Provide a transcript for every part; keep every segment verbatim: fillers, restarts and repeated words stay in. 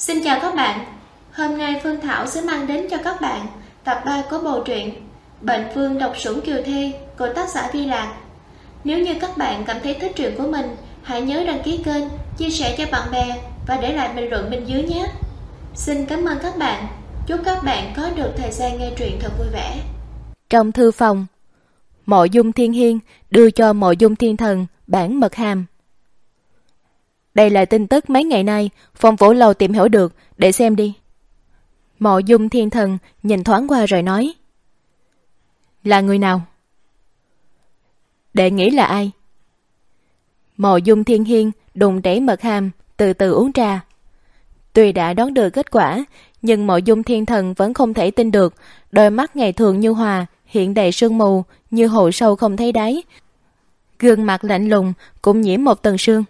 Xin chào các bạn. Hôm nay Phương Thảo sẽ mang đến cho các bạn tập ba của bộ truyện Bệnh Vương Độc Sủng Kiều Thê của tác giả Vi Lạc. Nếu như các bạn cảm thấy thích truyện của mình, hãy nhớ đăng ký kênh, chia sẻ cho bạn bè và để lại bình luận bên dưới nhé. Xin cảm ơn các bạn. Chúc các bạn có được thời gian nghe truyện thật vui vẻ. Trong thư phòng, Mộ Dung Thiên Hiên đưa cho Mộ Dung Thiên Thần bản mật hàm. Đây là tin tức mấy ngày nay Phong Vũ Lâu tìm hiểu được, để xem đi. Mộ Dung Thiên Thần nhìn thoáng qua rồi nói: Là người nào? Đệ nghĩ là ai? Mộ Dung Thiên Hiên đùng đẩy mật hàm, từ từ uống trà. Tuy đã đoán được kết quả, nhưng Mộ Dung Thiên Thần vẫn không thể tin được. Đôi mắt ngày thường như hòa hiện đầy sương mù, như hồ sâu không thấy đáy. Gương mặt lạnh lùng cũng nhiễm một tầng sương.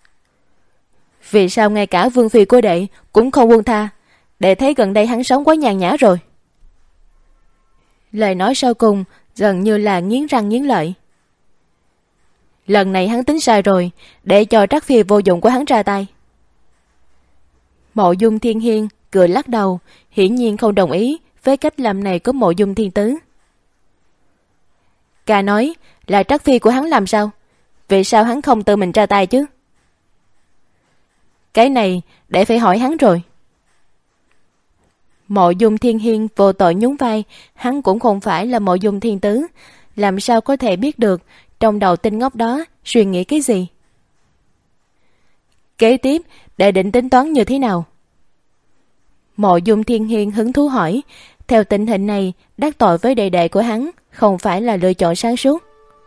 Vì sao ngay cả vương phi của đệ cũng không buông tha? Đệ thấy gần đây hắn sống quá nhàn nhã rồi. Lời nói sau cùng gần như là nghiến răng nghiến lợi. Lần này hắn tính sai rồi, để cho Trác Phi vô dụng của hắn ra tay. Mộ Dung Thiên Hiên cười lắc đầu, hiển nhiên không đồng ý với cách làm này của Mộ Dung Thiên Tứ. Ca nói là Trác Phi của hắn làm sao? Vì sao hắn không tự mình ra tay chứ? Cái này để phải hỏi hắn rồi. Mộ Dung Thiên Hiên vô tội nhún vai. Hắn cũng không phải là Mộ Dung Thiên Tứ, làm sao có thể biết được trong đầu tên ngốc đó suy nghĩ cái gì. Kế tiếp đệ định tính toán như thế nào? Mộ Dung Thiên Hiên hứng thú hỏi. Theo tình hình này, đắc tội với đệ đệ của hắn không phải là lựa chọn sáng suốt.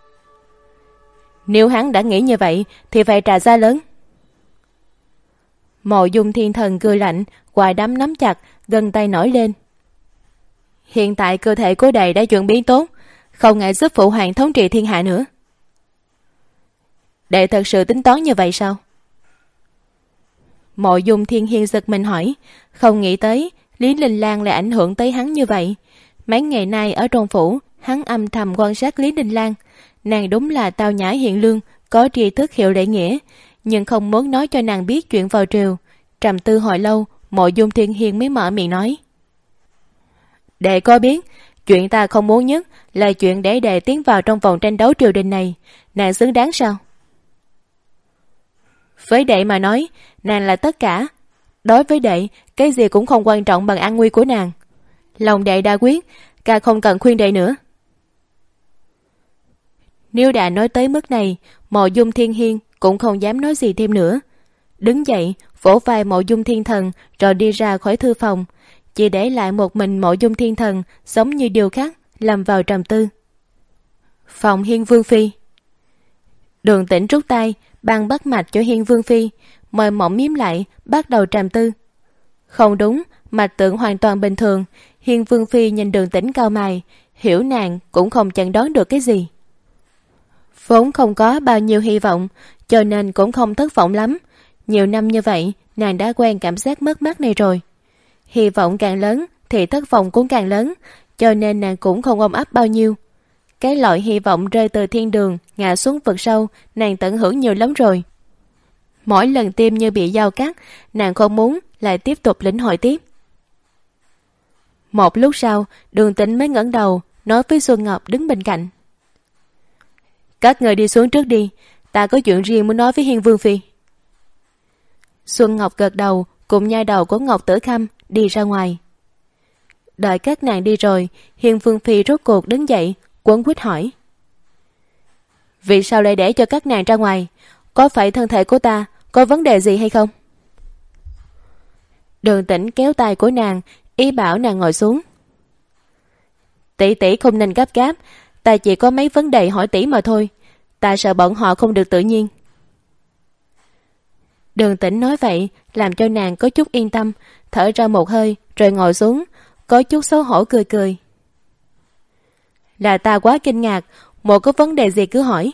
Nếu hắn đã nghĩ như vậy thì phải trả giá lớn. Mộ Dung Thiên Thần cười lạnh, quả đấm nắm chặt, gân tay nổi lên. Hiện tại cơ thể của đệ đã chuyển biến tốt, không ngại giúp phụ hoàng thống trị thiên hạ nữa. Đệ thật sự tính toán như vậy sao? Mộ Dung Thiên Hiên giật mình hỏi, không nghĩ tới Lý Linh Lang lại ảnh hưởng tới hắn như vậy. Mấy ngày nay ở trong phủ, hắn âm thầm quan sát Lý Linh Lang. Nàng đúng là tao nhã hiền lương, có tri thức hiểu lễ nghĩa, nhưng không muốn nói cho nàng biết chuyện vào triều. Trầm tư hồi lâu, Mộ Dung Thiên Hiên mới mở miệng nói: Đệ có biết, chuyện ta không muốn nhất là chuyện để đệ tiến vào trong vòng tranh đấu triều đình này. Nàng xứng đáng sao? Với đệ mà nói, nàng là tất cả. Đối với đệ, cái gì cũng không quan trọng bằng an nguy của nàng. Lòng đệ đã quyết, ca không cần khuyên đệ nữa. Nếu đã nói tới mức này, Mộ Dung Thiên Hiên cũng không dám nói gì thêm nữa. Đứng dậy, vỗ vai Mộ Dung Thiên Thần rồi đi ra khỏi thư phòng, chỉ để lại một mình Mộ Dung Thiên Thần giống như điều khác, lâm vào trầm tư. Phòng Hiên Vương Phi. Đường Tĩnh rút tay băng bắt mạch cho Hiên Vương Phi, môi mỏng mím lại, bắt đầu trầm tư. Không đúng, mạch tượng hoàn toàn bình thường. Hiên Vương Phi nhìn Đường Tĩnh cau mày, hiểu nàng cũng không chẩn đoán được cái gì. Vốn không có bao nhiêu hy vọng, cho nên cũng không thất vọng lắm. Nhiều năm như vậy, nàng đã quen cảm giác mất mát này rồi. Hy vọng càng lớn thì thất vọng cũng càng lớn, cho nên nàng cũng không ôm ấp bao nhiêu. Cái loại hy vọng rơi từ thiên đường ngã xuống vực sâu, nàng tận hưởng nhiều lắm rồi. Mỗi lần tim như bị dao cắt, nàng không muốn lại tiếp tục lĩnh hội tiếp. Một lúc sau, Đường Tĩnh mới ngẩng đầu nói với Xuân Ngọc đứng bên cạnh: Các người đi xuống trước đi, ta có chuyện riêng muốn nói với Hiên Vương Phi. Xuân Ngọc gật đầu, cùng nhai đầu của Ngọc Tử Khâm đi ra ngoài. Đợi các nàng đi rồi, Hiên Vương Phi rốt cuộc đứng dậy, quấn quýt hỏi: Vì sao lại để cho các nàng ra ngoài? Có phải thân thể của ta có vấn đề gì hay không? Đường Tĩnh kéo tay của nàng, ý bảo nàng ngồi xuống. Tỷ tỷ không nên gấp gáp, ta chỉ có mấy vấn đề hỏi tỷ mà thôi. Ta sợ bọn họ không được tự nhiên. Đường Tĩnh nói vậy làm cho nàng có chút yên tâm, thở ra một hơi rồi ngồi xuống, có chút xấu hổ cười cười. Là ta quá kinh ngạc, một có vấn đề gì cứ hỏi.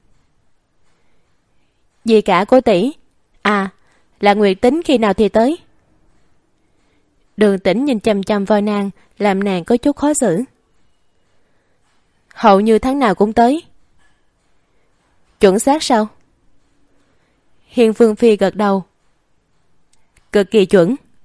Gì cả cô tỷ? À, là Nguyệt Tính khi nào thì tới? Đường Tĩnh nhìn chằm chằm vào nàng, làm nàng có chút khó xử. Hầu như tháng nào cũng tới. Chuẩn xác sao? Hiên Vương Phi gật đầu. Cực kỳ chuẩn.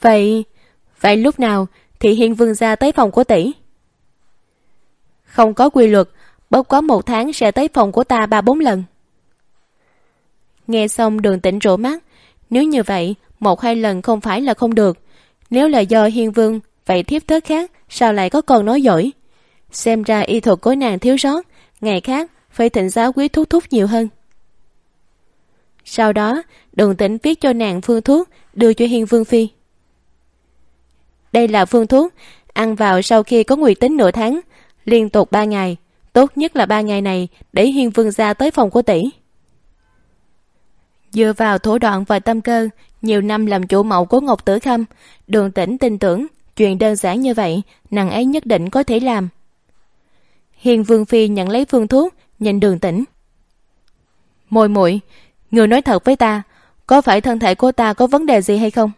Vậy, vậy lúc nào thì Hiên Vương gia tới phòng của tỷ? Không có quy luật, bất quá một tháng sẽ tới phòng của ta ba bốn lần. Nghe xong Đường Tĩnh rũ mắt. Nếu như vậy, một hai lần không phải là không được. Nếu là do Hiên Vương, vậy thiếp thất khác sao lại có con nói giỏi? Xem ra y thuật của nàng thiếu sót, ngày khác phải thịnh giáo quý thuốc thúc nhiều hơn. Sau đó, Đường Tĩnh viết cho nàng phương thuốc đưa cho Hiên Vương phi. Đây là phương thuốc, ăn vào sau khi có nguyệt tính nửa tháng, liên tục ba ngày, tốt nhất là ba ngày này để Hiên Vương gia tới phòng của tỷ. Dựa vào thủ đoạn và tâm cơ, nhiều năm làm chủ mẫu của Ngọc Tử Khâm, Đường Tĩnh tin tưởng chuyện đơn giản như vậy nàng ấy nhất định có thể làm. Hiên Vương phi nhận lấy phương thuốc, nhìn Đường Tĩnh. Muội muội, người nói thật với ta, có phải thân thể của ta có vấn đề gì hay không?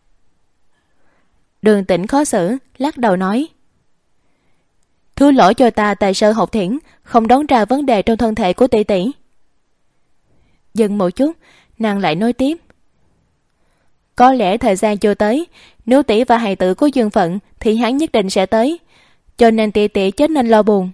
Đường Tĩnh khó xử, lắc đầu nói. Thứ lỗi cho ta tài sơ học thiển, không đoán ra vấn đề trong thân thể của tỷ tỷ. Dừng một chút, nàng lại nói tiếp. Có lẽ thời gian chưa tới, nếu tỷ và hài tử có duyên phận thì hắn nhất định sẽ tới, cho nên tỷ tỷ chết nên lo buồn.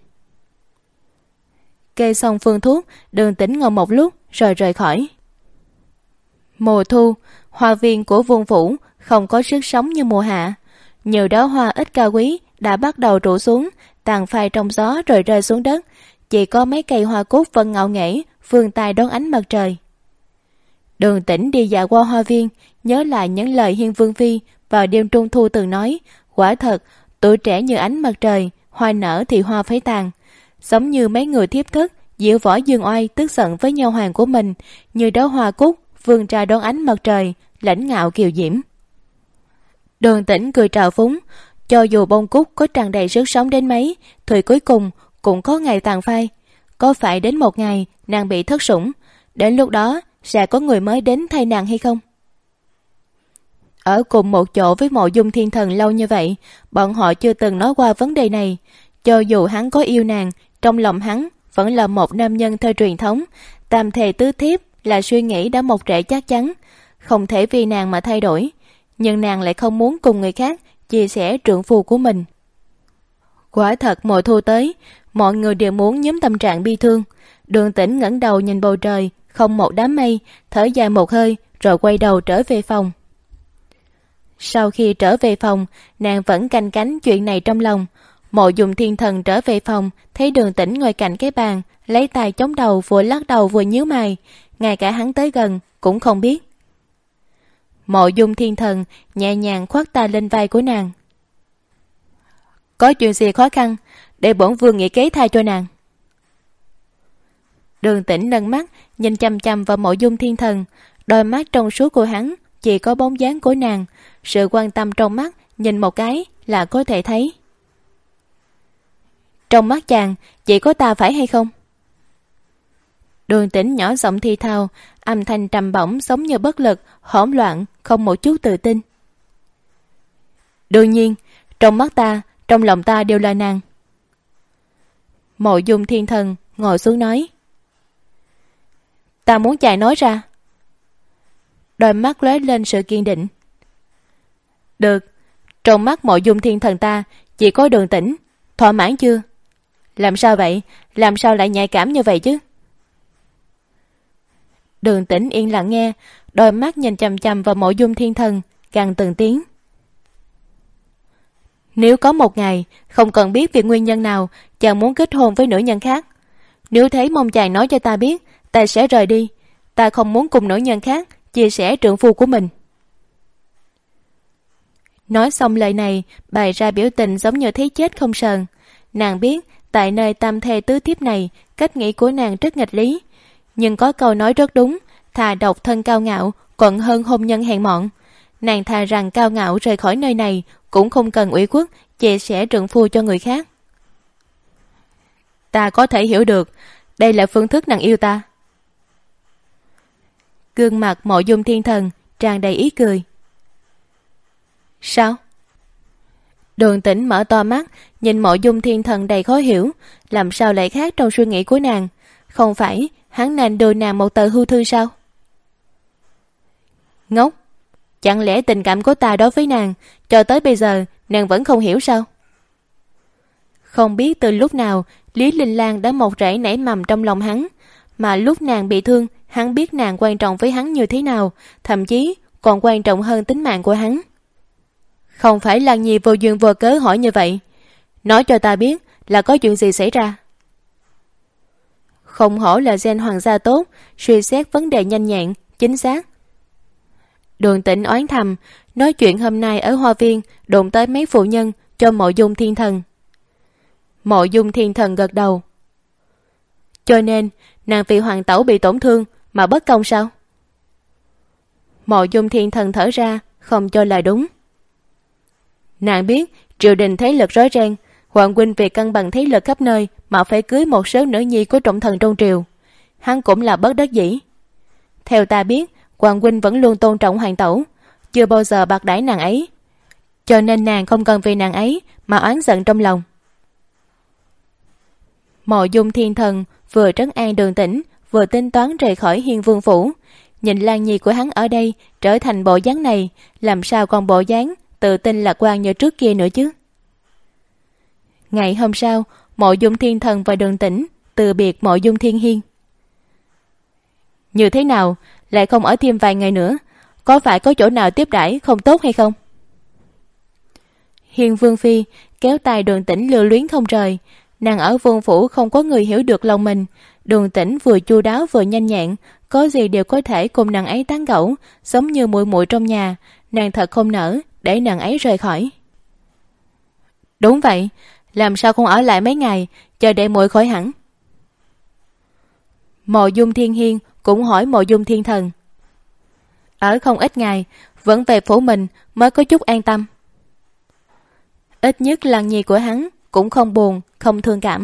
Kê xong phương thuốc, Đường Tĩnh ngồi một lúc rồi rời khỏi. Mùa thu, hoa viên của Vương phủ không có sức sống như mùa hạ. Nhiều đóa hoa ít cao quý đã bắt đầu rủ xuống, tàn phai trong gió rồi rơi xuống đất. Chỉ có mấy cây hoa cúc vẫn ngạo nghễ vươn tay đón ánh mặt trời. Đường Tĩnh đi dạo qua hoa viên, nhớ lại những lời Hiên Vương phi vào đêm trung thu từng nói. Quả thật, tuổi trẻ như ánh mặt trời, hoa nở thì hoa phái tàn. Giống như mấy người thiếp thất diễu võ dương oai tức giận với nhau hoàng của mình, như đóa hoa cúc vươn ra đón ánh mặt trời, lãnh ngạo kiều diễm. Đường Tĩnh cười trào phúng, cho dù bông cúc có tràn đầy sức sống đến mấy, thì cuối cùng cũng có ngày tàn phai. Có phải đến một ngày nàng bị thất sủng, đến lúc đó sẽ có người mới đến thay nàng hay không? Ở cùng một chỗ với Mộ Dung Thiên Thần lâu như vậy, bọn họ chưa từng nói qua vấn đề này. Cho dù hắn có yêu nàng, trong lòng hắn vẫn là một nam nhân theo truyền thống. Tam thề tứ thiếp là suy nghĩ đã một trễ chắc chắn, không thể vì nàng mà thay đổi. Nhưng nàng lại không muốn cùng người khác chia sẻ trượng phu của mình. Quả thật mùa thu tới, mọi người đều muốn nhóm tâm trạng bi thương. Đường Tĩnh ngẩng đầu nhìn bầu trời, không một đám mây, thở dài một hơi rồi quay đầu trở về phòng. Sau khi trở về phòng, nàng vẫn canh cánh chuyện này trong lòng. Mộ Dung Thiên Thần trở về phòng, thấy Đường Tĩnh ngồi cạnh cái bàn, lấy tay chống đầu vừa lắc đầu vừa nhíu mày, ngay cả hắn tới gần cũng không biết. Mộ Dung Thiên Thần nhẹ nhàng khoác tay lên vai của nàng. Có chuyện gì khó khăn, để bổn vương nghĩ kế thay cho nàng. Đường Tĩnh nâng mắt nhìn chăm chăm vào Mộ Dung Thiên Thần, đôi mắt trong suốt của hắn chỉ có bóng dáng của nàng, sự quan tâm trong mắt nhìn một cái là có thể thấy. Trong mắt chàng chỉ có ta phải hay không? Đường Tĩnh nhỏ giọng thi thào, âm thanh trầm bổng giống như bất lực, hỗn loạn, không một chút tự tin. Đương nhiên, trong mắt ta, trong lòng ta đều là nàng. Mộ Dung Thiên Thần ngồi xuống nói. Ta muốn chàng nói ra. Đôi mắt lóe lên sự kiên định. Được, trong mắt Mộ Dung Thiên Thần ta chỉ có Đường Tĩnh, thỏa mãn chưa? Làm sao vậy? Làm sao lại nhạy cảm như vậy chứ? Đường Tĩnh yên lặng nghe, đôi mắt nhìn chằm chằm vào Mộ Dung Thiên Thần, càng từng tiếng. Nếu có một ngày không cần biết vì nguyên nhân nào chàng muốn kết hôn với nữ nhân khác, nếu thấy mong chàng nói cho ta biết, ta sẽ rời đi. Ta không muốn cùng nữ nhân khác chia sẻ trượng phu của mình. Nói xong lời này, bày ra biểu tình giống như thấy chết không sờn. Nàng biết tại nơi tam thê tứ thiếp này, cách nghĩ của nàng rất nghịch lý, nhưng có câu nói rất đúng, thà độc thân cao ngạo còn hơn hôn nhân hèn mọn. Nàng thà rằng cao ngạo rời khỏi nơi này cũng không cần ủy khuất chia sẻ trượng phu cho người khác. Ta có thể hiểu được, đây là phương thức nàng yêu ta. Gương mặt Mộ Dung Thiên Thần tràn đầy ý cười. Sao? Đường Tĩnh mở to mắt nhìn Mộ Dung Thiên Thần đầy khó hiểu, làm sao lại khác trong suy nghĩ của nàng? Không phải hắn nên đưa nàng một tờ hưu thư sao? Ngốc, Chẳng lẽ tình cảm của ta đối với nàng cho tới bây giờ nàng vẫn không hiểu sao? Không biết từ lúc nào Lý Linh Lang đã mọc rễ nảy mầm trong lòng hắn, mà lúc nàng bị thương, hắn biết nàng quan trọng với hắn như thế nào, thậm chí còn quan trọng hơn tính mạng của hắn. Không phải Lan Nhi vô duyên vô cớ hỏi như vậy. Nói cho ta biết là có chuyện gì xảy ra. Không hổ là gen hoàng gia tốt, suy xét vấn đề nhanh nhẹn, chính xác. Đường Tĩnh oán thầm, nói chuyện hôm nay ở hoa viên đụng tới mấy phụ nhân cho Mộ Dung Thiên Thần. Mộ Dung Thiên Thần gật đầu. Cho nên nàng vì hoàng tẩu bị tổn thương mà bất công sao? Mộ Dung Thiên Thần thở ra, không cho là đúng. Nàng biết triều đình thế lực rối ren, hoàng huynh vì cân bằng thế lực khắp nơi mà phải cưới một số nữ nhi của trọng thần trong triều, hắn cũng là bất đắc dĩ. Theo ta biết, hoàng huynh vẫn luôn tôn trọng hoàng tẩu, chưa bao giờ bạc đãi nàng ấy, cho nên nàng không cần vì nàng ấy mà oán giận trong lòng. Mộ Dung Thiên Thần vừa trấn an Đường Tĩnh, vừa tính toán rời khỏi Hiên Vương phủ. Nhìn Lan Nhi của hắn ở đây trở thành bộ dáng này, làm sao còn bộ dáng tự tin lạc quan như trước kia nữa chứ? Ngày hôm sau, Mộ Dung Thiên Thần và Đường Tĩnh từ biệt Mộ Dung Thiên Hiên. Như thế nào, lại không ở thêm vài ngày nữa? Có phải có chỗ nào tiếp đãi không tốt hay không? Hiên Vương phi kéo tay Đường Tĩnh lưu luyến không rời. Nàng ở vương phủ không có người hiểu được lòng mình. Đường Tĩnh vừa chu đáo vừa nhanh nhẹn, có gì đều có thể cùng nàng ấy tán gẫu, giống như muội muội trong nhà. Nàng thật không nỡ để nàng ấy rời khỏi. Đúng vậy, làm sao không ở lại mấy ngày chờ để muội khỏi hẳn? Mộ Dung Thiên Hiên cũng hỏi Mộ Dung Thiên Thần. Ở không ít ngày, vẫn về phủ mình mới có chút an tâm. Ít nhất Lan Nhi của hắn cũng không buồn, không thương cảm.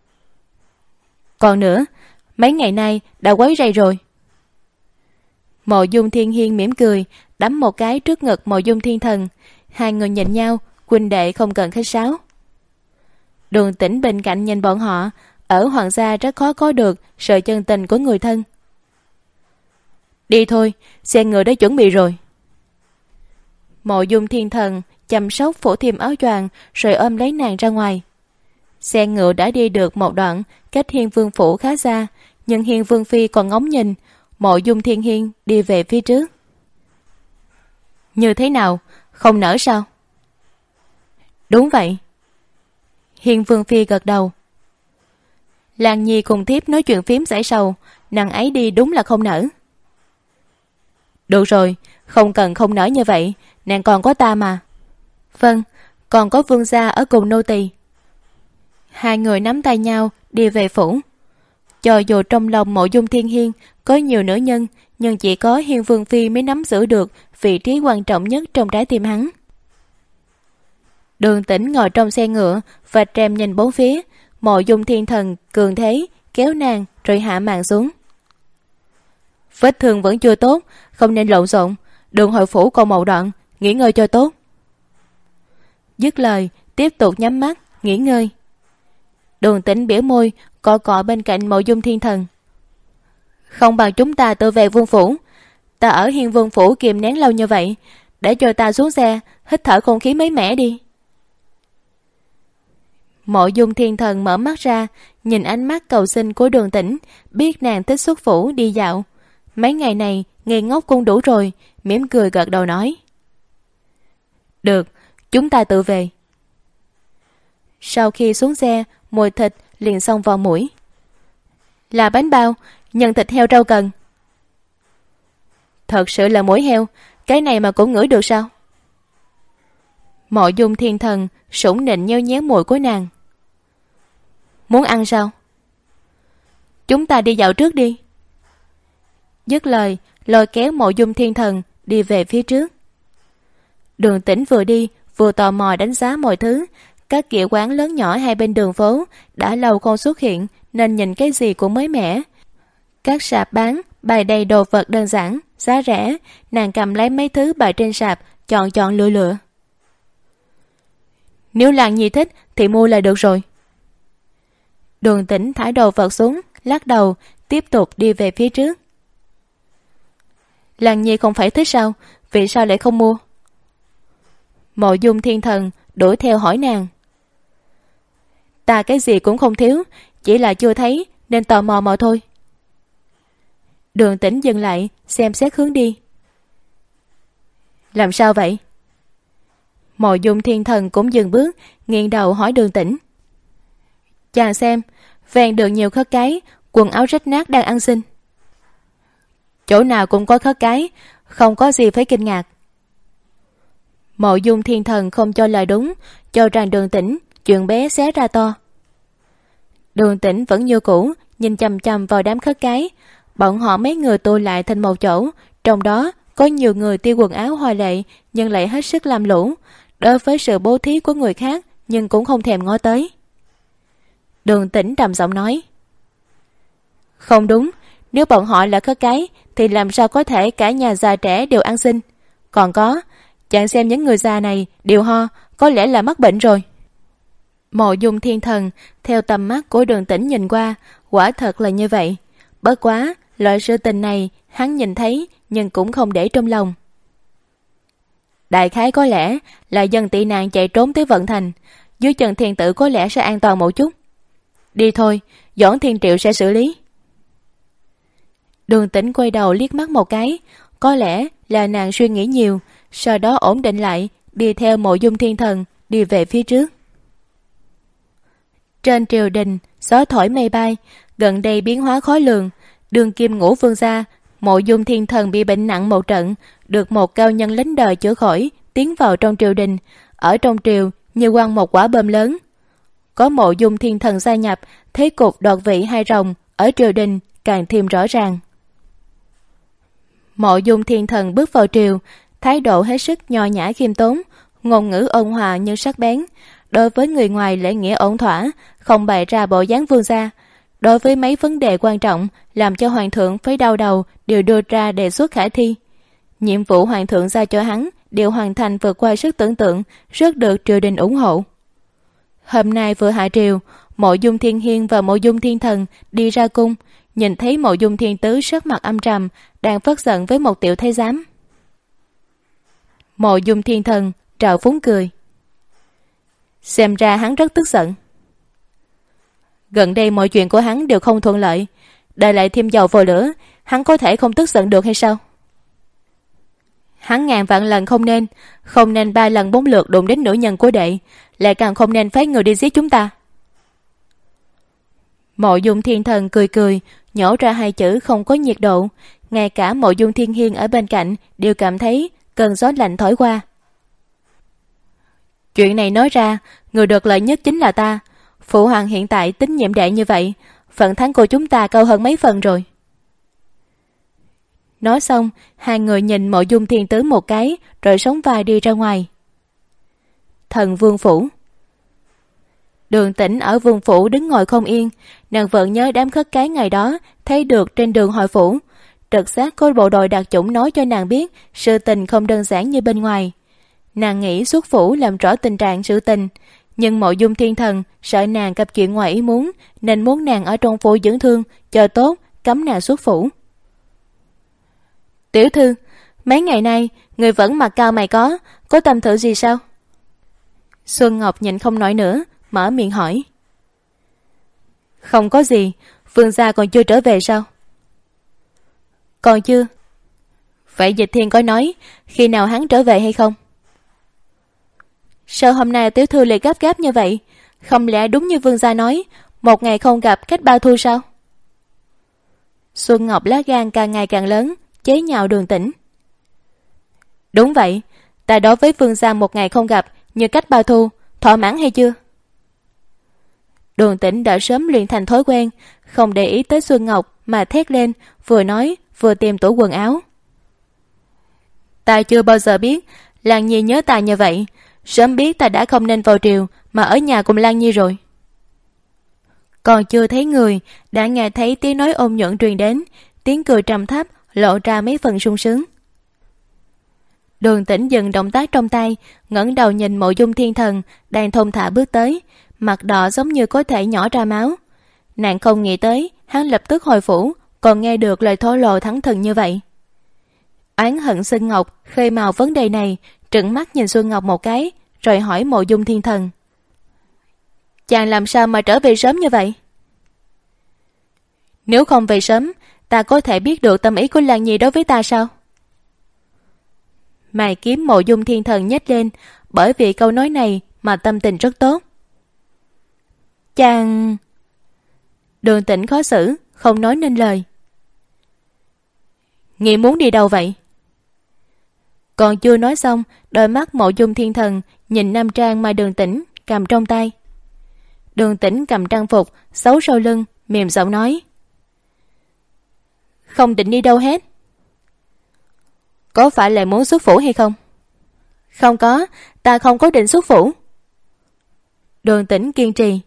Còn nữa, mấy ngày nay đã quấy rầy rồi. Mộ Dung Thiên Hiên mỉm cười, đấm một cái trước ngực Mộ Dung Thiên Thần. Hai người nhìn nhau, huynh đệ không cần khách sáo. Đường Tĩnh bên cạnh nhìn bọn họ, ở hoàng gia rất khó có được sự chân tình của người thân. Đi thôi, xe ngựa đã chuẩn bị rồi. Mộ Dung Thiên Thần chăm sóc phủ thêm áo choàng rồi ôm lấy nàng ra ngoài. Xe ngựa đã đi được một đoạn, cách Hiên Vương phủ khá xa, nhưng Hiên Vương phi còn ngóng nhìn. Mộ Dung Thiên Hiên đi về phía trước. Như thế nào, không nỡ sao? Đúng vậy. Hiên Vương phi gật đầu. Lan Nhi cùng thiếp nói chuyện phím giải sầu, nàng ấy đi đúng là không nỡ. Được rồi, không cần không nỡ như vậy, nàng còn có ta mà. Vâng, còn có vương gia ở cùng nô tỳ. Hai người nắm tay nhau đi về phủ. Cho dù trong lòng Mộ Dung Thiên Hiên có nhiều nữ nhân, nhưng chỉ có Hiên Vương phi mới nắm giữ được vị trí quan trọng nhất trong trái tim hắn. Đường Tĩnh ngồi trong xe ngựa và trèm nhìn bốn phía. Mộ Dung Thiên Thần cường thế kéo nàng rồi hạ màn xuống. Vết thương vẫn chưa tốt, không nên lộn xộn. Đường hồi phủ còn một đoạn, nghỉ ngơi cho tốt. Dứt lời, tiếp tục nhắm mắt nghỉ ngơi. Đường Tĩnh biểu môi cọ cọ bên cạnh Mộ Dung Thiên Thần. Không bằng chúng ta tự về vương phủ. Ta ở Hiên Vương phủ kìm nén lâu như vậy, để cho ta xuống xe hít thở không khí mới mẻ đi. Mộ Dung Thiên Thần mở mắt ra, nhìn ánh mắt cầu xin của Đường Tĩnh, biết nàng thích xuất phủ đi dạo. Mấy ngày này ngây ngốc cũng đủ rồi, mỉm cười gật đầu nói. Được, chúng ta tự về. Sau khi xuống xe, mùi thịt liền xông vào mũi. Là bánh bao, nhân thịt heo rau cần. Thật sự là mũi heo, cái này mà cũng ngửi được sao? Mộ Dung Thiên Thần sủng nịnh nheo nhéo mũi của nàng. Muốn ăn sao? Chúng ta đi dạo trước đi. Dứt lời, lôi kéo Mộ Dung Thiên Thần đi về phía trước. Đường Tĩnh vừa đi vừa tò mò đánh giá mọi thứ. Các kiểu quán lớn nhỏ hai bên đường phố đã lâu không xuất hiện, nên nhìn cái gì cũng mới mẻ. Các sạp bán bày đầy đồ vật đơn giản, giá rẻ. Nàng cầm lấy mấy thứ bày trên sạp, chọn chọn lựa lựa. Nếu Lan Nhi thích thì mua là được rồi. Đường Tĩnh thả đồ vật xuống, lắc đầu, tiếp tục đi về phía trước. Lan Nhi không phải thích sao? vì sao lại không mua? Mộ Dung Thiên Thần đuổi theo hỏi nàng. Ta cái gì cũng không thiếu, chỉ là chưa thấy nên tò mò mà thôi. Đường Tĩnh dừng lại xem xét hướng đi. Làm sao vậy? Mộ Dung Thiên Thần cũng dừng bước, nghiêng đầu hỏi Đường Tĩnh. Chàng xem, ven đường nhiều khất cái, quần áo rách nát đang ăn xin. Chỗ nào cũng có khất cái, không có gì phải kinh ngạc. Mộ Dung Thiên Thần không cho lời đúng, cho rằng Đường Tĩnh chuyện bé xé ra to. Đường Tĩnh vẫn như cũ, nhìn chằm chằm vào đám khất cái. Bọn họ mấy người tụ lại thành một chỗ, trong đó có nhiều người tiêu quần áo hoa lệ nhưng lại hết sức làm lũ, đối với sự bố thí của người khác nhưng cũng không thèm ngó tới. Đường Tĩnh trầm giọng nói. Không đúng, nếu bọn họ là khất cái thì làm sao có thể cả nhà già trẻ đều ăn xin. Còn có, chàng xem những người già này đều ho, có lẽ là mắc bệnh rồi. Mộ Dung Thiên Thần theo tầm mắt của Đường Tĩnh nhìn qua, quả thật là như vậy. Bất quá, loại sự tình này hắn nhìn thấy nhưng cũng không để trong lòng. Đại khái có lẽ là dân tị nạn chạy trốn tới Vận Thành, dưới chân thiên tử có lẽ sẽ an toàn một chút. Đi thôi, Doãn Thiên Triệu sẽ xử lý. Đường Tĩnh quay đầu liếc mắt một cái, có lẽ là nàng suy nghĩ nhiều, sau đó ổn định lại, đi theo Mộ Dung Thiên Thần đi về phía trước. Trên triều đình, gió thổi mây bay, gần đây biến hóa khó lường. Đường kim ngũ vương gia, Mộ Dung Thiên Thần bị bệnh nặng một trận, được một cao nhân lính đời chữa khỏi, tiến vào trong triều đình. Ở trong triều như quăng một quả bom lớn. Có Mộ Dung Thiên Thần gia nhập, thế cục đoạt vị hai rồng ở triều đình càng thêm rõ ràng. Mộ Dung Thiên Thần bước vào triều, thái độ hết sức nho nhã khiêm tốn, ngôn ngữ ôn hòa nhưng sắc bén. Đối với người ngoài lễ nghĩa ổn thỏa, không bày ra bộ dáng vương gia. Đối với mấy vấn đề quan trọng làm cho hoàng thượng phải đau đầu đều đưa ra đề xuất khả thi. Nhiệm vụ hoàng thượng giao cho hắn đều hoàn thành vượt qua sức tưởng tượng, rất được triều đình ủng hộ. Hôm nay vừa hạ triều, Mộ Dung Thiên Hiên và Mộ Dung Thiên Thần đi ra cung, nhìn thấy Mộ Dung Thiên Tứ sắc mặt âm trầm, đang phất giận với một tiểu thái giám. Mộ Dung Thiên Thần trào phúng cười. Xem ra hắn rất tức giận. Gần đây mọi chuyện của hắn đều không thuận lợi, đời lại thêm dầu vào lửa, hắn có thể không tức giận được hay sao? Hắn ngàn vạn lần không nên, không nên ba lần bốn lượt đụng đến nữ nhân của đệ, lại càng không nên phái người đi giết chúng ta. Mộ Dung Thiên Thần cười cười, nhổ ra hai chữ không có nhiệt độ. Ngay cả Mộ Dung Thiên Hiên ở bên cạnh đều cảm thấy cơn gió lạnh thổi qua. Chuyện này nói ra, người được lợi nhất chính là ta. Phụ hoàng hiện tại tín nhiệm đệ như vậy, phần thắng của chúng ta cao hơn mấy phần rồi. Nói xong, hai người nhìn Mộ Dung Thiên Tứ một cái, rồi sóng vai đi ra ngoài. Thần vương phủ. Đường Tĩnh ở vương phủ đứng ngồi không yên, nàng vẫn nhớ đám khất cái ngày đó thấy được trên đường hội phủ. Trực giác có bộ đội đặc chủng nói cho nàng biết sự tình không đơn giản như bên ngoài. Nàng nghĩ xuất phủ làm rõ tình trạng sự tình, nhưng Mộ Dung Thiên Thần sợ nàng gặp chuyện ngoài ý muốn, nên muốn nàng ở trong phủ dưỡng thương chờ tốt, cấm nàng xuất phủ. Tiểu thư, mấy ngày nay người vẫn mặt cao mày có, có tâm thử gì sao? Xuân Ngọc nhìn không nổi nữa, mở miệng hỏi. Không có gì, vương gia còn chưa trở về sao? Còn chưa. Vậy Dịch Thiên có nói khi nào hắn trở về hay không? Sao hôm nay tiểu thư lại gấp gáp như vậy? Không lẽ đúng như vương gia nói, một ngày không gặp cách ba thu sao? Xuân Ngọc lá gan càng ngày càng lớn, chế nhạo Đường Tĩnh. Đúng vậy, ta đối với vương gia một ngày không gặp như cách ba thu, thỏa mãn hay chưa? Đường Tĩnh đã sớm luyện thành thói quen, không để ý tới Xuân Ngọc mà thét lên, vừa nói vừa tìm tủ quần áo. Ta chưa bao giờ biết Lan Nhi nhớ ta như vậy, sớm biết ta đã không nên vào triều mà ở nhà cùng Lan Nhi rồi. Còn chưa thấy người, đã nghe thấy tiếng nói ôn nhuận truyền đến, tiếng cười trầm thấp lộ ra mấy phần sung sướng. Đường Tĩnh dừng động tác trong tay, ngẩng đầu nhìn Mộ Dung Thiên Thần đang thong thả bước tới, mặt đỏ giống như có thể nhỏ ra máu. Nàng không nghĩ tới hắn lập tức hồi phủ, còn nghe được lời thổ lộ thắng thần như vậy. Oán hận Xuân Ngọc khơi mào vấn đề này, trừng mắt nhìn Xuân Ngọc một cái, rồi hỏi Mộ Dung Thiên Thần: chàng làm sao mà trở về sớm như vậy? Nếu không về sớm, ta có thể biết được tâm ý của Lan Nhi đối với ta sao? Mày kiếm Mộ Dung Thiên Thần nhếch lên, bởi vì câu nói này mà tâm tình rất tốt. Chàng... Đường Tĩnh khó xử, không nói nên lời. Nghĩ muốn đi đâu vậy? Còn chưa nói xong, đôi mắt Mộ Dung Thiên Thần nhìn nam trang mà Đường Tĩnh cầm trong tay. Đường Tĩnh cầm trang phục xấu sau lưng, mềm giọng nói: không định đi đâu hết. Có phải là muốn xuất phủ hay không? Không có, ta không có định xuất phủ. Đường Tĩnh kiên trì.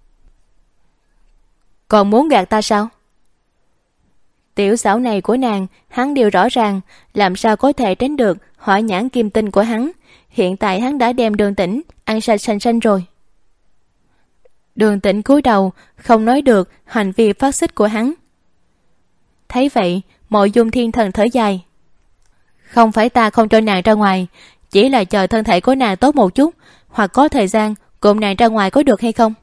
Còn muốn gạt ta sao? Tiểu xảo này của nàng hắn đều rõ ràng, làm sao có thể tránh được hỏa nhãn kim tinh của hắn. Hiện tại hắn đã đem Đường Tĩnh ăn sạch sành xanh rồi. Đường Tĩnh cúi đầu, không nói được hành vi phát xít của hắn. Thấy vậy, Mộ Dung Thiên Thần thở dài. Không phải ta không cho nàng ra ngoài, chỉ là chờ thân thể của nàng tốt một chút, hoặc có thời gian cùng nàng ra ngoài có được hay không?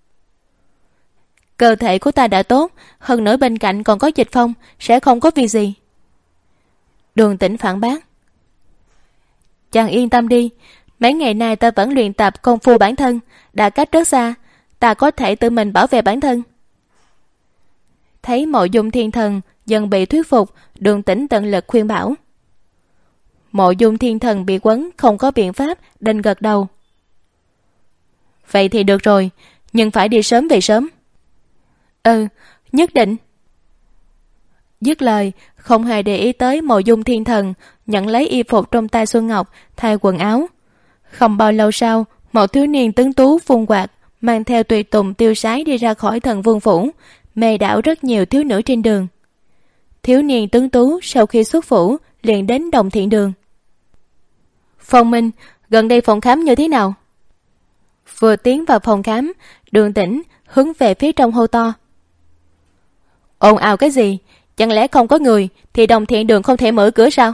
Cơ thể của ta đã tốt, hơn nữa bên cạnh còn có Dịch Phong, sẽ không có việc gì. Đường Tĩnh phản bác. Chàng yên tâm đi, mấy ngày nay ta vẫn luyện tập công phu bản thân, đã cách rất xa, ta có thể tự mình bảo vệ bản thân. Thấy Mộ Dung Thiên Thần dần bị thuyết phục, Đường Tĩnh tận lực khuyên bảo. Mộ Dung Thiên Thần bị quấn không có biện pháp, đành gật đầu. Vậy thì được rồi, nhưng phải đi sớm về sớm. Ừ, nhất định. Dứt lời, không hề để ý tới Mộ Dung Thiên Thần, nhận lấy y phục trong tay Xuân Ngọc, thay quần áo. Không bao lâu sau, một thiếu niên tuấn tú phun quạt, mang theo tùy tùng tiêu sái đi ra khỏi Thần Vương phủ, mê đảo rất nhiều thiếu nữ trên đường. Thiếu niên tuấn tú sau khi xuất phủ liền đến Đồng Thiện Đường. Phong Minh, gần đây phòng khám như thế nào? Vừa tiến vào phòng khám, Đường Tĩnh hướng về phía trong hô to. Ồn ào cái gì? Chẳng lẽ không có người thì Đồng Thiện Đường không thể mở cửa sao?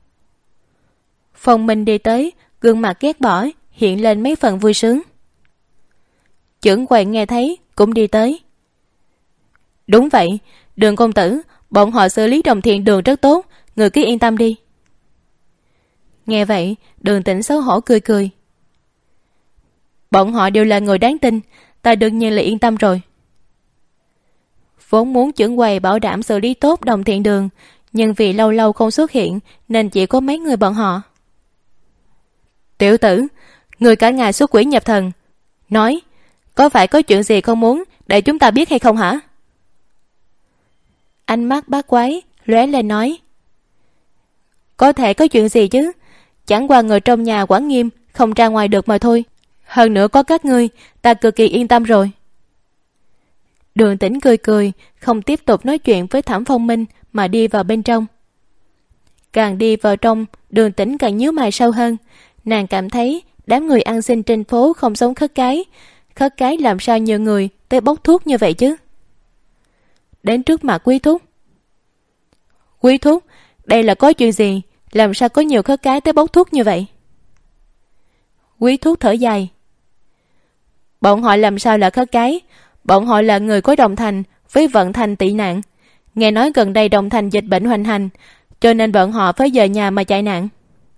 Phong Minh đi tới, gương mặt ghét bỏ hiện lên mấy phần vui sướng. Chưởng quầy nghe thấy cũng đi tới. Đúng vậy, Đường công tử, bọn họ xử lý Đồng Thiện Đường rất tốt, người cứ yên tâm đi. Nghe vậy, Đường Tĩnh xấu hổ cười cười. Bọn họ đều là người đáng tin, ta đương nhiên là yên tâm rồi. Vốn muốn chưởng quầy bảo đảm xử lý tốt Đồng Thiện Đường, nhưng vì lâu lâu không xuất hiện nên chỉ có mấy người bọn họ. Tiểu tử, người cả ngày xuất quỷ nhập thần, nói, có phải có chuyện gì không muốn để chúng ta biết hay không hả? Ánh mắt bát quái lóe lên nói. Có thể có chuyện gì chứ, chẳng qua người trong nhà quản nghiêm, không ra ngoài được mà thôi. Hơn nữa có các ngươi, ta cực kỳ yên tâm rồi. Đường Tĩnh cười cười, không tiếp tục nói chuyện với Thẩm Phong Minh mà đi vào bên trong. Càng đi vào trong, Đường Tĩnh càng nhíu mày sâu hơn. Nàng cảm thấy đám người ăn xin trên phố không giống khất cái. Khất cái làm sao nhiều người tới bốc thuốc như vậy chứ? Đến trước mặt Quý thúc. Quý thúc, đây là có chuyện gì? Làm sao có nhiều khất cái tới bốc thuốc như vậy? Quý thúc thở dài. Bọn họ làm sao là khất cái? Bọn họ là người có Đồng Thành với Vận Thành tị nạn. Nghe nói gần đây Đồng Thành dịch bệnh hoành hành, cho nên bọn họ phải về nhà mà chạy nạn.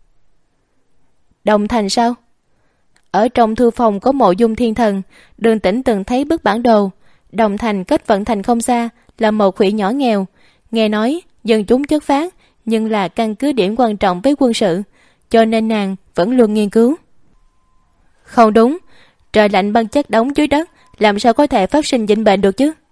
Đồng Thành sao? Ở trong thư phòng có Mộ Dung Thiên Thần, Đường Tĩnh từng thấy bức bản đồ. Đồng Thành cách Vận Thành không xa, là một huyện nhỏ nghèo. Nghe nói dân chúng chất phác, nhưng là căn cứ điểm quan trọng với quân sự, cho nên nàng vẫn luôn nghiên cứu. Không đúng, trời lạnh băng chất đóng dưới đất, làm sao có thể phát sinh dịch bệnh được chứ?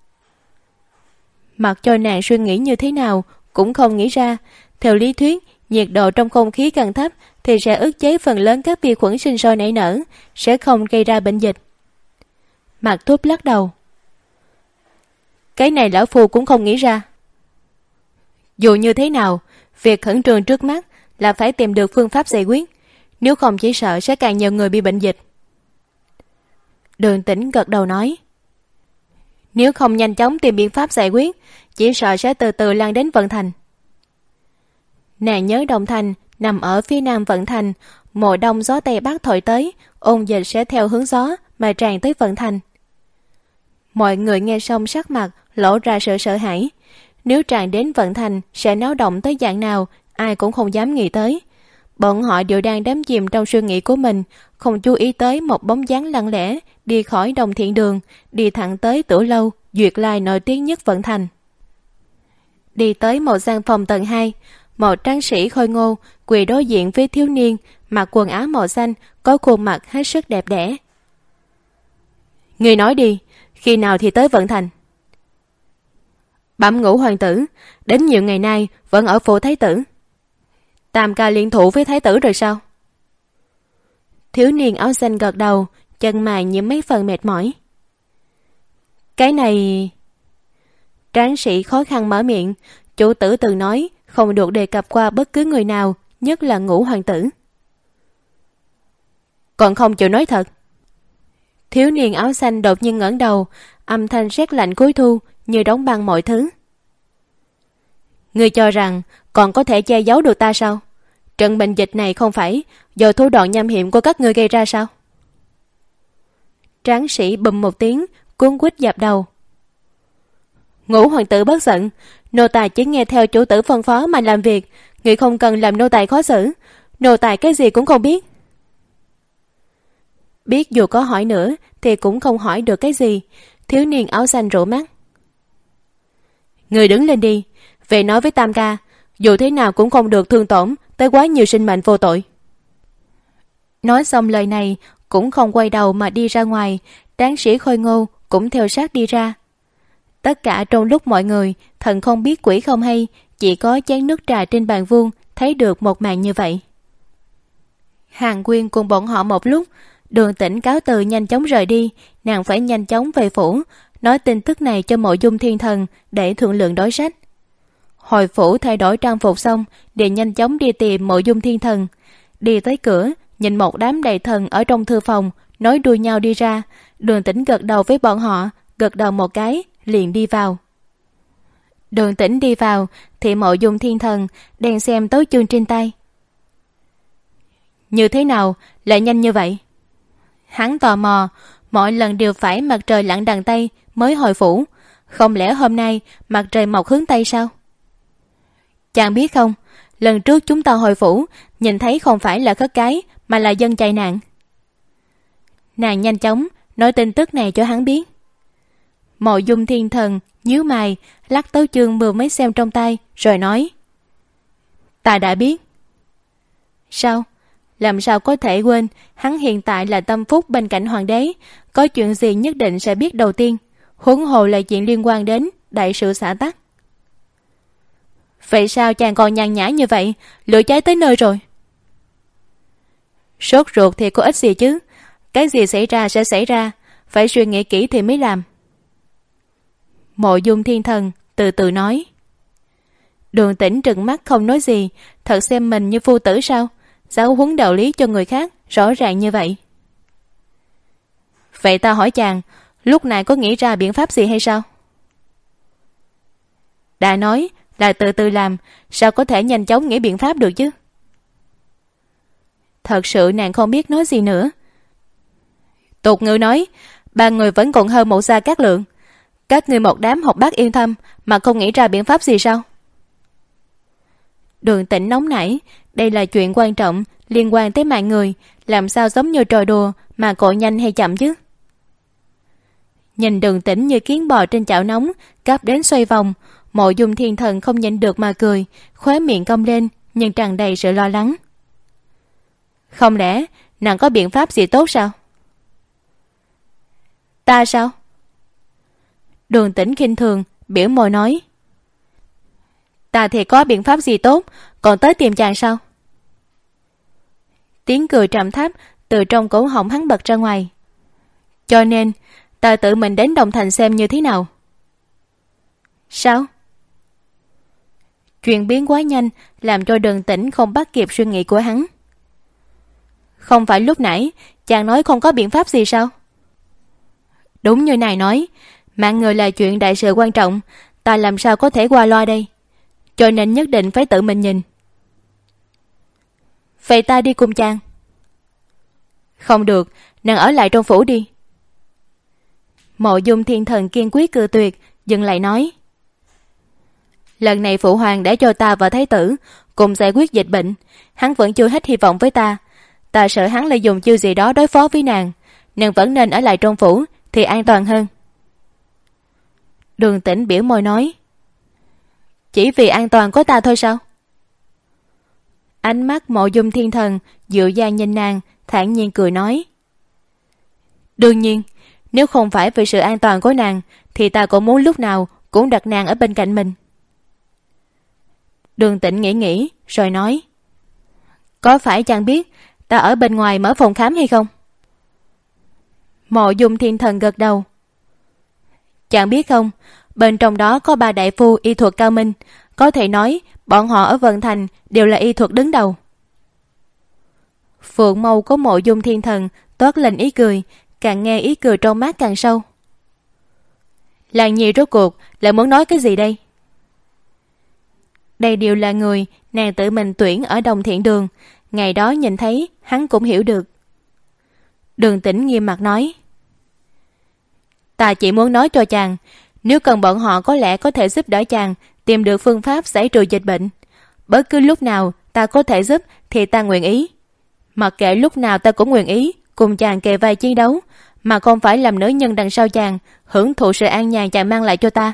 Mặc cho nàng suy nghĩ như thế nào cũng không nghĩ ra. Theo lý thuyết, nhiệt độ trong không khí càng thấp thì sẽ ức chế phần lớn các vi khuẩn sinh sôi nảy nở, sẽ không gây ra bệnh dịch. Mạc Thúc lắc đầu. Cái này lão phu cũng không nghĩ ra. Dù như thế nào, việc khẩn trương trước mắt là phải tìm được phương pháp giải quyết, nếu không chỉ sợ sẽ càng nhiều người bị bệnh dịch. Đường Tĩnh gật đầu nói. Nếu không nhanh chóng tìm biện pháp giải quyết, chỉ sợ sẽ từ từ lan đến Vận Thành. Nàng nhớ Đông Thành nằm ở phía nam Vận Thành, mùa đông gió tây bắc thổi tới, ôn dịch sẽ theo hướng gió mà tràn tới Vận Thành. Mọi người nghe xong sắc mặt lộ ra sự sợ hãi. Nếu tràn đến Vận Thành sẽ náo động tới dạng nào, ai cũng không dám nghĩ tới. Bọn họ đều đang đắm chìm trong suy nghĩ của mình, không chú ý tới một bóng dáng lặng lẽ đi khỏi Đồng Thiện Đường, đi thẳng tới Tử Lâu, Duyệt Lai nổi tiếng nhất Vận Thành. Đi tới một gian phòng tầng hai, một tráng sĩ khôi ngô quỳ đối diện với thiếu niên mặc quần áo màu xanh, có khuôn mặt hết sức đẹp đẽ. Người nói đi, khi nào thì tới Vận Thành? Bẩm Ngũ hoàng tử, đến nhiều ngày nay vẫn ở phủ thái tử. Tam ca liên thủ với thái tử rồi sao? Thiếu niên áo xanh gật đầu, chân mày nhiễm mấy phần mệt mỏi. Cái này... Tráng sĩ khó khăn mở miệng, chủ tử từng nói không được đề cập qua bất cứ người nào, nhất là Ngũ hoàng tử. Còn không chịu nói thật? Thiếu niên áo xanh đột nhiên ngẩng đầu, âm thanh rét lạnh cuối thu như đóng băng mọi thứ. Ngươi cho rằng còn có thể che giấu được ta sao? Trận bệnh dịch này không phải do thủ đoạn nham hiểm của các ngươi gây ra sao? Tráng sĩ bùm một tiếng, cuốn quýt dập đầu. Ngũ hoàng tử bất giận, nô tài chỉ nghe theo chủ tử phân phó mà làm việc, ngươi không cần làm nô tài khó xử, nô tài cái gì cũng không biết. Biết dù có hỏi nữa thì cũng không hỏi được cái gì. Thiếu niên áo xanh rủ mắt. Người đứng lên đi, về nói với Tam ca, dù thế nào cũng không được thương tổn tới quá nhiều sinh mệnh vô tội. Nói xong lời này cũng không quay đầu mà đi ra ngoài. Tráng sĩ khôi ngô cũng theo sát đi ra. Tất cả trong lúc mọi người thần không biết quỷ không hay, chỉ có chén nước trà trên bàn vuông thấy được một màn như vậy. Hàn Quyên cùng bọn họ một lúc, Đường Tĩnh cáo từ nhanh chóng rời đi. Nàng phải nhanh chóng về phủ, nói tin tức này cho Mộ Dung Thiên Thần để thương lượng đối sách. Hồi phủ thay đổi trang phục xong, liền nhanh chóng đi tìm Mộ Dung Thiên Thần. Đi tới cửa, nhìn một đám đầy thần ở trong thư phòng, nói đuôi nhau đi ra. Đường Tĩnh gật đầu với bọn họ, gật đầu một cái, liền đi vào. Đường Tĩnh đi vào, thì Mộ Dung Thiên Thần đang xem tấu chương trên tay. Như thế nào, lại nhanh như vậy? Hắn tò mò, mọi lần đều phải mặt trời lặn đằng Tây mới hồi phủ, không lẽ hôm nay mặt trời mọc hướng Tây sao? Chàng biết không, lần trước chúng ta hồi phủ, nhìn thấy không phải là khất cái, mà là dân chạy nạn. Nàng nhanh chóng nói tin tức này cho hắn biết. Mộ Dung Thiên Thần nhíu mày, lắc tấu chương vừa mới xem trong tay, rồi nói. Ta đã biết. Sao? Làm sao có thể quên, hắn hiện tại là tâm phúc bên cạnh hoàng đế, có chuyện gì nhất định sẽ biết đầu tiên, huống hồ là chuyện liên quan đến đại sự xã tắc. Vậy sao chàng còn nhàn nhã như vậy, lửa cháy tới nơi rồi? Sốt ruột thì có ích gì chứ, cái gì xảy ra sẽ xảy ra, phải suy nghĩ kỹ thì mới làm. Mộ Dung Thiên Thần từ từ nói. Đường Tĩnh trừng mắt không nói gì, thật xem mình như phu tử sao? Giáo huấn đạo lý cho người khác rõ ràng như vậy. Vậy ta hỏi chàng, lúc này có nghĩ ra biện pháp gì hay sao? Đã nói là từ từ làm, sao có thể nhanh chóng nghĩ biện pháp được chứ? Thật sự nàng không biết nói gì nữa. Tục ngữ nói, ba người vẫn còn hơn một Gia Cát Lượng. Các người một đám học bác yên tâm mà không nghĩ ra biện pháp gì sao? Đường Tĩnh nóng nảy, đây là chuyện quan trọng, liên quan tới mạng người, làm sao giống như trò đùa mà cội nhanh hay chậm chứ? Nhìn Đường Tĩnh như kiến bò trên chảo nóng, cắp đến xoay vòng, Mộ Dung Thiên Thần không nhịn được mà cười, khóe miệng cong lên, nhưng tràn đầy sự lo lắng. Không lẽ nàng có biện pháp gì tốt sao? Ta sao? Đường Tĩnh khinh thường, biểu môi nói. Ta thì có biện pháp gì tốt, còn tới tìm chàng sao? Tiếng cười trầm thấp từ trong cổ họng hắn bật ra ngoài. Cho nên ta tự mình đến Đồng Thành xem như thế nào. Sao? Chuyện biến quá nhanh làm cho Đường Tĩnh không bắt kịp suy nghĩ của hắn. Không phải lúc nãy chàng nói không có biện pháp gì sao? Đúng như này nói, mạng người là chuyện đại sự quan trọng, ta làm sao có thể qua loa đây, cho nên nhất định phải tự mình nhìn. vậy ta đi cùng chàng. Không được, nàng ở lại trong phủ đi. Mộ Dung Thiên Thần kiên quyết cự tuyệt, dừng lại nói: lần này phụ hoàng đã cho ta và thái tử cùng giải quyết dịch bệnh, hắn vẫn chưa hết hy vọng với ta. Ta sợ hắn lại dùng chiêu gì đó đối phó với nàng. Nàng vẫn nên ở lại trong phủ thì an toàn hơn. Đường Tĩnh biểu môi nói: chỉ vì an toàn của ta thôi sao? Ánh mắt Mộ Dung Thiên Thần dịu dàng nhìn nàng, thản nhiên cười nói: đương nhiên, nếu không phải vì sự an toàn của nàng thì ta cũng muốn lúc nào cũng đặt nàng ở bên cạnh mình. Đường Tĩnh nghĩ nghĩ rồi nói: có phải chàng biết ta ở bên ngoài mở phòng khám hay không? Mộ Dung Thiên Thần gật đầu. Chàng biết không, bên trong đó có ba đại phu y thuật cao minh, có thể nói bọn họ ở Vân Thành đều là y thuật đứng đầu. Phượng mâu của Mộ Dung Thiên Thần toát lên ý cười, càng nghe ý cười trong mắt càng sâu. Làng Nhi rốt cuộc lại muốn nói cái gì đây? Đây đều là người nàng tự mình tuyển ở Đồng Thiện Đường, ngày đó nhìn thấy hắn cũng hiểu được. Đường Tĩnh nghiêm mặt nói: ta chỉ muốn nói cho chàng, nếu cần bọn họ có lẽ có thể giúp đỡ chàng tìm được phương pháp giải trừ dịch bệnh. Bất cứ lúc nào ta có thể giúp thì ta nguyện ý. Mặc kệ lúc nào ta cũng nguyện ý cùng chàng kề vai chiến đấu, mà không phải làm nữ nhân đằng sau chàng, hưởng thụ sự an nhàn chàng mang lại cho ta.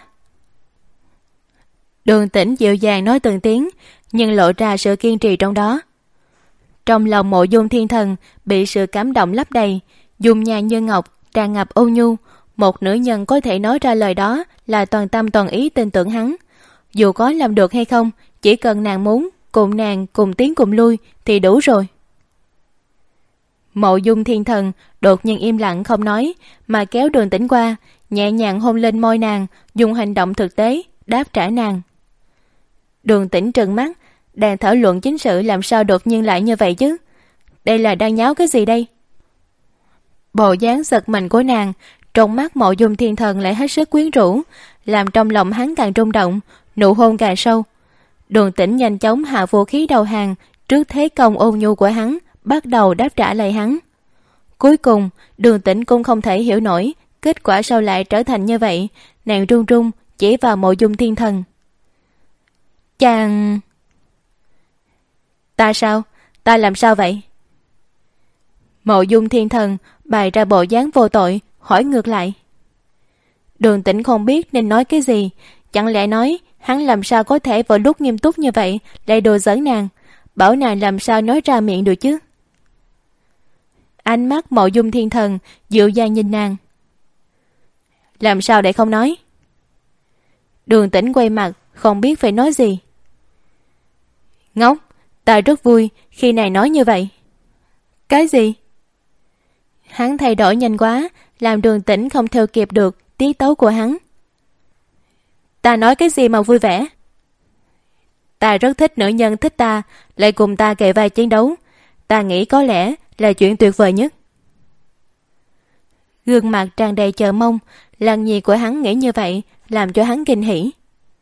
Đường Tĩnh dịu dàng nói từng tiếng, nhưng lộ ra sự kiên trì trong đó. Trong lòng Mộ Dung Thiên Thần bị sự cảm động lấp đầy, dung nhan như ngọc, tràn ngập ôn nhu. Một nữ nhân có thể nói ra lời đó là toàn tâm toàn ý tin tưởng hắn. Dù có làm được hay không, chỉ cần nàng muốn, cùng nàng cùng tiến cùng lui thì đủ rồi. Mộ Dung Thiên Thần đột nhiên im lặng không nói, mà kéo Đường Tĩnh qua, nhẹ nhàng hôn lên môi nàng, dùng hành động thực tế đáp trả nàng. Đường Tĩnh trừng mắt, đang thảo luận chính sự làm sao đột nhiên lại như vậy chứ? Đây là đang nháo cái gì đây? Bộ dáng giật mình của nàng trong mắt Mộ Dung Thiên Thần lại hết sức quyến rũ, làm trong lòng hắn càng rung động, nụ hôn càng sâu. Đường Tĩnh nhanh chóng hạ vũ khí đầu hàng trước thế công ôn nhu của hắn, bắt đầu đáp trả lại hắn. Cuối cùng Đường Tĩnh cũng không thể hiểu nổi kết quả sao lại trở thành như vậy. Nàng run run chỉ vào Mộ Dung Thiên Thần: chàng... ta sao? Ta làm sao vậy? Mộ Dung Thiên Thần bày ra bộ dáng vô tội, hỏi ngược lại. Đường Tĩnh không biết nên nói cái gì. Chẳng lẽ nói hắn làm sao có thể vào lúc nghiêm túc như vậy lại đùa giỡn nàng, bảo nàng làm sao nói ra miệng được chứ? Ánh mắt Mộ Dung Thiên Thần dịu dàng nhìn nàng: làm sao để không nói? Đường Tĩnh quay mặt không biết phải nói gì. Ngốc, ta rất vui khi này nói như vậy. Cái gì? Hắn thay đổi nhanh quá, làm Đường Tĩnh không theo kịp được tiết tấu của hắn. Ta nói cái gì mà vui vẻ? Ta rất thích nữ nhân thích ta lại cùng ta kề vai chiến đấu. Ta nghĩ có lẽ là chuyện tuyệt vời nhất. Gương mặt tràn đầy chờ mong, lần nhì của hắn nghĩ như vậy làm cho hắn kinh hỉ.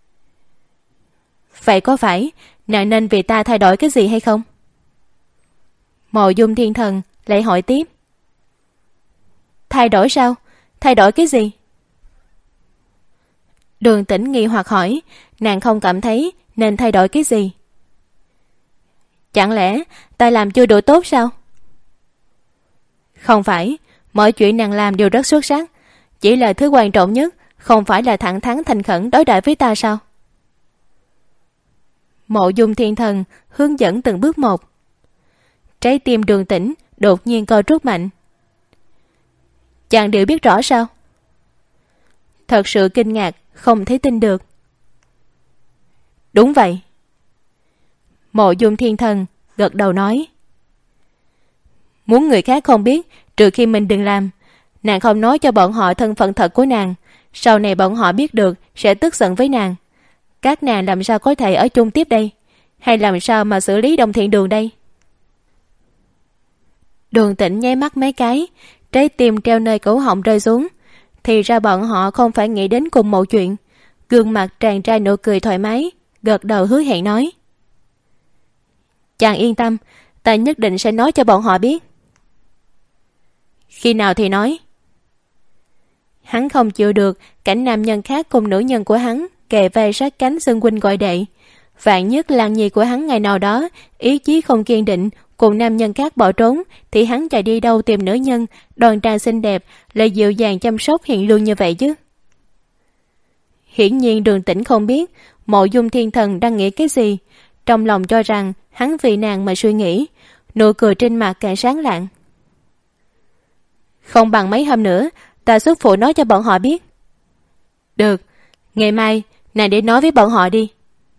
Vậy có phải nàng nên vì ta thay đổi cái gì hay không? Mộ Dung Thiên Thần lại hỏi tiếp. Thay đổi sao? Thay đổi cái gì? Đường Tĩnh nghi hoặc hỏi, nàng không cảm thấy nên thay đổi cái gì. Chẳng lẽ ta làm chưa đủ tốt sao? Không phải, mọi chuyện nàng làm đều rất xuất sắc. Chỉ là thứ quan trọng nhất không phải là thẳng thắn thành khẩn đối đãi với ta sao? Mộ Dung Thiên Thần hướng dẫn từng bước một. Trái tim Đường Tĩnh đột nhiên co rút mạnh. Chàng đều biết rõ sao? Thật sự kinh ngạc, không thể tin được. Đúng vậy. Mộ Dung Thiên Thần gật đầu nói. Muốn người khác không biết, trừ khi mình đừng làm. Nàng không nói cho bọn họ thân phận thật của nàng, sau này bọn họ biết được sẽ tức giận với nàng. Các nàng làm sao có thể ở chung tiếp đây? Hay làm sao mà xử lý Đồng Thiện Đường đây? Đường Tĩnh nháy mắt mấy cái, trái tim treo nơi cổ họng rơi xuống. Thì ra bọn họ không phải nghĩ đến cùng một chuyện. Gương mặt tràn ra nụ cười thoải mái, gật đầu hứa hẹn nói. Chàng yên tâm, ta nhất định sẽ nói cho bọn họ biết. Khi nào thì nói? Hắn không chịu được cảnh nam nhân khác cùng nữ nhân của hắn kề vai sát cánh xưng huynh gọi đệ. Vạn nhất làng nhi của hắn ngày nào đó ý chí không kiên định, cùng nam nhân khác bỏ trốn, thì hắn chạy đi đâu tìm nữ nhân đoan trang xinh đẹp lại dịu dàng chăm sóc hiền lương như vậy chứ? Hiển nhiên Đường Tĩnh không biết Mộ Dung Thiên Thần đang nghĩ cái gì, trong lòng cho rằng hắn vì nàng mà suy nghĩ, nụ cười trên mặt càng sáng lạng. Không bằng mấy hôm nữa ta xuất phụ nói cho bọn họ biết. Được, ngày mai nàng để nói với bọn họ đi.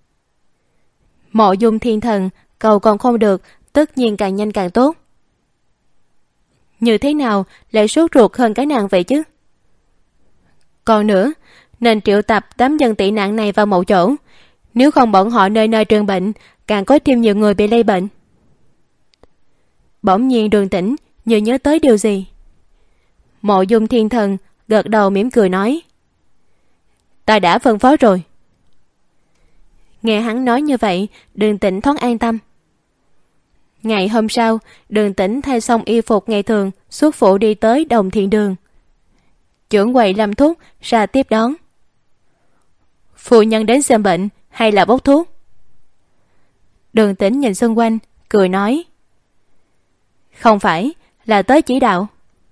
Mộ Dung Thiên Thần cầu còn không được, tất nhiên càng nhanh càng tốt. Như thế nào lại sốt ruột hơn cái nàng vậy chứ? Còn nữa, nên triệu tập đám dân tị nạn này vào một chỗ, nếu không bọn họ nơi nơi truyền bệnh, càng có thêm nhiều người bị lây bệnh. Bỗng nhiên Đường Tĩnh như nhớ tới điều gì. Mộ Dung Thiên Thần gật đầu mỉm cười nói, ta đã phân phó rồi. Nghe hắn nói như vậy, Đường Tĩnh thoáng an tâm. Ngày hôm sau, Đường Tĩnh thay xong y phục ngày thường, xuất phụ đi tới Đồng Thiện Đường. Trưởng quầy Lâm Thúc ra tiếp đón. Phu nhân đến xem bệnh hay là bốc thuốc? Đường Tĩnh nhìn xung quanh, cười nói, không phải, là tới chỉ đạo.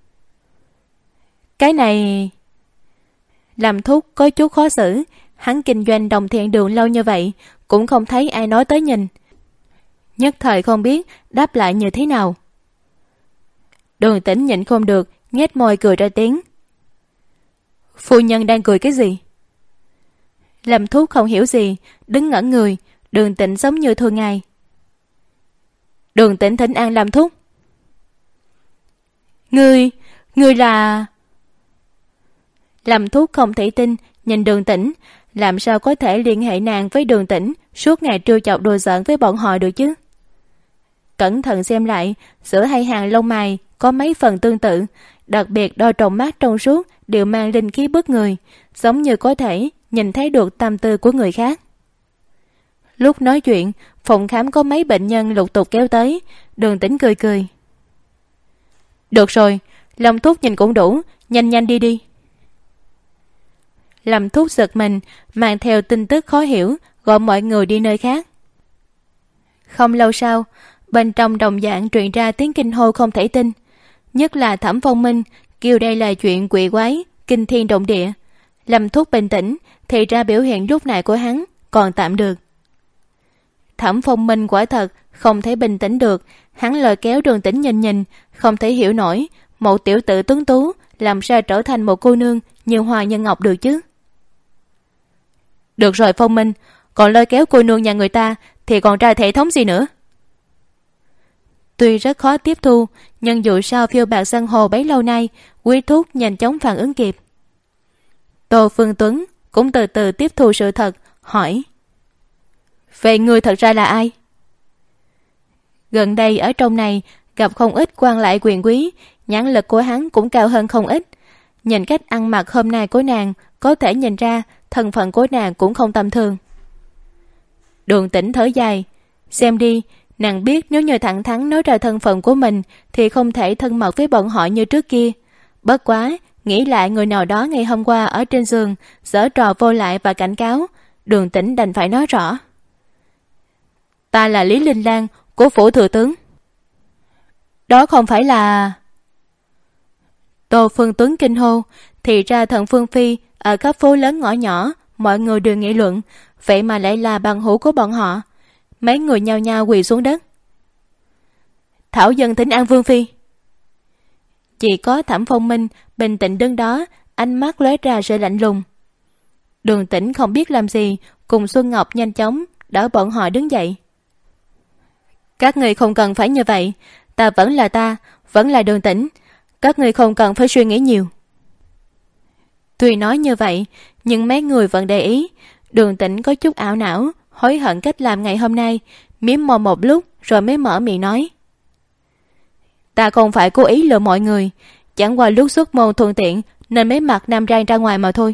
Cái này... Lâm Thúc có chút khó xử, hắn kinh doanh Đồng Thiện Đường lâu như vậy, cũng không thấy ai nói tới nhìn. Nhất thời không biết đáp lại như thế nào. Đường Tĩnh nhịn không được, nhếch môi cười ra tiếng. Phu nhân đang cười cái gì? Lâm Thúc không hiểu gì, đứng ngẩn người. Đường Tĩnh giống như thường ngày. Đường Tĩnh thỉnh an Lâm Thúc. Ngươi, ngươi là... Lâm Thúc không thể tin nhìn Đường Tĩnh, làm sao có thể liên hệ nàng với Đường Tĩnh suốt ngày trêu chọc đùa giỡn với bọn họ được chứ? Cẩn thận xem lại, giữa hai hàng lông mày có mấy phần tương tự, đặc biệt đôi tròng mắt trong suốt đều mang linh khí bức người, giống như có thể nhìn thấy được tâm tư của người khác. Lúc nói chuyện, phòng khám có mấy bệnh nhân lục tục kéo tới. Đường Tĩnh cười cười. Được rồi, Lâm Thúc nhìn cũng đủ, nhanh nhanh đi đi. Lâm Thúc giật mình, mang theo tin tức khó hiểu, gọi mọi người đi nơi khác. Không lâu sau, bên trong đồng dạng truyền ra tiếng kinh hô không thể tin, nhất là Thẩm Phong Minh kêu đây là chuyện quỷ quái, kinh thiên động địa. Lâm Thúc bình tĩnh, thì ra biểu hiện lúc này của hắn còn tạm được. Thẩm Phong Minh quả thật không thể bình tĩnh được, hắn lôi kéo Đường Tĩnh nhìn nhìn, không thể hiểu nổi một tiểu tử tuấn tú làm sao trở thành một cô nương như Hoa Nhân Ngọc được chứ. Được rồi Phong Minh, còn lôi kéo cô nương nhà người ta thì còn ra thể thống gì nữa? Tuy rất khó tiếp thu, nhưng dù sao phiêu bạc giang hồ bấy lâu nay, Quý Thúc nhanh chóng phản ứng kịp. Tô Phương Tuấn cũng từ từ tiếp thu sự thật, hỏi: vậy ngươi thật ra là ai? Gần đây ở trong này gặp không ít quan lại quyền quý, nhãn lực của hắn cũng cao hơn không ít. Nhìn cách ăn mặc hôm nay của nàng, có thể nhìn ra thân phận của nàng cũng không tầm thường. Đường Tĩnh thở dài, xem đi, nàng biết nếu như thẳng thắn nói ra thân phận của mình thì không thể thân mật với bọn họ như trước kia. Bất quá, nghĩ lại người nào đó ngày hôm qua ở trên giường giở trò vô lại và cảnh cáo, Đường Tĩnh đành phải nói rõ: ta là Lý Linh Lan của phủ thừa tướng. Đó không phải là... Tô Phương Tuấn kinh hô, thì ra Thần Phương Phi ở các phố lớn ngõ nhỏ mọi người đều nghị luận, vậy mà lại là bằng hữu của bọn họ. Mấy người nhao nhao quỳ xuống đất. Thảo dân thỉnh an Vương Phi. Chỉ có Thẩm Phong Minh bình tĩnh đứng đó, ánh mắt lóe ra sự lạnh lùng. Đường Tĩnh không biết làm gì, cùng Xuân Ngọc nhanh chóng đỡ bọn họ đứng dậy. Các người không cần phải như vậy, ta vẫn là ta, vẫn là Đường Tĩnh, các người không cần phải suy nghĩ nhiều. Tuy nói như vậy, nhưng mấy người vẫn để ý. Đường Tĩnh có chút ảo não, hối hận cách làm ngày hôm nay, miếm môi một lúc rồi mới mở miệng nói: ta không phải cố ý lừa mọi người, chẳng qua lúc xuất môn thuận tiện nên mới mặc nam trang ra ngoài mà thôi.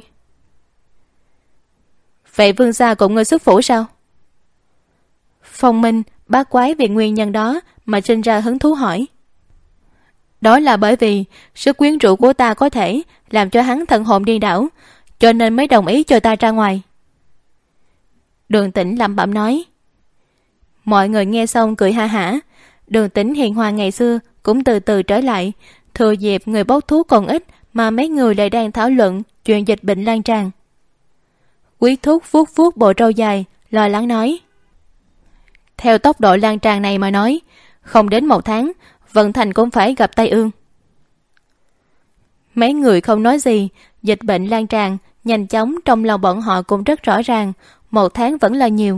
Vậy Vương gia cũng ngươi xuất phủ sao? Phong Minh Bác quái vì nguyên nhân đó mà sinh ra hứng thú hỏi. Đó là bởi vì sức quyến rũ của ta có thể làm cho hắn thần hồn điên đảo, cho nên mới đồng ý cho ta ra ngoài. Đường Tĩnh lẩm bẩm nói. Mọi người nghe xong cười ha hả. Đường Tĩnh hiền hòa ngày xưa cũng từ từ trở lại. Thừa dịp người bốc thuốc còn ít mà mấy người lại đang thảo luận chuyện dịch bệnh lan tràn. Quý thúc vuốt vuốt bộ râu dài, lo lắng nói. Theo tốc độ lan tràn này mà nói, không đến một tháng Vận Thành cũng phải gặp tai ương. Mấy người không nói gì. Dịch bệnh lan tràn nhanh chóng, trong lòng bọn họ cũng rất rõ ràng. Một tháng vẫn là nhiều.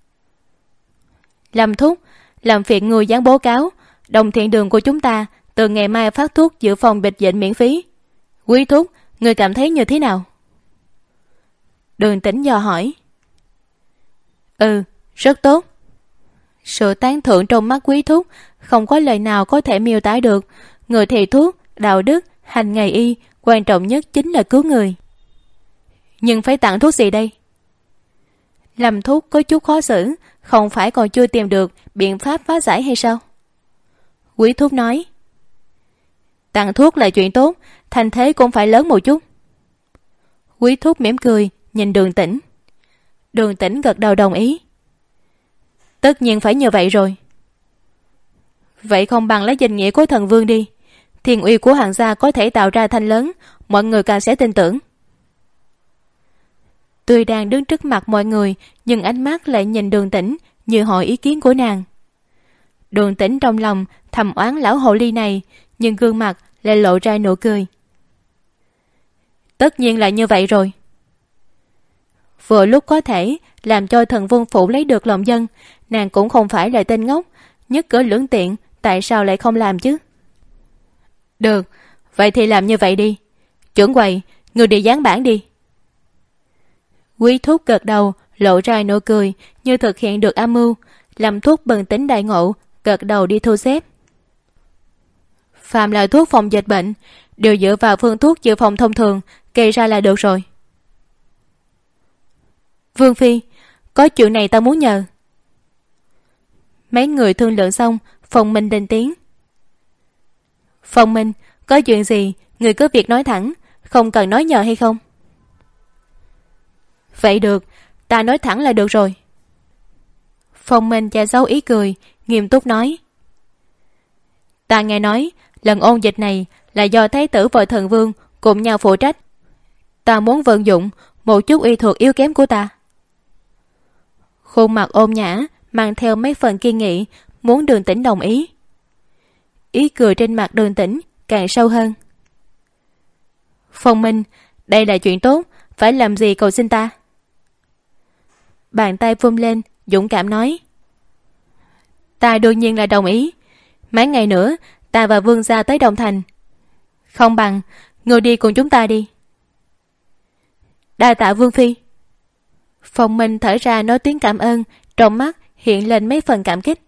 Lâm thúc, làm phiền người dán báo cáo Đồng Thiện Đường của chúng ta từ ngày mai phát thuốc dự phòng dịch bệnh miễn phí. Quý thúc, người cảm thấy như thế nào? Đường Tĩnh dò hỏi. Ừ, rất tốt. Sự tán thưởng trong mắt quý thúc không có lời nào có thể miêu tả được. Người thầy thuốc, đạo đức, hành nghề y, quan trọng nhất chính là cứu người. Nhưng phải tặng thuốc gì đây? Lâm thúc có chút khó xử. Không phải còn chưa tìm được biện pháp phá giải hay sao? Quý thúc nói. Tặng thuốc là chuyện tốt, thành thế cũng phải lớn một chút. Quý thúc mỉm cười nhìn Đường Tĩnh. Đường Tĩnh gật đầu đồng ý. Tất nhiên phải như vậy rồi. Vậy không bằng lấy danh nghĩa của thần vương đi. Thiên uy của Hàn gia có thể tạo ra thanh lớn, mọi người càng sẽ tin tưởng. Tôi đang đứng trước mặt mọi người, nhưng ánh mắt lại nhìn Đường Tĩnh như hỏi ý kiến của nàng. Đường Tĩnh trong lòng thầm oán lão hồ ly này, nhưng gương mặt lại lộ ra nụ cười. Tất nhiên là như vậy rồi. Vừa lúc có thể làm cho thần vương phủ lấy được lòng dân, nàng cũng không phải là tên ngốc, nhất cử lưỡng tiện, tại sao lại không làm chứ? Được, vậy thì làm như vậy đi. Trưởng quầy, người đi dán bản đi. Quý thúc gật đầu, lộ ra nụ cười như thực hiện được âm mưu. Lâm thúc bừng tỉnh đại ngộ, gật đầu đi thu xếp. Phạm là thuốc phòng dịch bệnh đều dựa vào phương thuốc dự phòng thông thường kê ra là được rồi. Vương phi, có chuyện này ta muốn nhờ. Mấy người thương lượng xong, Phong Minh lên tiếng. Phong Minh, có chuyện gì người cứ việc nói thẳng, không cần nói nhờ hay không. Vậy được, ta nói thẳng là được rồi. Phong Minh che giấu ý cười, nghiêm túc nói. Ta nghe nói lần ôn dịch này là do thái tử và thần vương cùng nhau phụ trách. Ta muốn vận dụng một chút y thuật yếu kém của ta. Khuôn mặt ôn nhã mang theo mấy phần kiên nghị, muốn Đường Tĩnh đồng ý. Ý cười trên mặt Đường Tĩnh càng sâu hơn. Phong Minh, đây là chuyện tốt, phải làm gì cầu xin ta? Bàn tay vung lên, dũng cảm nói. Ta đương nhiên là đồng ý. Mấy ngày nữa ta và Vương gia tới Đồng Thành. Không bằng người đi cùng chúng ta đi. Đa tạ Vương phi. Phong Minh thở ra nói tiếng cảm ơn, trong mắt hiện lên mấy phần cảm kích.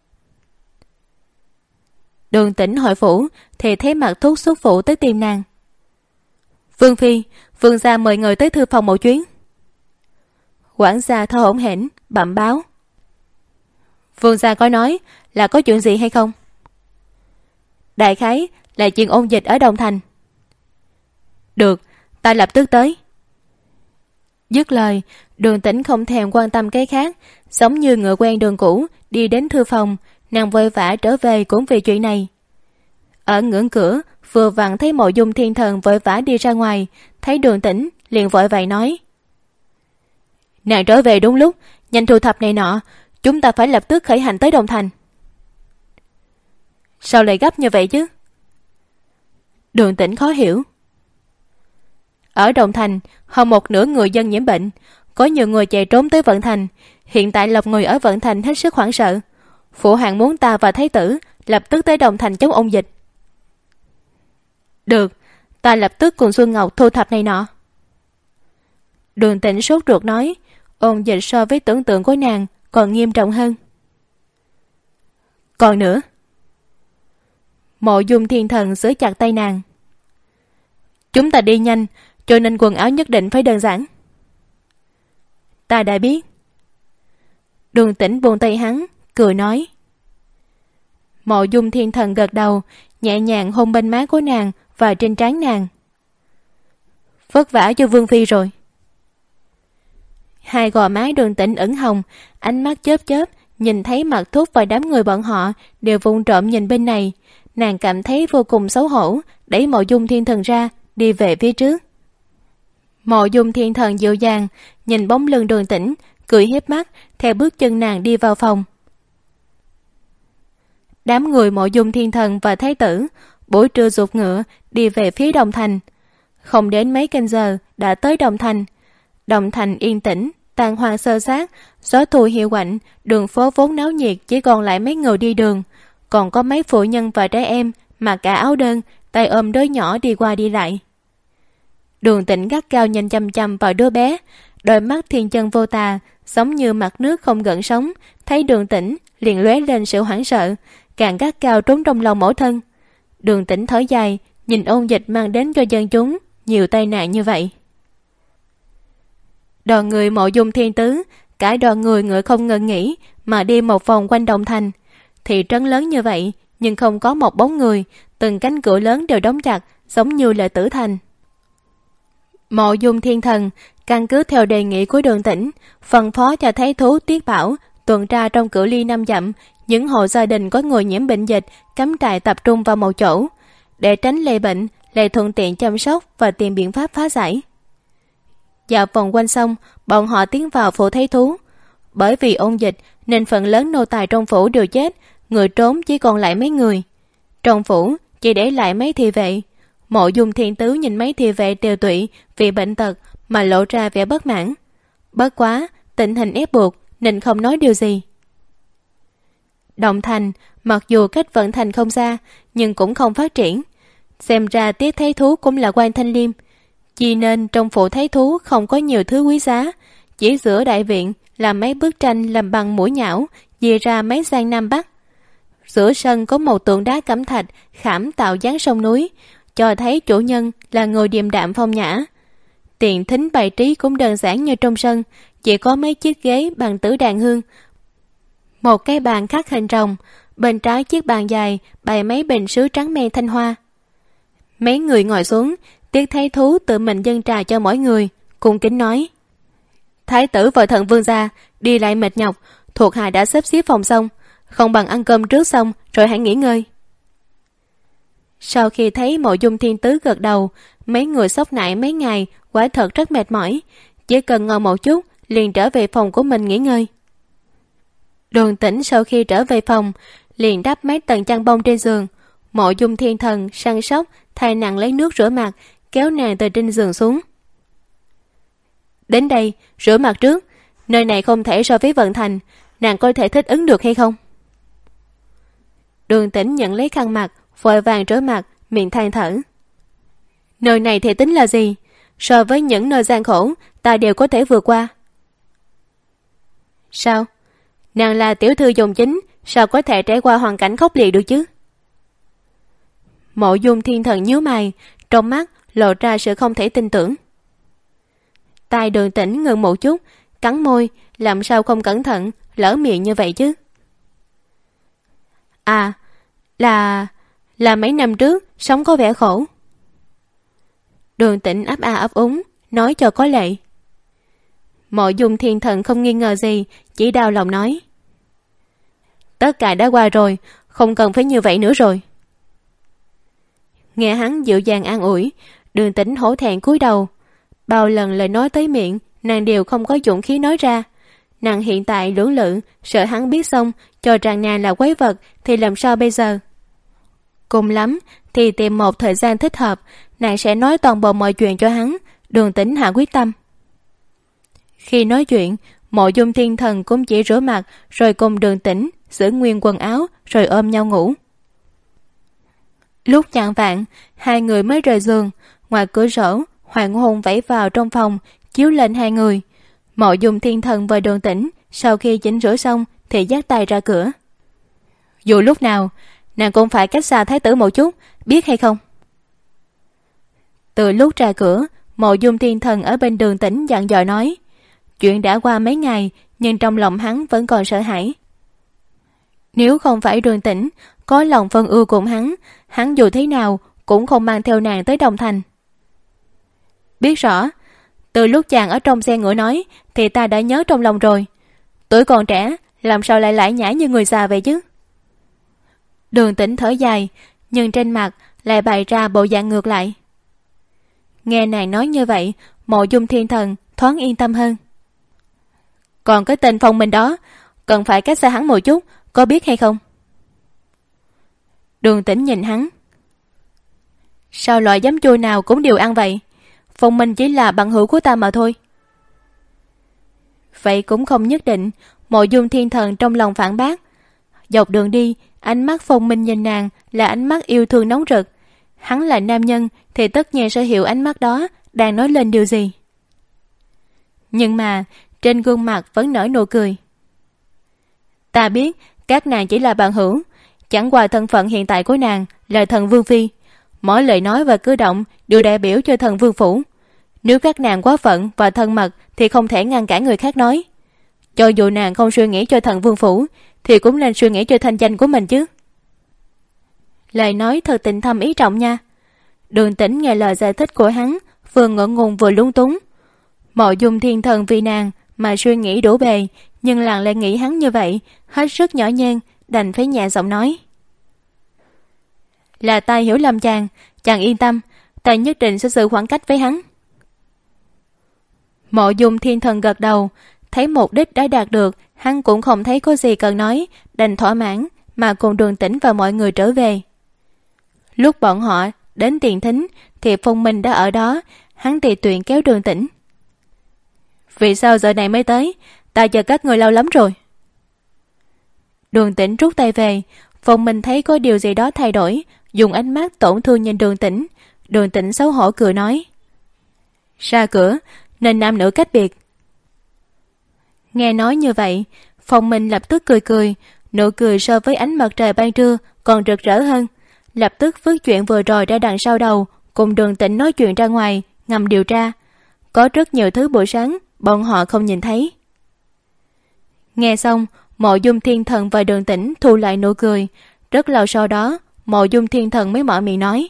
Đường Tĩnh hội phủ thì thấy mặt thuốc xuất phủ tới tìm nàng. Vương phi, Vương gia mời người tới thư phòng một chuyến. Quản gia thở hổn hển bẩm báo. Vương gia có nói là có chuyện gì hay không? Đại khái là chuyện ôn dịch ở Đồng Thành. Được, ta lập tức tới. Dứt lời, Đường Tĩnh không thèm quan tâm cái khác, giống như ngựa quen đường cũ đi đến thư phòng. Nàng vội vã trở về cũng vì chuyện này. Ở ngưỡng cửa vừa vặn thấy Mộ Dung Thiên Thần vội vã đi ra ngoài, thấy Đường Tĩnh liền vội vàng nói. Nàng trở về đúng lúc, nhanh thu thập này nọ, chúng ta phải lập tức khởi hành tới Đồng Thành. Sao lại gấp như vậy chứ? Đường Tĩnh khó hiểu. Ở Đồng Thành hơn một nửa người dân nhiễm bệnh, có nhiều người chạy trốn tới Vận Thành. Hiện tại lộc người ở Vận Thành hết sức hoảng sợ. Phụ hoàng muốn ta và thái tử lập tức tới Đồng Thành chống ôn dịch. Được, ta lập tức cùng Xuân Ngọc thu thập này nọ. Đường Tĩnh sốt ruột nói, ôn dịch so với tưởng tượng của nàng còn nghiêm trọng hơn. Còn nữa. Mộ Dung Thiên Thần giữ chặt tay nàng. Chúng ta đi nhanh, cho nên quần áo nhất định phải đơn giản. Ta đã biết. Đường Tĩnh buông tay hắn, cười nói. Mộ Dung Thiên Thần gật đầu, nhẹ nhàng hôn bên má của nàng và trên trán nàng. Vất vả cho Vương Phi rồi. Hai gò má Đường Tĩnh ửng hồng, ánh mắt chớp chớp, nhìn thấy Mặc Thúc và đám người bọn họ đều vụng trộm nhìn bên này. Nàng cảm thấy vô cùng xấu hổ, đẩy Mộ Dung Thiên Thần ra, đi về phía trước. Mộ Dung Thiên Thần dịu dàng nhìn bóng lưng Đường Tĩnh, cười hiếp mắt theo bước chân nàng đi vào phòng. Đám người Mộ Dung Thiên Thần và Thái tử buổi trưa giục ngựa đi về phía Đồng Thành. Không đến mấy canh giờ đã tới Đồng Thành. Đồng Thành yên tĩnh, tàn hoa xơ xác, gió thu hiu quạnh, đường phố vốn náo nhiệt chỉ còn lại mấy người đi đường, còn có mấy phụ nhân và trẻ em mặc cả áo đơn, tay ôm đứa nhỏ đi qua đi lại. Đường Tĩnh gắt cao nhìn chăm chăm vào đứa bé, đôi mắt thiên chân vô tà, giống như mặt nước không gợn sóng. Thấy Đường Tĩnh liền lóe lên sự hoảng sợ, càng gắt cao trốn trong lòng mẫu thân. Đường Tĩnh thở dài, nhìn ôn dịch mang đến cho dân chúng nhiều tai nạn như vậy. Đoàn người Mộ Dung Thiên Tứ, cả đoàn người ngựa không ngừng nghỉ mà đi một vòng quanh Đồng Thành. Thị trấn lớn như vậy nhưng không có một bóng người, từng cánh cửa lớn đều đóng chặt, giống như là tử thành. Mộ Dung Thiên Thần căn cứ theo đề nghị của Đường Tĩnh, phân phó cho Thái thú Tiết Bảo tuần tra trong cự ly năm dặm, những hộ gia đình có người nhiễm bệnh dịch cắm trại tập trung vào một chỗ, để tránh lây bệnh, lại thuận tiện chăm sóc và tìm biện pháp phá giải. Dạo vòng quanh xong, bọn họ tiến vào phủ Thái thú. Bởi vì ôn dịch nên phần lớn nô tài trong phủ đều chết, người trốn chỉ còn lại mấy người. Trong phủ chỉ để lại mấy thị vệ. Mộ Dung Thiên Tứ nhìn mấy thị vệ tiều tụy vì bệnh tật mà lộ ra vẻ bất mãn. Bất quá tình hình ép buộc nên không nói điều gì. Đồng Thành mặc dù cách vận thành không xa nhưng cũng không phát triển. Xem ra Tiết Thái thú cũng là quan thanh liêm, chỉ nên trong phủ Thái thú không có nhiều thứ quý giá, chỉ giữa đại viện là mấy bức tranh làm bằng mũi nhão dìa ra mấy gian nam bắc. Giữa sân có một tượng đá cẩm thạch khảm tạo dáng sông núi, cho thấy chủ nhân là người điềm đạm phong nhã. Tiện thính bày trí cũng đơn giản như trong sân, chỉ có mấy chiếc ghế bằng tử đàn hương, một cái bàn khắc hình rồng, bên trái chiếc bàn dài bày mấy bình sứ trắng men thanh hoa. Mấy người ngồi xuống, Tiết Thái thú tự mình dâng trà cho mỗi người, cung kính nói: Thái tử và Thần Vương gia đi lại mệt nhọc, thuộc hạ đã xếp xếp phòng xong, không bằng ăn cơm trước xong rồi hãy nghỉ ngơi. Sau khi thấy Mộ Dung Thiên Tứ gật đầu, mấy người sốc nại mấy ngày quả thật rất mệt mỏi, chỉ cần ngồi một chút liền trở về phòng của mình nghỉ ngơi. Đường Tĩnh sau khi trở về phòng liền đắp mấy tầng chăn bông trên giường. Mộ Dung Thiên Thần săn sóc thay nàng lấy nước rửa mặt, kéo nàng từ trên giường xuống. Đến đây rửa mặt trước, nơi này không thể so với vận thành, nàng có thể thích ứng được hay không? Đường Tĩnh nhận lấy khăn mặt, vội vàng rửa mặt, miệng than thở: Nơi này thì tính là gì, so với những nơi gian khổ ta đều có thể vượt qua. Sao? Nàng là tiểu thư dòng chính, sao có thể trải qua hoàn cảnh khốc liệt được chứ? Mộ Dung Thiên Thần nhíu mày, trong mắt lộ ra sự không thể tin tưởng. Tai Đường Tĩnh ngừng một chút, cắn môi, làm sao không cẩn thận lỡ miệng như vậy chứ? À, là... là mấy năm trước sống có vẻ khổ. Đường Tĩnh ấp a ấp úng, nói cho có lệ. Mộ Dung Thiên Thần không nghi ngờ gì, chỉ đau lòng nói: Tất cả đã qua rồi, không cần phải như vậy nữa rồi. Nghe hắn dịu dàng an ủi, Đường Tĩnh hổ thẹn cúi đầu. Bao lần lời nói tới miệng, nàng đều không có dũng khí nói ra. Nàng hiện tại lưỡng lự, sợ hắn biết xong cho rằng nàng là quái vật thì làm sao bây giờ? Cùng lắm thì tìm một thời gian thích hợp, nàng sẽ nói toàn bộ mọi chuyện cho hắn. Đường Tĩnh hạ quyết tâm. Khi nói chuyện, Mộ Dung Thiên Thần cũng chỉ rửa mặt rồi cùng Đường Tĩnh giữ nguyên quần áo rồi ôm nhau ngủ. Lúc chạng vạng, hai người mới rời giường. Ngoài cửa sổ, hoàng hôn vẫy vào trong phòng, chiếu lên hai người. Mộ Dung Thiên Thần và Đường Tĩnh sau khi chỉnh rửa xong thì dắt tay ra cửa. Dù lúc nào nàng cũng phải cách xa thái tử một chút, biết hay không? Từ lúc ra cửa, Mộ Dung Thiên Thần ở bên Đường Tĩnh dặn dò nói. Chuyện đã qua mấy ngày, nhưng trong lòng hắn vẫn còn sợ hãi. Nếu không phải Đường Tĩnh, có lòng phân ưu cùng hắn, hắn dù thế nào cũng không mang theo nàng tới Đông Thành. Biết rõ, từ lúc chàng ở trong xe ngựa nói thì ta đã nhớ trong lòng rồi. Tuổi còn trẻ, làm sao lại lải nhải như người già vậy chứ? Đường Tĩnh thở dài, nhưng trên mặt lại bày ra bộ dạng ngược lại. Nghe nàng nói như vậy, Mộ Dung Thiên Thần thoáng yên tâm hơn. Còn cái tên Phong Minh đó, cần phải cách xa hắn một chút, có biết hay không? Đường Tĩnh nhìn hắn. Sao loại giấm chua nào cũng đều ăn vậy? Phong Minh chỉ là bằng hữu của ta mà thôi. Vậy cũng không nhất định. Mộ Dung Thiên Thần trong lòng phản bác. Dọc đường đi, ánh mắt Phong Minh nhìn nàng là ánh mắt yêu thương nóng rực. Hắn là nam nhân thì tất nhiên sẽ hiểu ánh mắt đó đang nói lên điều gì. Nhưng mà trên gương mặt vẫn nở nụ cười. Ta biết các nàng chỉ là bạn hữu, chẳng qua thân phận hiện tại của nàng là thần vương phi. Mỗi lời nói và cử động đều đại biểu cho thần vương phủ. Nếu các nàng quá phận và thân mật thì không thể ngăn cản người khác nói. Cho dù nàng không suy nghĩ cho thần vương phủ thì cũng nên suy nghĩ cho thanh danh của mình chứ. Lời nói thật tình thâm ý trọng nha. Đường Tĩnh nghe lời giải thích của hắn, vừa ngượng ngùng vừa lung túng. Mộ Dung Thiên Thần vì nàng mà suy nghĩ đủ bề, nhưng làng lại nghĩ hắn như vậy, hết sức nhỏ nhen, đành phải nhẹ giọng nói. Là ta hiểu lầm chàng, chàng yên tâm, ta nhất định sẽ giữ khoảng cách với hắn. Mộ Dung Thiên Thần gật đầu, thấy mục đích đã đạt được, hắn cũng không thấy có gì cần nói, đành thỏa mãn mà cùng Đường Tĩnh và mọi người trở về. Lúc bọn họ đến Tiền Thính thì Phong Minh đã ở đó, hắn tùy tiện kéo Đường Tĩnh. Vì sao giờ này mới tới? Ta chờ các người lâu lắm rồi. Đường Tĩnh rút tay về. Phong Minh thấy có điều gì đó thay đổi, dùng ánh mắt tổn thương nhìn Đường Tĩnh. Đường Tĩnh xấu hổ cười nói. Ra cửa nên nam nữ cách biệt. Nghe nói như vậy, Phong Minh lập tức cười cười, nụ cười so với ánh mặt trời ban trưa còn rực rỡ hơn. Lập tức vứt chuyện vừa rồi ra đằng sau đầu, cùng Đường Tĩnh nói chuyện ra ngoài, ngầm điều tra. Có rất nhiều thứ buổi sáng bọn họ không nhìn thấy. Nghe xong, Mộ Dung Thiên Thần và Đường Tĩnh thu lại nụ cười. Rất lâu sau đó, Mộ Dung Thiên Thần mới mở miệng nói.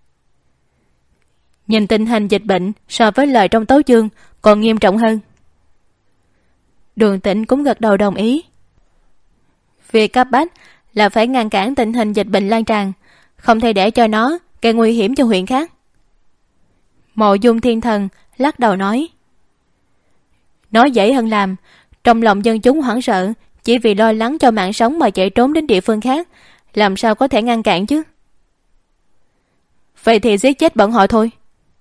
Nhìn tình hình dịch bệnh so với lời trong tấu chương còn nghiêm trọng hơn. Đường Tĩnh cũng gật đầu đồng ý. Việc cấp bách là phải ngăn cản tình hình dịch bệnh lan tràn, không thể để cho nó gây nguy hiểm cho huyện khác. Mộ Dung Thiên Thần lắc đầu nói. Nói dễ hơn làm. Trong lòng dân chúng hoảng sợ, chỉ vì lo lắng cho mạng sống mà chạy trốn đến địa phương khác, làm sao có thể ngăn cản chứ? Vậy thì giết chết bọn họ thôi.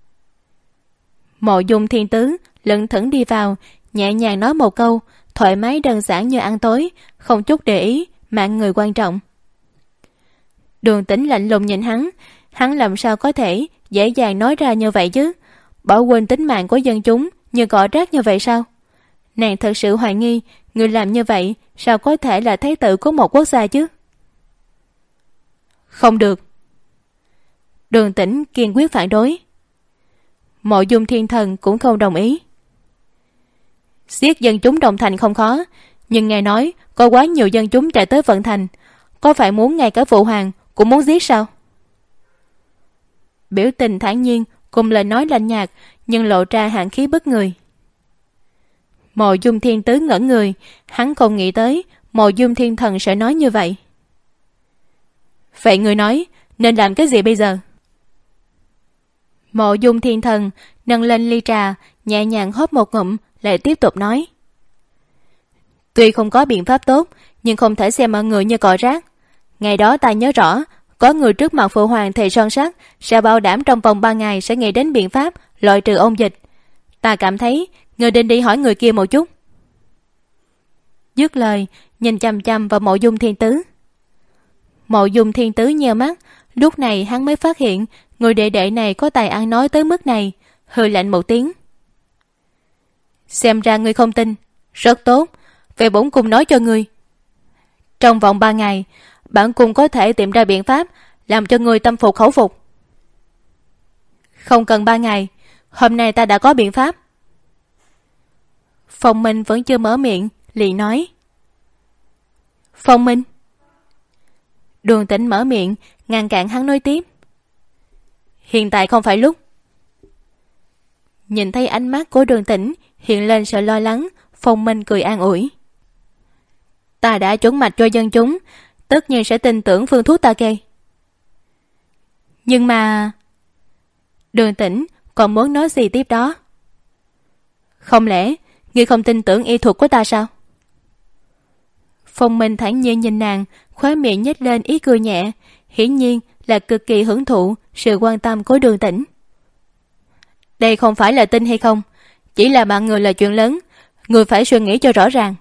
Mộ Dung Thiên Tứ lững thững đi vào, nhẹ nhàng nói một câu, thoải mái đơn giản như ăn tối, không chút để ý mạng người quan trọng. Đường Tĩnh lạnh lùng nhìn hắn, hắn làm sao có thể dễ dàng nói ra như vậy chứ? Bỏ quên tính mạng của dân chúng như cỏ rác như vậy sao? Nàng thật sự hoài nghi người làm như vậy sao có thể là thái tử của một quốc gia chứ? Không được. Đường Tĩnh kiên quyết phản đối. Mộ Dung Thiên Thần cũng không đồng ý. Giết dân chúng Đồng Thành không khó, nhưng nghe nói có quá nhiều dân chúng chạy tới Vận Thành, có phải muốn ngay cả phụ hoàng cũng muốn giết sao? Biểu tình thản nhiên cùng lời nói lạnh nhạt, nhưng lộ ra hàn khí bức người. Mộ Dung Thiên Tứ ngẩn người, hắn không nghĩ tới Mộ Dung Thiên Thần sẽ nói như vậy. Vậy người nói nên làm cái gì bây giờ? Mộ Dung Thiên Thần nâng lên ly trà, nhẹ nhàng hớp một ngụm, lại tiếp tục nói. Tuy không có biện pháp tốt, nhưng không thể xem mọi người như cỏ rác. Ngày đó ta nhớ rõ, có người trước mặt phụ hoàng thề son sắt sẽ bảo đảm trong vòng ba ngày sẽ nghĩ đến biện pháp loại trừ ôn dịch. Ta cảm thấy người nên đi hỏi người kia một chút. Dứt lời, nhìn chăm chăm vào Mộ Dung Thiên Tứ. Mộ Dung Thiên Tứ nheo mắt, lúc này hắn mới phát hiện người đệ đệ này có tài ăn nói tới mức này, hơi lạnh một tiếng. Xem ra ngươi không tin. Rất tốt, về bổn cung nói cho ngươi. Trong vòng ba ngày, bản cung có thể tìm ra biện pháp làm cho ngươi tâm phục khẩu phục. Không cần ba ngày, hôm nay ta đã có biện pháp. Phong Minh vẫn chưa mở miệng, liền nói. Phong Minh. Đường Tĩnh mở miệng ngăn cản hắn nói tiếp. Hiện tại không phải lúc. Nhìn thấy ánh mắt của Đường Tĩnh hiện lên sự lo lắng, Phong Minh cười an ủi. Ta đã chuẩn mạch cho dân chúng, tất nhiên sẽ tin tưởng phương thuốc ta kê. Nhưng mà... Đường Tĩnh còn muốn nói gì tiếp đó. Không lẽ ngươi không tin tưởng y thuật của ta sao? Phong Minh thản nhiên nhìn nàng, khóe miệng nhếch lên ý cười nhẹ, hiển nhiên là cực kỳ hưởng thụ sự quan tâm của Đường Tĩnh. Đây không phải là tin hay không, chỉ là mạng người là chuyện lớn, người phải suy nghĩ cho rõ ràng.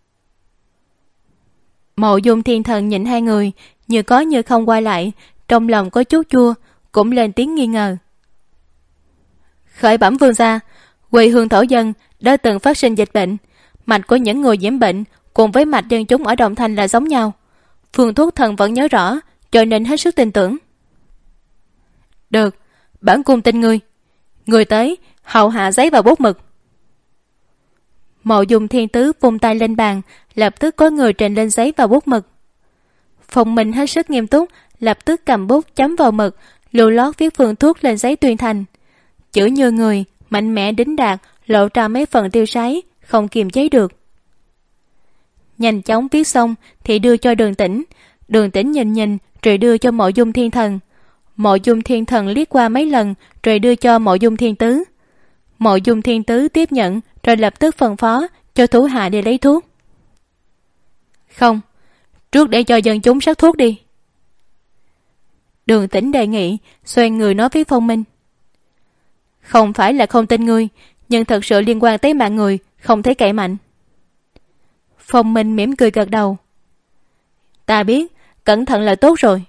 Mộ Dung Thiên Thần nhìn hai người như có như không qua lại, trong lòng có chút chua, cũng lên tiếng nghi ngờ. Khởi bẩm vương gia, quê hương thổ dân đã từng phát sinh dịch bệnh, mạch của những người nhiễm bệnh cùng với mạch dân chúng ở Đồng Thành là giống nhau. Phương thuốc thần vẫn nhớ rõ, cho nên hết sức tin tưởng. Được, bản cung tin ngươi. Người tới, hầu hạ giấy và bút mực. Mộ Dung Thiên Tứ vung tay lên bàn, lập tức có người trình lên giấy và bút mực. Phong Minh hết sức nghiêm túc, lập tức cầm bút chấm vào mực, lưu lót viết phương thuốc lên giấy tuyên thành. Chữ như người, mạnh mẽ đính đạt, lộ ra mấy phần tiêu sái, không kiềm chế được. Nhanh chóng viết xong thì đưa cho Đường Tĩnh. Đường Tĩnh nhìn nhìn rồi đưa cho Mộ Dung Thiên Thần. Mộ Dung Thiên Thần liếc qua mấy lần rồi đưa cho Mộ Dung Thiên Tứ. Mộ Dung Thiên Tứ tiếp nhận rồi lập tức phân phó cho thủ hạ đi lấy thuốc. Không, trước để cho dân chúng sắc thuốc đi. Đường Tĩnh đề nghị, xoay người nói với Phong Minh. Không phải là không tin ngươi, nhưng thật sự liên quan tới mạng người, không thể cậy mạnh. Phong Minh mỉm cười gật đầu. Ta biết, cẩn thận là tốt rồi.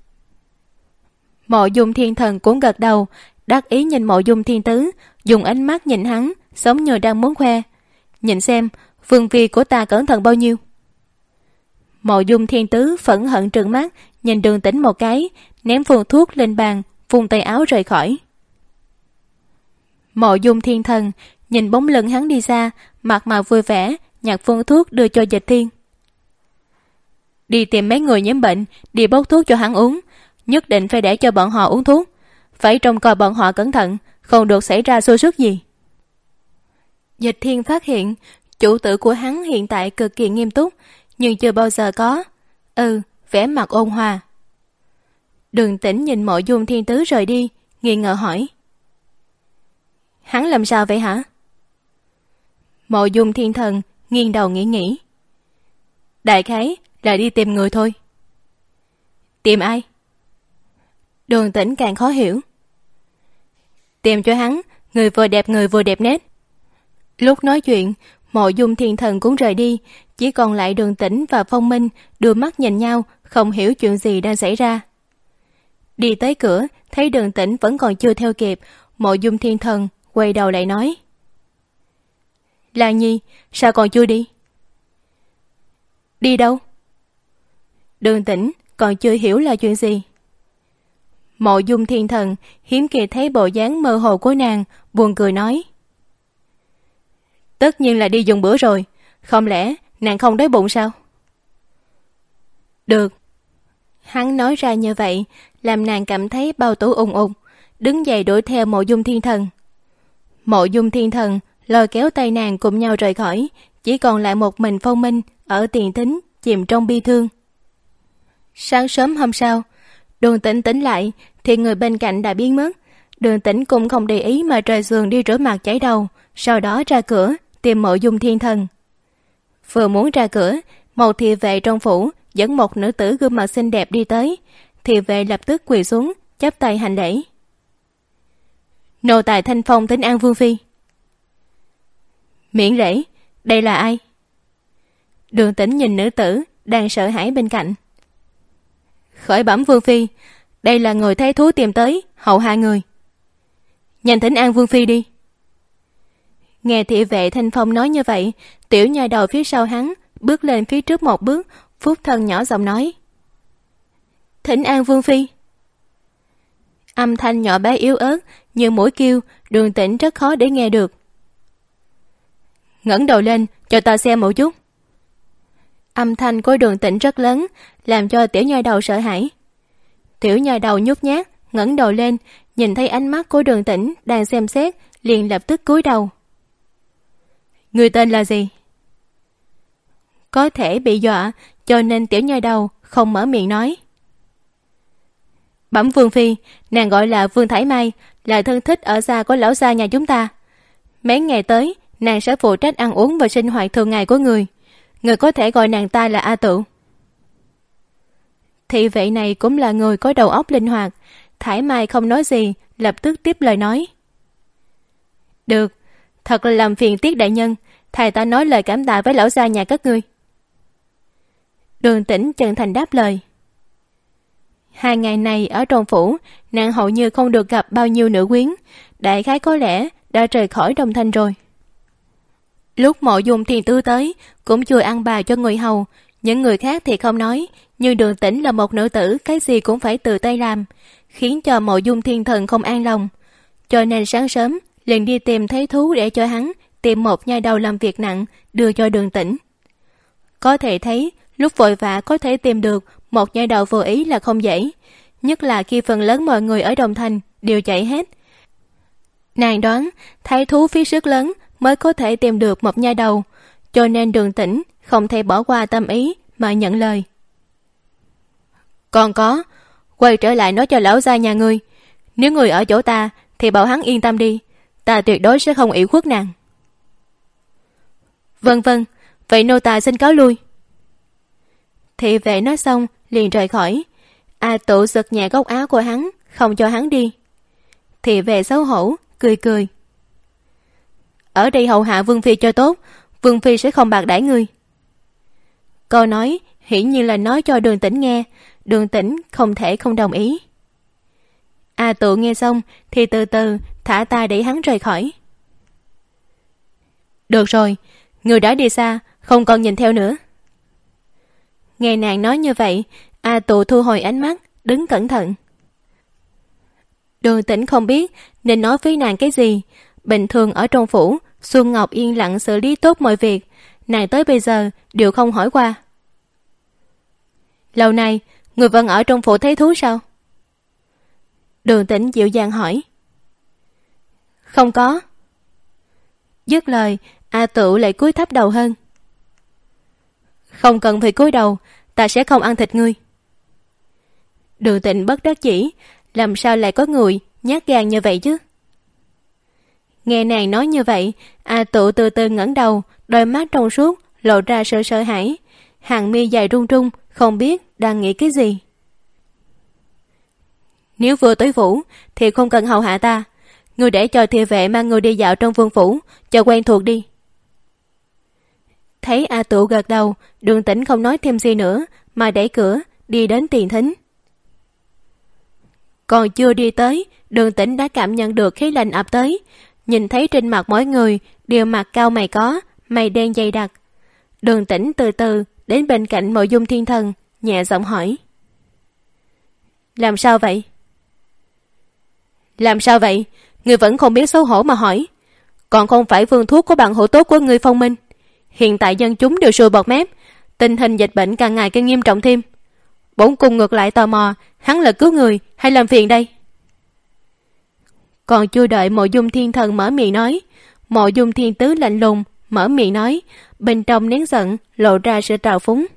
Mộ Dung Thiên Thần cũng gật đầu, đắc ý nhìn Mộ Dung Thiên Tứ, dùng ánh mắt nhìn hắn, giống như đang muốn khoe. Nhìn xem, phương vi của ta cẩn thận bao nhiêu. Mộ Dung Thiên Tứ phẫn hận trừng mắt, nhìn Đường Tĩnh một cái, ném phương thuốc lên bàn, vung tay áo rời khỏi. Mộ Dung Thiên Thần nhìn bóng lưng hắn đi xa, mặt mày vui vẻ, nhặt phương thuốc đưa cho Dịch Thiên. Đi tìm mấy người nhiễm bệnh, đi bốc thuốc cho hắn uống, nhất định phải để cho bọn họ uống thuốc, phải trông coi bọn họ cẩn thận, không được xảy ra xô xước gì. Dịch Thiên phát hiện chủ tử của hắn hiện tại cực kỳ nghiêm túc, nhưng chưa bao giờ có ừ vẻ mặt ôn hòa. Đường Tĩnh nhìn Mộ Dung Thiên Tứ rời đi, nghi ngờ hỏi. Hắn làm sao vậy hả? Mộ Dung Thiên Thần nghiêng đầu nghĩ nghĩ. Đại khái là đi tìm người thôi. Tìm ai? Đường Tĩnh càng khó hiểu. Tìm cho hắn người vừa đẹp người vừa đẹp nét. Lúc nói chuyện, Mộ Dung Thiên Thần cũng rời đi, chỉ còn lại Đường Tĩnh và Phong Minh đưa mắt nhìn nhau, không hiểu chuyện gì đang xảy ra. Đi tới cửa, thấy Đường Tĩnh vẫn còn chưa theo kịp, Mộ Dung Thiên Thần quay đầu lại nói. Lan Nhi, sao còn chưa đi? Đi đâu? Đường Tĩnh còn chưa hiểu là chuyện gì. Mộ Dung Thiên Thần hiếm kỳ thấy bộ dáng mơ hồ của nàng, buồn cười nói. Tất nhiên là đi dùng bữa rồi, không lẽ nàng không đói bụng sao? Được. Hắn nói ra như vậy, làm nàng cảm thấy bao tử ùng ục, đứng dậy đuổi theo Mộ Dung Thiên Thần. Mộ Dung Thiên Thần lôi kéo tay nàng cùng nhau rời khỏi, chỉ còn lại một mình Phong Minh ở tiền thính chìm trong bi thương. Sáng sớm hôm sau, Đường Tĩnh tỉnh lại thì người bên cạnh đã biến mất. Đường Tĩnh cũng không để ý mà rời giường đi rửa mặt chải đầu, sau đó ra cửa tìm Mộ Dung Thiên Thần. Vừa muốn ra cửa, một thị vệ trong phủ dẫn một nữ tử gương mặt xinh đẹp đi tới. Thị vệ lập tức quỳ xuống chắp tay hành lễ. Nô tài Thanh Phong thỉnh an vương phi. Miễn lễ, đây là ai? Đường Tĩnh nhìn nữ tử đang sợ hãi bên cạnh. Khởi bẩm vương phi, đây là người thái thú tìm tới hầu hạ người. Nhanh thỉnh an vương phi đi. Nghe thị vệ Thanh Phong nói như vậy, tiểu nha đầu phía sau hắn bước lên phía trước một bước, phúc thân nhỏ giọng nói. Thỉnh an vương phi. Âm thanh nhỏ bé yếu ớt như mũi kêu, Đường Tĩnh rất khó để nghe được. Ngẩng đầu lên cho ta xem một chút. Âm thanh của Đường Tĩnh rất lớn, làm cho tiểu nha đầu sợ hãi. Tiểu nha đầu nhút nhát ngẩng đầu lên, nhìn thấy ánh mắt của Đường Tĩnh đang xem xét, liền lập tức cúi đầu. Người tên là gì? Có thể bị dọa, cho nên tiểu nha đầu không mở miệng nói. Bẩm Vương phi, nàng gọi là Vương Thải Mai, là thân thích ở xa của lão gia nhà chúng ta. Mấy ngày tới, nàng sẽ phụ trách ăn uống và sinh hoạt thường ngày của người. Người có thể gọi nàng ta là A Tựu. Thị vệ này cũng là người có đầu óc linh hoạt. Thải Mai không nói gì, lập tức tiếp lời nói. Được, thật là làm phiền Tiết đại nhân, thầy ta nói lời cảm tạ với lão gia nhà các ngươi. Đường Tĩnh chân thành đáp lời. Hai ngày này ở trong phủ, nàng hầu như không được gặp bao nhiêu nữ quyến, đại khái có lẽ đã rời khỏi Đông Thanh rồi. Lúc Mộ Dung Thiên Tứ tới, cũng chưa ăn bà cho người hầu, những người khác thì không nói, nhưng Đường Tĩnh là một nữ tử, cái gì cũng phải tự tay làm, khiến cho Mộ Dung Thiên Thần không an lòng. Cho nên sáng sớm liền đi tìm thấy thú để cho hắn tìm một nha đầu làm việc nặng đưa cho Đường Tĩnh. Có thể thấy lúc vội vã có thể tìm được một nha đầu vừa ý là không dễ, nhất là khi phần lớn mọi người ở Đồng Thành đều chạy hết. Nàng đoán thái thú phí sức lớn mới có thể tìm được một nha đầu, cho nên Đường Tĩnh không thể bỏ qua tâm ý mà nhận lời. Còn có, quay trở lại nói cho lão gia nhà ngươi, nếu người ở chỗ ta thì bảo hắn yên tâm đi, ta tuyệt đối sẽ không ủy khuất nàng. Vâng vâng, vậy nô tài xin cáo lui. Thị vệ nói xong liền rời khỏi. A Tựu giật nhẹ góc áo của hắn, không cho hắn đi. Thị vệ xấu hổ cười cười. Ở đây hầu hạ Vương phi cho tốt, Vương phi sẽ không bạc đãi ngươi. Câu nói hiển nhiên là nói cho Đường Tĩnh nghe. Đường Tĩnh không thể không đồng ý. A Tựu nghe xong thì từ từ thả tay để hắn rời khỏi. Được rồi, người đã đi xa, không còn nhìn theo nữa. Nghe nàng nói như vậy, A Tựu thu hồi ánh mắt, đứng cẩn thận. Đường Tĩnh không biết nên nói với nàng cái gì. Bình thường ở trong phủ, Xuân Ngọc yên lặng xử lý tốt mọi việc, nàng tới bây giờ đều không hỏi qua. Lâu nay người vẫn ở trong phủ thấy thú sao? Đường Tĩnh dịu dàng hỏi. Không có. Dứt lời, A Tựu lại cúi thấp đầu hơn. Không cần phải cúi đầu, ta sẽ không ăn thịt ngươi. Đường Tĩnh bất đắc dĩ, làm sao lại có người nhát gan như vậy chứ? Nghe nàng nói như vậy, A Tựu từ từ ngẩng đầu, đôi mắt trong suốt lộ ra sự sợ hãi, hàng mi dài run run, không biết đang nghĩ cái gì. Nếu vừa tới phủ thì không cần hầu hạ ta, ngươi để cho thị vệ mang người đi dạo trong vương phủ cho quen thuộc đi. Thấy A Tựu gật đầu, Đường Tĩnh không nói thêm gì nữa mà đẩy cửa đi đến tiền thính. Còn chưa đi tới, Đường Tĩnh đã cảm nhận được khí lạnh ập tới, nhìn thấy trên mặt mỗi người đều mặt cao mày có, mày đen dày đặc. Đường Tĩnh từ từ đến bên cạnh Mộ Dung Thiên Thần, nhẹ giọng hỏi. Làm sao vậy? Làm sao vậy? Ngươi vẫn không biết xấu hổ mà hỏi. Còn không phải vương thuốc của bạn hữu tốt của ngươi Phong Minh. Hiện tại dân chúng đều sùi bọt mép, tình hình dịch bệnh càng ngày càng nghiêm trọng thêm. Bổn cung ngược lại tò mò, hắn là cứu người hay làm phiền đây? Còn chưa đợi Mộ Dung Thiên Thần mở miệng nói, Mộ Dung Thiên Tứ lạnh lùng mở miệng nói, bên trong nén giận lộ ra sự trào phúng.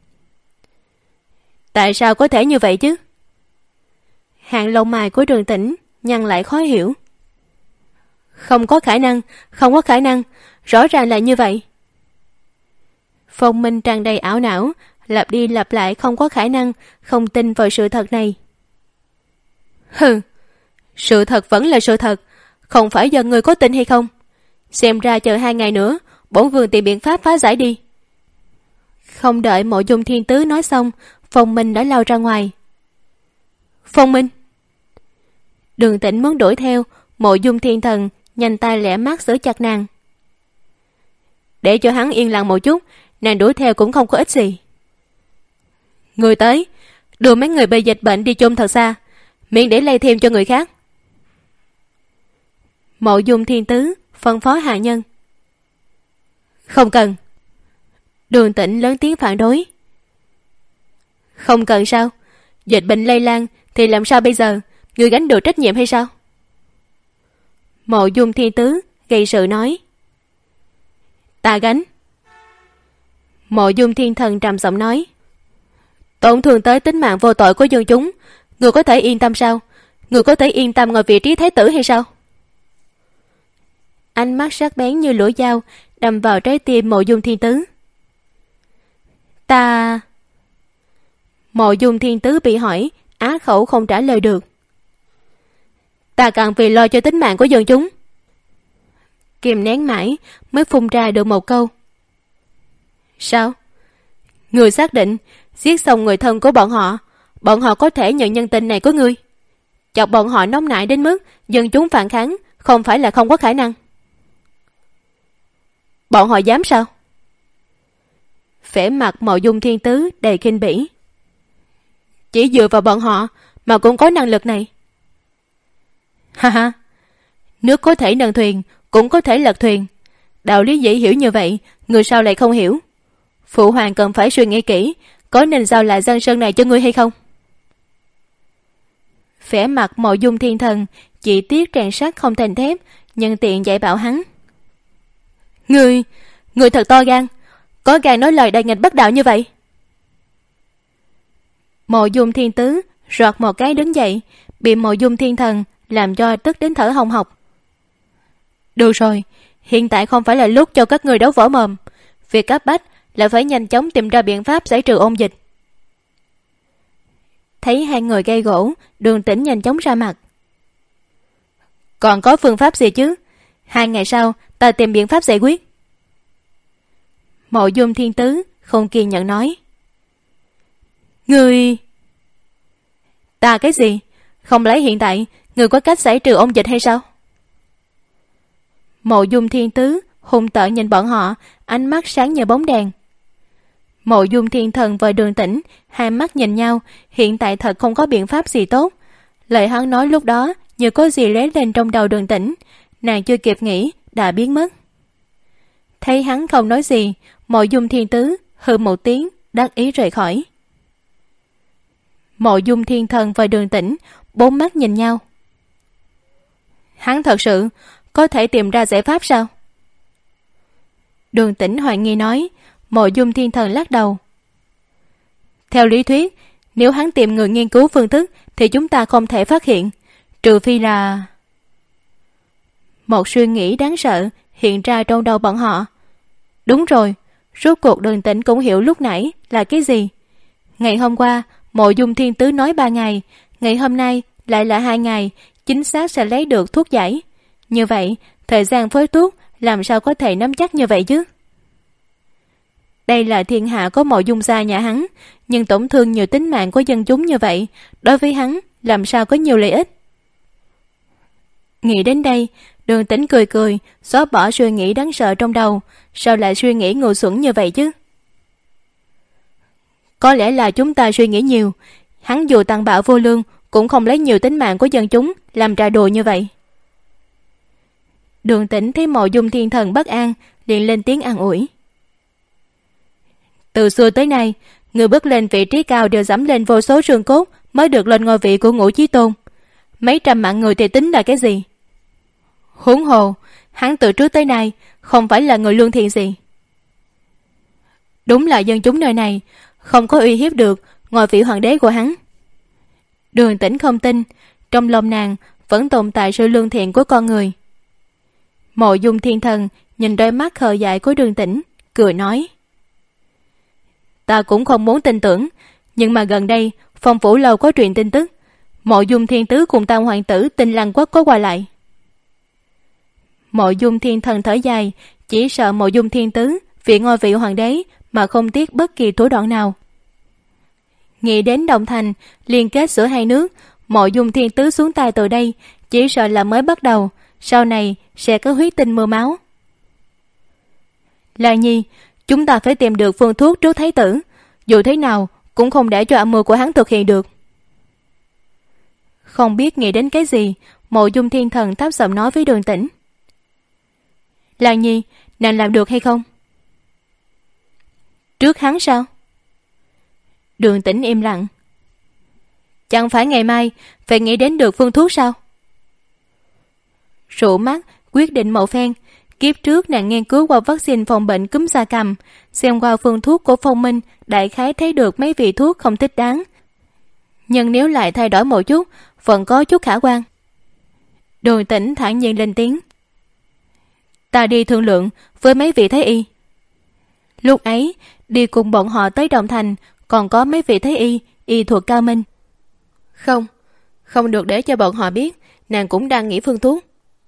Tại sao có thể như vậy chứ? Hàng lông mày của Đường Tĩnh nhăn lại khó hiểu. Không có khả năng, không có khả năng, rõ ràng là như vậy. Phong Minh tràn đầy ảo não, lặp đi lặp lại không có khả năng, không tin vào sự thật này. Hừ, sự thật vẫn là sự thật, không phải do người có tin hay không. Xem ra chờ hai ngày nữa, bổn vương tìm biện pháp phá giải đi. Không đợi Mộ Dung Thiên Tứ nói xong, Phong Minh đã lao ra ngoài. Phong Minh! Đường Tĩnh muốn đuổi theo, Mộ Dung Thiên Thần nhanh tay lẻ mắt giữ chặt nàng. Để cho hắn yên lặng một chút, nàng đuổi theo cũng không có ích gì. Người tới, đưa mấy người bị dịch bệnh đi chôn thật xa, miễn để lây thêm cho người khác. Mộ Dung Thiên Tứ phân phó hạ nhân. Không cần. Đường Tĩnh lớn tiếng phản đối. Không cần sao? Dịch bệnh lây lan thì làm sao bây giờ? Người gánh được trách nhiệm hay sao? Mộ Dung Thiên Tứ gây sự nói. Ta gánh. Mộ Dung Thiên Thần trầm giọng nói. Tổn thương tới tính mạng vô tội của dân chúng, người có thể yên tâm sao? Người có thể yên tâm ngồi vị trí thái tử hay sao? Ánh mắt sắc bén như lưỡi dao đâm vào trái tim Mộ Dung Thiên Tứ. Ta... Mộ Dung Thiên Tứ bị hỏi, á khẩu không trả lời được. Ta càng vì lo cho tính mạng của dân chúng. Kìm nén mãi mới phun ra được một câu. Sao? Người xác định giết xong người thân của bọn họ, bọn họ có thể nhận nhân tình này của ngươi. Chọc bọn họ nóng nảy đến mức dân chúng phản kháng không phải là không có khả năng. Bọn họ dám sao? Vẻ mặt Mộ Dung Thiên Tứ đầy khinh bỉ. Chỉ dựa vào bọn họ mà cũng có năng lực này. Ha ha, nước có thể nâng thuyền cũng có thể lật thuyền. Đạo lý dễ hiểu như vậy, người sao lại không hiểu? Phụ hoàng cần phải suy nghĩ kỹ, có nên giao lại Giang Sơn này cho ngươi hay không? Vẻ mặt Mộ Dung Thiên Thần chỉ tiếc rèn sắt không thành thép, nhân tiện dạy bảo hắn. Ngươi, ngươi thật to gan, có gan nói lời đại nghịch bất đạo như vậy. Mộ Dung Thiên Tứ roạt một cái đứng dậy, bị Mộ Dung Thiên Thần làm cho tức đến thở hồng hộc. Được rồi, hiện tại không phải là lúc cho các người đấu võ mồm. Việc cấp bách là phải nhanh chóng tìm ra biện pháp giải trừ ôn dịch. Thấy hai người gây gỗ, Đường Tĩnh nhanh chóng ra mặt. Còn có phương pháp gì chứ? Hai ngày sau ta tìm biện pháp giải quyết. Mộ Dung Thiên Tứ không kiên nhẫn nói. Người... Ta cái gì? Không lấy hiện tại người có cách giải trừ ôn dịch hay sao? Mộ Dung Thiên Tứ hung tợn nhìn bọn họ, ánh mắt sáng như bóng đèn. Mộ Dung Thiên Thần và Đường Tĩnh hai mắt nhìn nhau, hiện tại thật không có biện pháp gì tốt. Lời hắn nói lúc đó như có gì lóe lên trong đầu Đường Tĩnh, nàng chưa kịp nghĩ đã biến mất. Thấy hắn không nói gì, Mộ Dung Thiên Tứ hừ một tiếng, đắc ý rời khỏi. Mộ Dung Thiên Thần và Đường Tĩnh bốn mắt nhìn nhau. Hắn thật sự có thể tìm ra giải pháp sao? Đường Tĩnh hoài nghi nói. Mộ Dung Thiên Thần lắc đầu. Theo lý thuyết, nếu hắn tìm người nghiên cứu phương thức thì chúng ta không thể phát hiện, trừ phi là... Một suy nghĩ đáng sợ hiện ra trong đầu bọn họ. Đúng rồi, rốt cuộc Đường Tĩnh cũng hiểu lúc nãy là cái gì. Ngày hôm qua Mộ Dung Thiên Tứ nói ba ngày, ngày hôm nay lại là hai ngày, chính xác sẽ lấy được thuốc giải. Như vậy, thời gian phối thuốc làm sao có thể nắm chắc như vậy chứ? Đây là thiên hạ có Mộ Dung gia nhà hắn, nhưng tổn thương nhiều tính mạng của dân chúng như vậy, đối với hắn làm sao có nhiều lợi ích? Nghĩ đến đây, Đường Tĩnh cười cười, xóa bỏ suy nghĩ đáng sợ trong đầu. Sao lại suy nghĩ ngu xuẩn như vậy chứ? Có lẽ là chúng ta suy nghĩ nhiều. Hắn dù tàn bạo vô lương cũng không lấy nhiều tính mạng của dân chúng làm trà đùa như vậy. Đường Tĩnh thấy Mộ Dung Thiên Thần bất an, liền lên tiếng an ủi. Từ xưa tới nay, người bước lên vị trí cao đều dẫm lên vô số xương cốt mới được lên ngôi vị của Ngũ Chí Tôn. Mấy trăm mạng người thì tính là cái gì? Huống hồ, hắn từ trước tới nay không phải là người lương thiện gì. Đúng là dân chúng nơi này không có uy hiếp được ngôi vị hoàng đế của hắn. Đường Tĩnh không tin, trong lòng nàng vẫn tồn tại sự lương thiện của con người. Mộ Dung Thiên Thần nhìn đôi mắt khờ dại của Đường Tĩnh, cười nói. Ta cũng không muốn tin tưởng, nhưng mà gần đây Phong Phủ Lâu có truyền tin tức Mộ Dung Thiên Tứ cùng Tam hoàng tử Tinh Lăng Quốc có qua lại. Mộ Dung Thiên Thần thở dài, chỉ sợ Mộ Dung Thiên Tứ vì ngôi vị hoàng đế mà không tiếc bất kỳ thủ đoạn nào. Nghĩ đến Đồng Thành liên kết giữa hai nước, Mộ Dung Thiên Tứ xuống tay từ đây chỉ sợ là mới bắt đầu, sau này sẽ có huyết tinh mưa máu. Lan Nhi, chúng ta phải tìm được phương thuốc trước thái tử, dù thế nào cũng không để cho âm mưu của hắn thực hiện được. Không biết nghĩ đến cái gì, Mộ Dung Thiên Thần thấp giọng nói với Đường Tĩnh. Lan Nhi, nàng làm được hay không? Trước hắn sao? Đường Tĩnh im lặng. Chẳng phải ngày mai phải nghĩ đến được phương thuốc sao? Rủ mắt quyết định một phen. Kiếp trước nàng nghiên cứu qua vaccine phòng bệnh cúm gia cầm, xem qua phương thuốc của Phong Minh, đại khái thấy được mấy vị thuốc không thích đáng. Nhưng nếu lại thay đổi một chút, vẫn có chút khả quan. Đường Tĩnh thản nhiên lên tiếng. Ta đi thương lượng với mấy vị thái y. Lúc ấy, đi cùng bọn họ tới Đồng Thành, còn có mấy vị thái y, y thuật cao minh. Không, không được để cho bọn họ biết, nàng cũng đang nghĩ phương thuốc.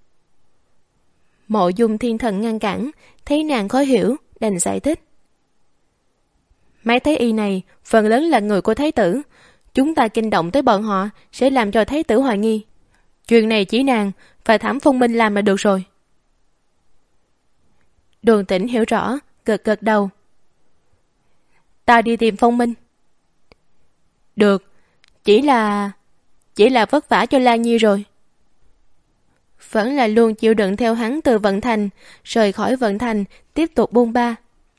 Mộ Dung Thiên Thần ngăn cản, thấy nàng khó hiểu, đành giải thích. Mấy thái y này phần lớn là người của thái tử, chúng ta kinh động tới bọn họ sẽ làm cho thái tử hoài nghi. Chuyện này chỉ nàng và Thẩm Phong Minh làm là được rồi. Đường Tĩnh hiểu rõ, gật gật đầu. Ta đi tìm Phong Minh. Được, chỉ là... chỉ là vất vả cho Lan Nhi rồi. Vẫn là luôn chịu đựng theo hắn từ Vận Thành, rời khỏi Vận Thành, tiếp tục buôn ba.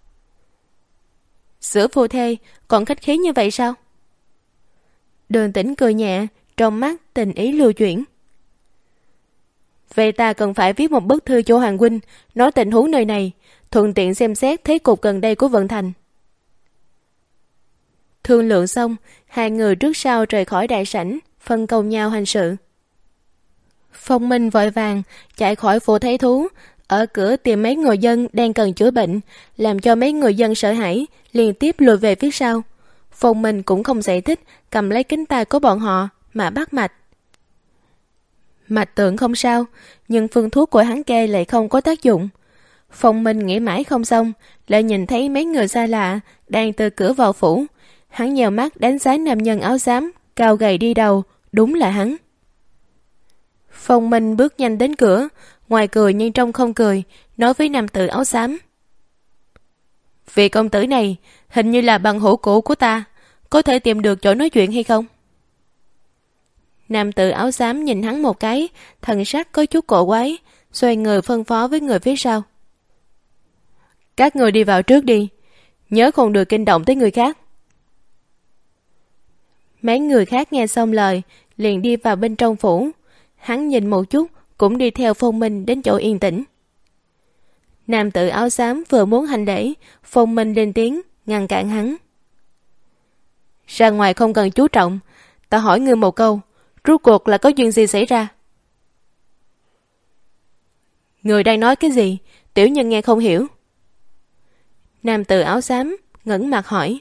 Giữa phu thê còn khách khí như vậy sao? Đường Tĩnh cười nhẹ, trong mắt tình ý lưu chuyển. Vậy ta cần phải viết một bức thư cho Hoàng huynh, nói tình huống nơi này, thuận tiện xem xét thế cục gần đây của Vận Thành. Thương lượng xong, hai người trước sau rời khỏi đại sảnh, phân công nhau hành sự. Phong Minh vội vàng chạy khỏi phủ thái thú, ở cửa tìm mấy người dân đang cần chữa bệnh, làm cho mấy người dân sợ hãi, liên tiếp lùi về phía sau. Phong Minh cũng không giải thích, cầm lấy kính tai của bọn họ mà bắt mạch. Mạch tượng không sao, nhưng phương thuốc của hắn kê lại không có tác dụng. Phong Minh nghĩ mãi không xong, lại nhìn thấy mấy người xa lạ đang từ cửa vào phủ. Hắn nhèo mắt đánh giá nam nhân áo xám cao gầy đi đầu, đúng là hắn. Phong Minh bước nhanh đến cửa, ngoài cười nhưng trong không cười, nói với nam tử áo xám. Vị công tử này hình như là bằng hữu cũ của ta, có thể tìm được chỗ nói chuyện hay không? Nam tử áo xám nhìn hắn một cái, thần sắc có chút cổ quái, xoay người phân phó với người phía sau. Các người đi vào trước đi, nhớ không được kinh động tới người khác. Mấy người khác nghe xong lời, liền đi vào bên trong phủ. Hắn nhìn một chút, cũng đi theo Phong Minh đến chỗ yên tĩnh. Nam tử áo xám vừa muốn hành lễ, Phong Minh lên tiếng, ngăn cản hắn. Ra ngoài không cần chú trọng, ta hỏi ngươi một câu, rốt cuộc là có chuyện gì xảy ra? Người đang nói cái gì? Tiểu nhân nghe không hiểu. Nam tử áo xám ngẩng mặt hỏi.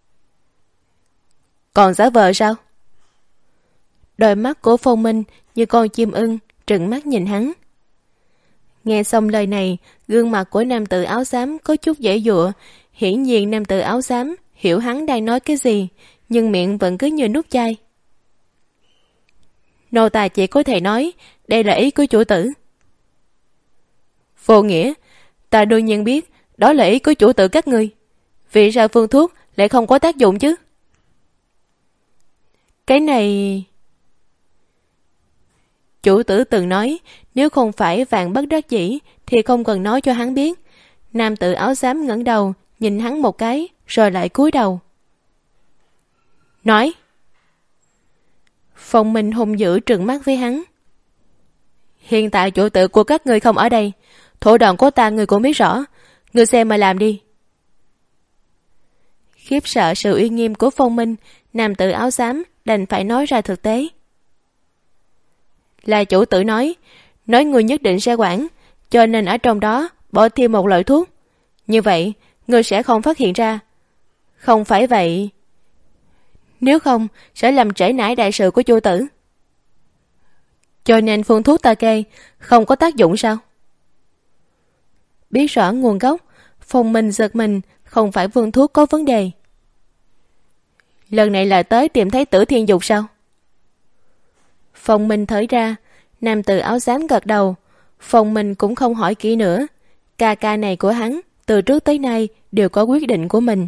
Còn giả vờ sao? Đôi mắt của Phong Minh như con chim ưng trừng mắt nhìn hắn. Nghe xong lời này, gương mặt của nam tử áo xám có chút dễ dụa. Hiển nhiên nam tử áo xám hiểu hắn đang nói cái gì, nhưng miệng vẫn cứ như nút chai. Nô tài chỉ có thể nói đây là ý của chủ tử. Vô nghĩa, ta đương nhiên biết đó là ý của chủ tử các ngươi. Vì sao phương thuốc lại không có tác dụng chứ? Cái này... Chủ tử từng nói, nếu không phải vạn bất đắc dĩ thì không cần nói cho hắn biết. Nam tử áo xám ngẩng đầu, nhìn hắn một cái, rồi lại cúi đầu. Nói. Phong Minh hung dữ trừng mắt với hắn. Hiện tại chủ tử của các ngươi không ở đây, thủ đoạn của ta ngươi cũng biết rõ, ngươi xem mà làm đi. Khiếp sợ sự uy nghiêm của Phong Minh, nam tử áo xám đành phải nói ra thực tế. Là chủ tử nói, nói ngươi nhất định sẽ quản, cho nên ở trong đó bỏ thêm một loại thuốc. Như vậy, ngươi sẽ không phát hiện ra. Không phải vậy. Nếu không, sẽ làm trễ nải đại sự của chủ tử. Cho nên phương thuốc ta kê không có tác dụng sao? Biết rõ nguồn gốc, Phong Minh giật mình, không phải phương thuốc có vấn đề. Lần này là tới tìm thấy Tử Thiên Dục sao? Phong Minh thở ra, nam tử áo xám gật đầu. Phong Minh cũng không hỏi kỹ nữa. Ca ca này của hắn, từ trước tới nay đều có quyết định của mình.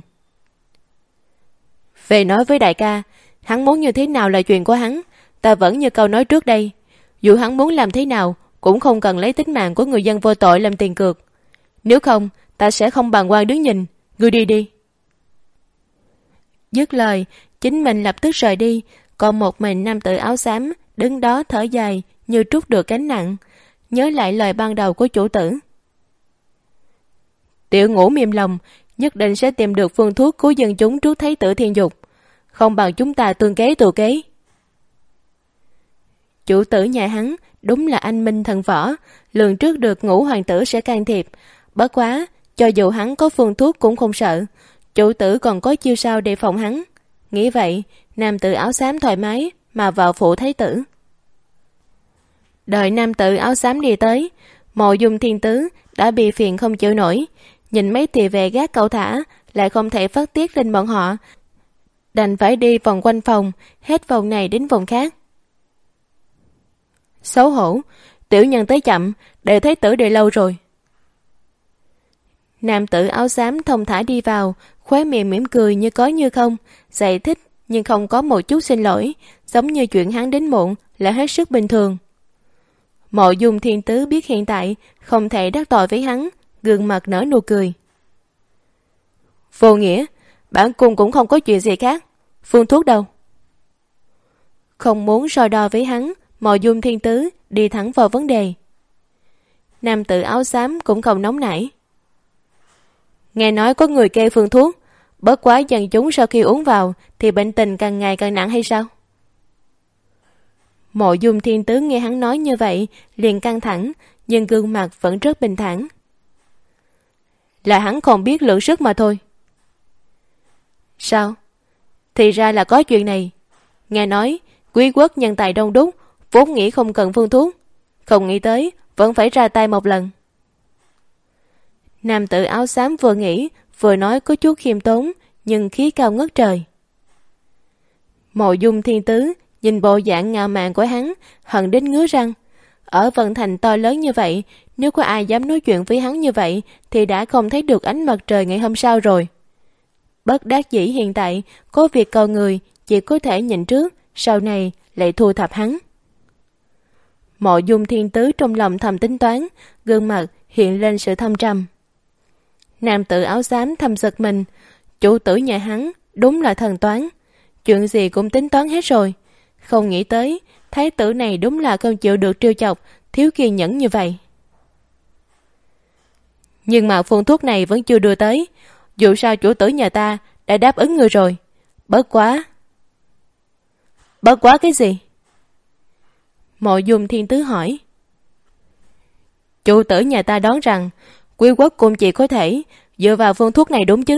Về nói với đại ca, hắn muốn như thế nào là chuyện của hắn. Ta vẫn như câu nói trước đây, dù hắn muốn làm thế nào cũng không cần lấy tính mạng của người dân vô tội làm tiền cược. Nếu không, ta sẽ không bàng quan đứng nhìn. Ngươi đi đi. Dứt lời, chính mình lập tức rời đi, còn một mình nam tử áo xám đứng đó thở dài như trút được gánh nặng, nhớ lại lời ban đầu của chủ tử. Tiểu Ngũ mềm lòng, nhất định sẽ tìm được phương thuốc cứu dân chúng trước Thái tử Thiên Dục, không bằng chúng ta tương kế tù kế. Chủ tử nhà hắn đúng là anh minh thần võ, lường trước được Ngũ hoàng tử sẽ can thiệp. Bất quá, cho dù hắn có phương thuốc cũng không sợ, chủ tử còn có chiêu sao đề phòng hắn. Nghĩ vậy, nam tử áo xám thoải mái mà vào phủ Thái tử. Đợi nam tử áo xám đi tới, Mộ Dung Thiên Tứ đã bị phiền không chịu nổi, nhìn mấy tỳ vệ gác cẩu thả lại không thể phát tiết lên bọn họ, đành phải đi vòng quanh phòng, hết vòng này đến vòng khác. Xấu hổ, tiểu nhân tới chậm, để Thái tử đợi lâu rồi. Nam tử áo xám thông thả đi vào, khóe miệng mỉm cười như có như không, giải thích nhưng không có một chút xin lỗi, giống như chuyện hắn đến muộn là hết sức bình thường. Mộ Dung Thiên Tứ biết hiện tại không thể đắc tội với hắn, gương mặt nở nụ cười. Vô nghĩa, bản cung cũng không có chuyện gì khác, phương thuốc đâu? Không muốn so đo với hắn, Mộ Dung Thiên Tứ đi thẳng vào vấn đề. Nam tử áo xám cũng không nóng nảy. Nghe nói có người kê phương thuốc, bất quá dân chúng sau khi uống vào thì bệnh tình càng ngày càng nặng hay sao? Mộ Dung Thiên Tứ nghe hắn nói như vậy liền căng thẳng, nhưng gương mặt vẫn rất bình thản. Là hắn không biết lượng sức mà thôi. Sao? Thì ra là có chuyện này. Nghe nói quý quốc nhân tài đông đúc, vốn nghĩ không cần phương thuốc, không nghĩ tới vẫn phải ra tay một lần. Nam tử áo xám vừa nghĩ vừa nói có chút khiêm tốn, nhưng khí cao ngất trời. Mộ Dung Thiên Tứ nhìn bộ dạng ngạo mạn của hắn, hận đến ngứa răng. Ở Vân Thành to lớn như vậy, nếu có ai dám nói chuyện với hắn như vậy thì đã không thấy được ánh mặt trời ngày hôm sau rồi. Bất đắc dĩ hiện tại có việc cầu người, chỉ có thể nhìn trước, sau này lại thu thập hắn. Mộ Dung Thiên Tứ trong lòng thầm tính toán, gương mặt hiện lên sự thâm trầm. Nam tử áo xám thầm giật mình, chủ tử nhà hắn đúng là thần toán, chuyện gì cũng tính toán hết rồi. Không nghĩ tới thái tử này đúng là không chịu được trêu chọc, thiếu kiên nhẫn như vậy. Nhưng mà phương thuốc này vẫn chưa đưa tới, dù sao chủ tử nhà ta đã đáp ứng người rồi. Bớt quá. Bớt quá cái gì? Mộ Dung Thiên Tứ hỏi. Chủ tử nhà ta đoán rằng quý quốc cũng chỉ có thể dựa vào phương thuốc này đúng chứ?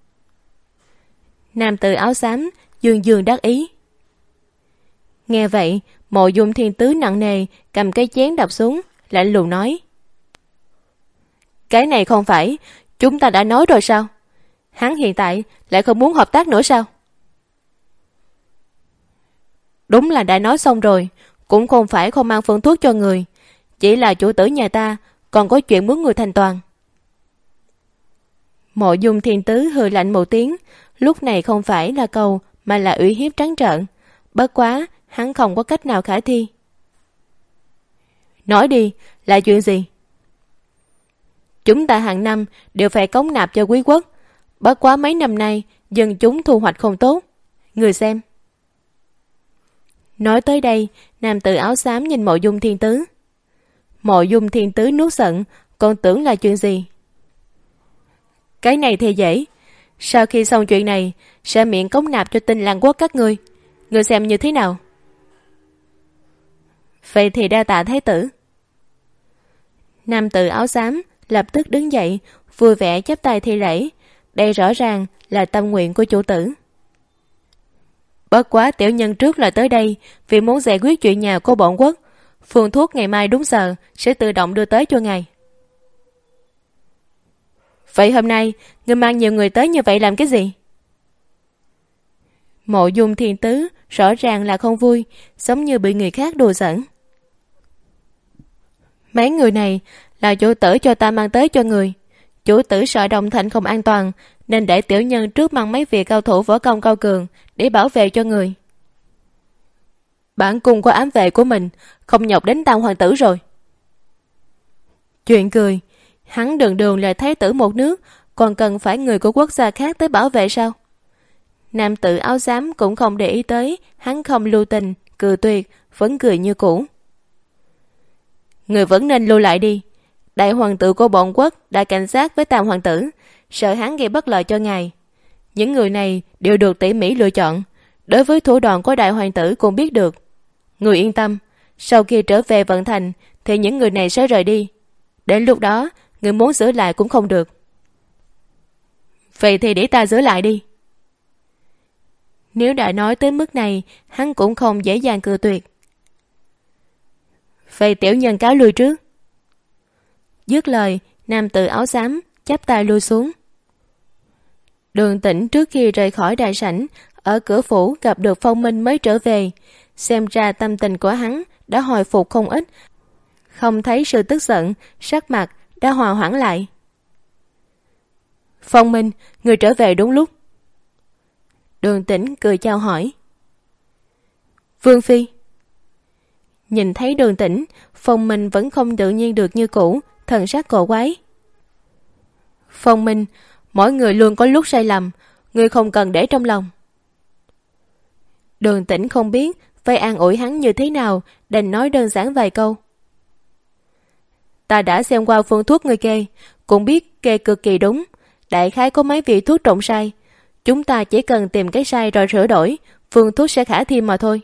Nam tử áo xám dương dương đắc ý. Nghe vậy, Mộ Dung Thiên Tứ nặng nề cầm cái chén đập xuống, lạnh lùng nói. Cái này không phải chúng ta đã nói rồi sao? Hắn hiện tại lại không muốn hợp tác nữa sao? Đúng là đã nói xong rồi, cũng không phải không mang phương thuốc cho người, chỉ là chủ tử nhà ta còn có chuyện muốn người thành toàn. Mộ Dung Thiên Tứ hừ lạnh một tiếng, lúc này không phải là cầu mà là uy hiếp trắng trợn. Bất quá hắn không có cách nào khả thi. Nói đi, là chuyện gì? Chúng ta hàng năm đều phải cống nạp cho quý quốc, bất quá mấy năm nay dân chúng thu hoạch không tốt. Người xem. Nói tới đây, nam tử áo xám nhìn Mộ Dung Thiên Tứ. Mộ Dung Thiên Tứ nuốt giận, còn tưởng là chuyện gì? Cái này thì dễ. Sau khi xong chuyện này, sẽ miễn cống nạp cho Tinh Lan quốc các ngươi. Ngươi xem như thế nào? Vậy thì đa tạ thái tử. Nam tử áo xám lập tức đứng dậy, vui vẻ chắp tay thi lễ. Đây rõ ràng là tâm nguyện của chủ tử. Bất quá tiểu nhân trước là tới đây vì muốn giải quyết chuyện nhà của bọn quốc. Phương thuốc ngày mai đúng giờ sẽ tự động đưa tới cho ngài. Vậy hôm nay ngươi mang nhiều người tới như vậy làm cái gì? Mộ Dung Thiên Tứ rõ ràng là không vui, giống như bị người khác đùa giỡn. Mấy người này là chủ tử cho ta mang tới cho người. Chủ tử sợ Đông Thành không an toàn, nên để tiểu nhân trước mang mấy vị cao thủ võ công cao cường để bảo vệ cho người. Bản cung có ám vệ của mình, không nhọc đến Tam hoàng tử rồi. Chuyện cười, hắn đường đường là thái tử một nước, còn cần phải người của quốc gia khác tới bảo vệ sao? Nam tử áo xám cũng không để ý tới, hắn không lưu tình, cười tuyệt, vẫn cười như cũ. Người vẫn nên lưu lại đi. Đại hoàng tử của bọn quốc đã cảnh sát với tam hoàng tử, sợ hắn gây bất lợi cho ngài. Những người này đều được tỉ mỉ lựa chọn, đối với thủ đoạn của đại hoàng tử cũng biết được. Người yên tâm, sau khi trở về vận thành thì những người này sẽ rời đi. Đến lúc đó, người muốn giữ lại cũng không được. Vậy thì để ta giữ lại đi. Nếu đã nói tới mức này, hắn cũng không dễ dàng cự tuyệt. Vậy tiểu nhân cáo lui trước. Dứt lời, nam tử áo xám chắp tay lui xuống. Đường Tĩnh trước khi rời khỏi đại sảnh, ở cửa phủ gặp được Phong Minh mới trở về. Xem ra tâm tình của hắn đã hồi phục không ít. Không thấy sự tức giận, sắc mặt đã hòa hoãn lại. Phong Minh, người trở về đúng lúc. Đường Tĩnh cười chào hỏi. Vương Phi. Nhìn thấy Đường Tĩnh, Phong Minh vẫn không tự nhiên được như cũ, thần sắc cổ quái. Phong Minh, mỗi người luôn có lúc sai lầm, người không cần để trong lòng. Đường Tĩnh không biết phải an ủi hắn như thế nào, đành nói đơn giản vài câu. Ta đã xem qua phương thuốc người kê, cũng biết kê cực kỳ đúng. Đại khái có mấy vị thuốc trộn sai, chúng ta chỉ cần tìm cái sai rồi sửa đổi, phương thuốc sẽ khả thi mà thôi.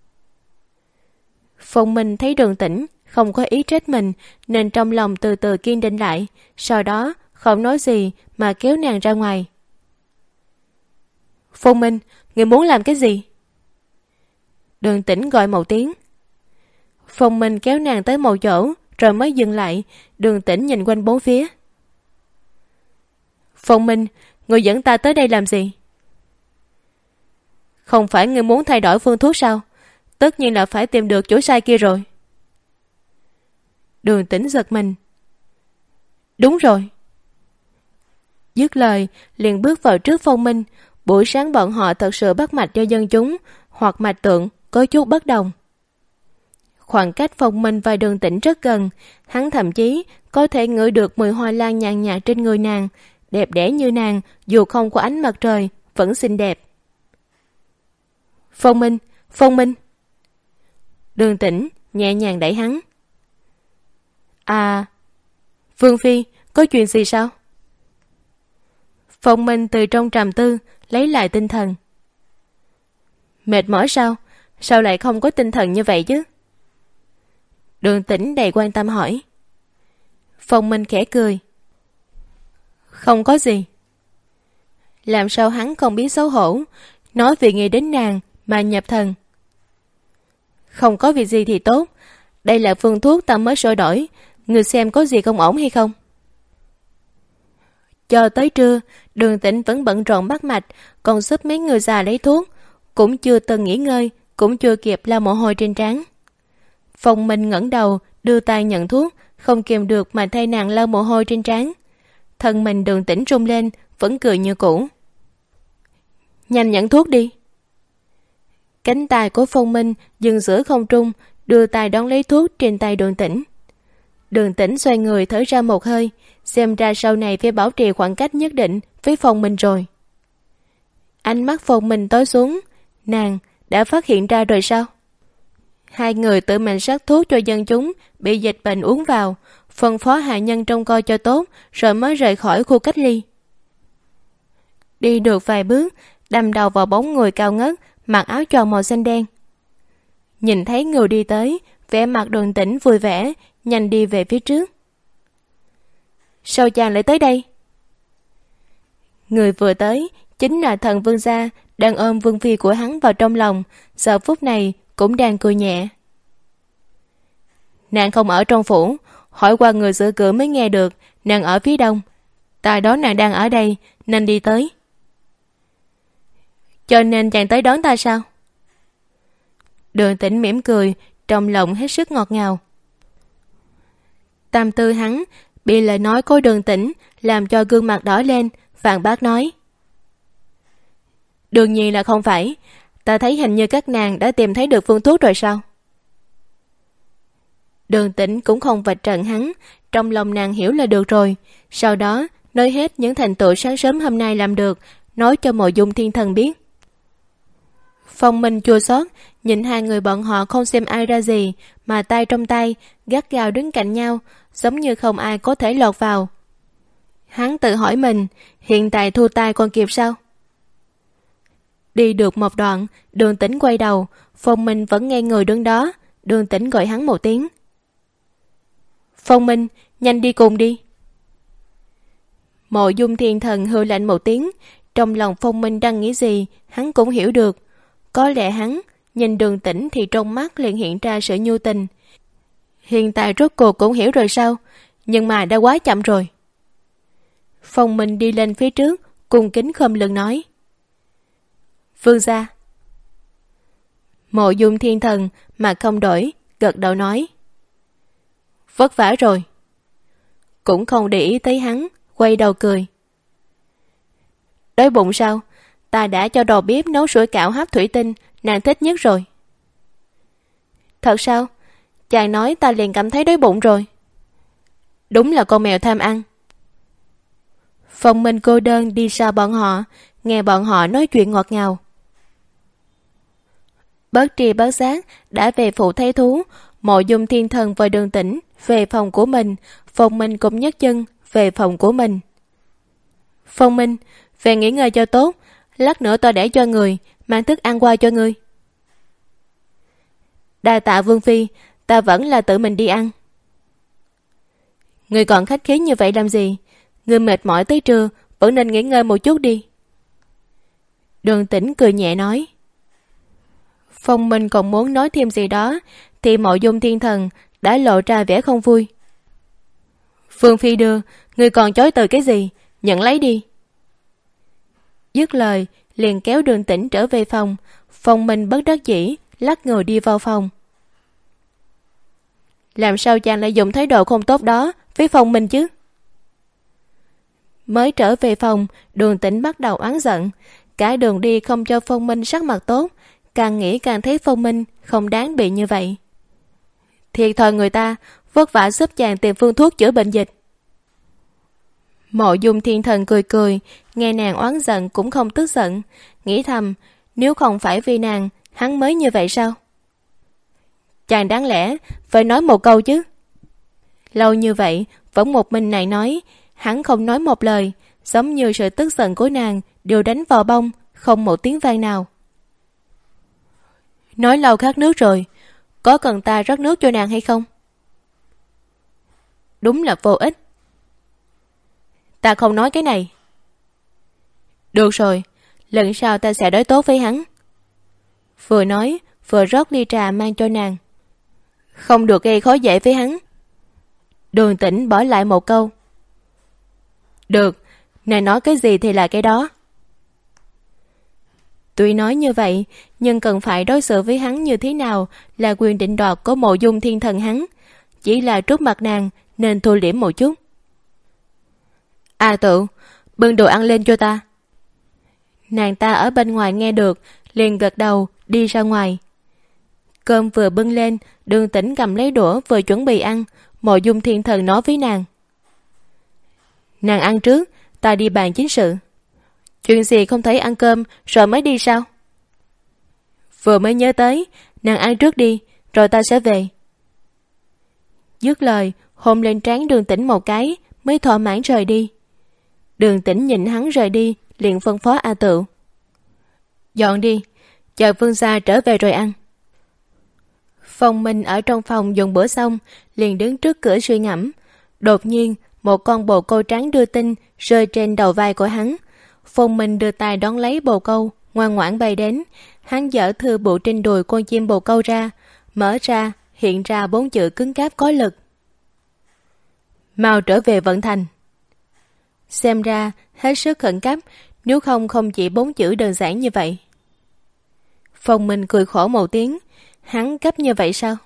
Phong Minh thấy Đường Tĩnh không có ý trách mình, nên trong lòng từ từ kiên định lại, sau đó không nói gì mà kéo nàng ra ngoài. Phong Minh, người muốn làm cái gì? Đường Tĩnh gọi một tiếng. Phong Minh kéo nàng tới một chỗ rồi mới dừng lại. Đường Tĩnh nhìn quanh bốn phía. Phong Minh, người dẫn ta tới đây làm gì? Không phải người muốn thay đổi phương thuốc sao? Tất nhiên là phải tìm được chủ sai kia rồi. Đường Tĩnh giật mình. Đúng rồi. Dứt lời liền bước vào trước Phong Minh. Buổi sáng bọn họ thật sự bắt mạch cho dân chúng, hoặc mạch tượng có chút bất đồng. Khoảng cách Phong Minh và Đường Tĩnh rất gần, hắn thậm chí có thể ngửi được mùi hoa lan nhàn nhạt trên người nàng. Đẹp đẽ như nàng, dù không có ánh mặt trời vẫn xinh đẹp. Phong Minh, Phong Minh. Đường Tĩnh nhẹ nhàng đẩy hắn. À, Vương Phi, có chuyện gì sao? Phong Minh từ trong trầm tư lấy lại tinh thần. Mệt mỏi sao? Sao lại không có tinh thần như vậy chứ? Đường Tĩnh đầy quan tâm hỏi. Phong Minh khẽ cười. Không có gì. Làm sao hắn không biết xấu hổ, nói vì nghĩ đến nàng mà nhập thần. Không có việc gì thì tốt. Đây là phương thuốc ta mới sửa đổi, người xem có gì không ổn hay không. Cho tới trưa, Đường Tĩnh vẫn bận rộn bắt mạch, còn giúp mấy người già lấy thuốc, cũng chưa từng nghỉ ngơi, cũng chưa kịp lau mồ hôi trên trán. Phong Minh ngẩng đầu đưa tay nhận thuốc, không kìm được mà thay nàng lau mồ hôi trên trán. Thân mình Đường Tĩnh rung lên, vẫn cười như cũ. Nhanh nhận thuốc đi. Cánh tay của Phong Minh dừng giữa không trung, đưa tay đón lấy thuốc trên tay Đường Tĩnh. Đường Tĩnh xoay người thở ra một hơi, xem ra sau này phải bảo trì khoảng cách nhất định với Phong Minh rồi. Ánh mắt Phong Minh tối xuống, nàng đã phát hiện ra rồi sao? Hai người tự mình sắc thuốc cho dân chúng bị dịch bệnh uống vào, phân phó hạ nhân trông coi cho tốt, rồi mới rời khỏi khu cách ly. Đi được vài bước, đâm đầu vào bóng người cao ngất, mặc áo tròn màu xanh đen. Nhìn thấy người đi tới, vẻ mặt Đường Tĩnh vui vẻ, nhanh đi về phía trước. Sao chàng lại tới đây? Người vừa tới chính là thần Vương gia, đang ôm Vương Phi của hắn vào trong lòng, giờ phút này cũng đang cười nhẹ. Nàng không ở trong phủ, hỏi qua người giữ cửa mới nghe được nàng ở phía đông. Ta đoán nàng đang ở đây nên đi tới. Cho nên chàng tới đón ta sao? Đường Tĩnh mỉm cười, trong lòng hết sức ngọt ngào. Tâm tư hắn bị lời nói của Đường Tĩnh làm cho gương mặt đỏ lên, phản bác nói. Đương nhiên là không phải, ta thấy hình như các nàng đã tìm thấy được phương thuốc rồi sao? Đường Tĩnh cũng không vạch trần hắn, trong lòng nàng hiểu là được rồi. Sau đó nói hết những thành tựu sáng sớm hôm nay làm được, nói cho Mộ Dung Thiên Thần biết. Phong Minh chua xót nhìn hai người bọn họ không xem ai ra gì, mà tay trong tay gắt gao đứng cạnh nhau, giống như không ai có thể lọt vào. Hắn tự hỏi mình, hiện tại thu tay còn kịp sao? Đi được một đoạn, Đường Tĩnh quay đầu, Phong Minh vẫn nghe người đứng đó. Đường Tĩnh gọi hắn một tiếng. Phong Minh, nhanh đi cùng đi. Mộ Dung Thiên Thần hừ lạnh một tiếng. Trong lòng Phong Minh đang nghĩ gì, hắn cũng hiểu được. Có lẽ hắn nhìn Đường Tĩnh thì trong mắt liền hiện ra sự nhu tình. Hiện tại rốt cuộc cũng hiểu rồi sao? Nhưng mà đã quá chậm rồi. Phong Minh đi lên phía trước, cung kính khom lưng nói. Vương gia. Mộ Dung Thiên Thần mà không đổi, gật đầu nói. Vất vả rồi. Cũng không để ý tới hắn, quay đầu cười. Đói bụng sao? Ta đã cho đầu bếp nấu sủi cảo hấp thủy tinh, nàng thích nhất rồi. Thật sao? Chàng nói ta liền cảm thấy đói bụng rồi. Đúng là con mèo tham ăn. Phong Minh cô đơn đi sau bọn họ, nghe bọn họ nói chuyện ngọt ngào. Bất tri bất giác đã về phủ thấy thú. Mộ Dung Thiên Thần và Đường Tĩnh về phòng của mình, Phong Minh cũng nhấc chân về phòng của mình. Phong Minh, về nghỉ ngơi cho tốt, lát nữa tôi để cho người mang thức ăn qua cho ngươi. Đa tạ Vương phi, ta vẫn là tự mình đi ăn. Ngươi còn khách khí như vậy làm gì? Ngươi mệt mỏi tới trưa, vẫn nên nghỉ ngơi một chút đi. Đường Tĩnh cười nhẹ nói. Phong Minh còn muốn nói thêm gì đó, thì Mộ Dung Thiên Thần đã lộ ra vẻ không vui. Vương phi đưa, ngươi còn chối từ cái gì? Nhận lấy đi. Dứt lời, liền kéo Đường Tĩnh trở về phòng. Phong Minh bất đắc dĩ lắc người đi vào phòng. Làm sao chàng lại dùng thái độ không tốt đó với Phong Minh chứ? Mới trở về phòng, Đường Tĩnh bắt đầu oán giận. Cả đường đi không cho Phong Minh sắc mặt tốt, càng nghĩ càng thấy Phong Minh không đáng bị như vậy. Thiệt thòi người ta vất vả giúp chàng tìm phương thuốc chữa bệnh dịch. Mộ Dung Thiên Thần cười cười, nghe nàng oán giận cũng không tức giận, nghĩ thầm, nếu không phải vì nàng, hắn mới như vậy sao? Chàng đáng lẽ phải nói một câu chứ. Lâu như vậy vẫn một mình này nói, hắn không nói một lời, giống như sự tức giận của nàng đều đánh vào bông, không một tiếng vang nào. Nói lâu khát nước rồi, có cần ta rót nước cho nàng hay không? Đúng là vô ích. Ta không nói cái này. Được rồi, lần sau ta sẽ đối tốt với hắn. Vừa nói, vừa rót ly trà mang cho nàng. Không được gây khó dễ với hắn. Đường Tĩnh bỏ lại một câu. Được, nàng nói cái gì thì là cái đó. Tuy nói như vậy, nhưng cần phải đối xử với hắn như thế nào là quyền định đoạt của Mộ Dung Thiên Thần hắn. Chỉ là trước mặt nàng nên thu liễm một chút. À tự, bưng đồ ăn lên cho ta. Nàng ta ở bên ngoài nghe được, liền gật đầu đi ra ngoài. Cơm vừa bưng lên, Đường Tĩnh cầm lấy đũa vừa chuẩn bị ăn. Mộ Dung Thiên Thần nói với nàng. Nàng ăn trước, ta đi bàn chính sự. Chuyện gì không thấy ăn cơm rồi mới đi sao? Vừa mới nhớ tới, nàng ăn trước đi, rồi ta sẽ về. Dứt lời, hôn lên trán Đường Tĩnh một cái, mới thỏa mãn rời đi. Đường Tĩnh nhìn hắn rời đi, liền phân phó A Tự. Dọn đi, chờ Vương gia trở về rồi ăn. Phong Minh ở trong phòng dùng bữa xong, liền đứng trước cửa suy ngẫm. Đột nhiên, một con bồ câu trắng đưa tin rơi trên đầu vai của hắn. Phong Minh đưa tay đón lấy bồ câu, ngoan ngoãn bay đến. Hắn dở thư bộ trên đùi con chim bồ câu ra, mở ra, hiện ra bốn chữ cứng cáp có lực. Mau trở về vận thành. Xem ra, hết sức khẩn cấp, nếu không không chỉ bốn chữ đơn giản như vậy. Phong Minh cười khổ một tiếng, hắn cấp như vậy sao?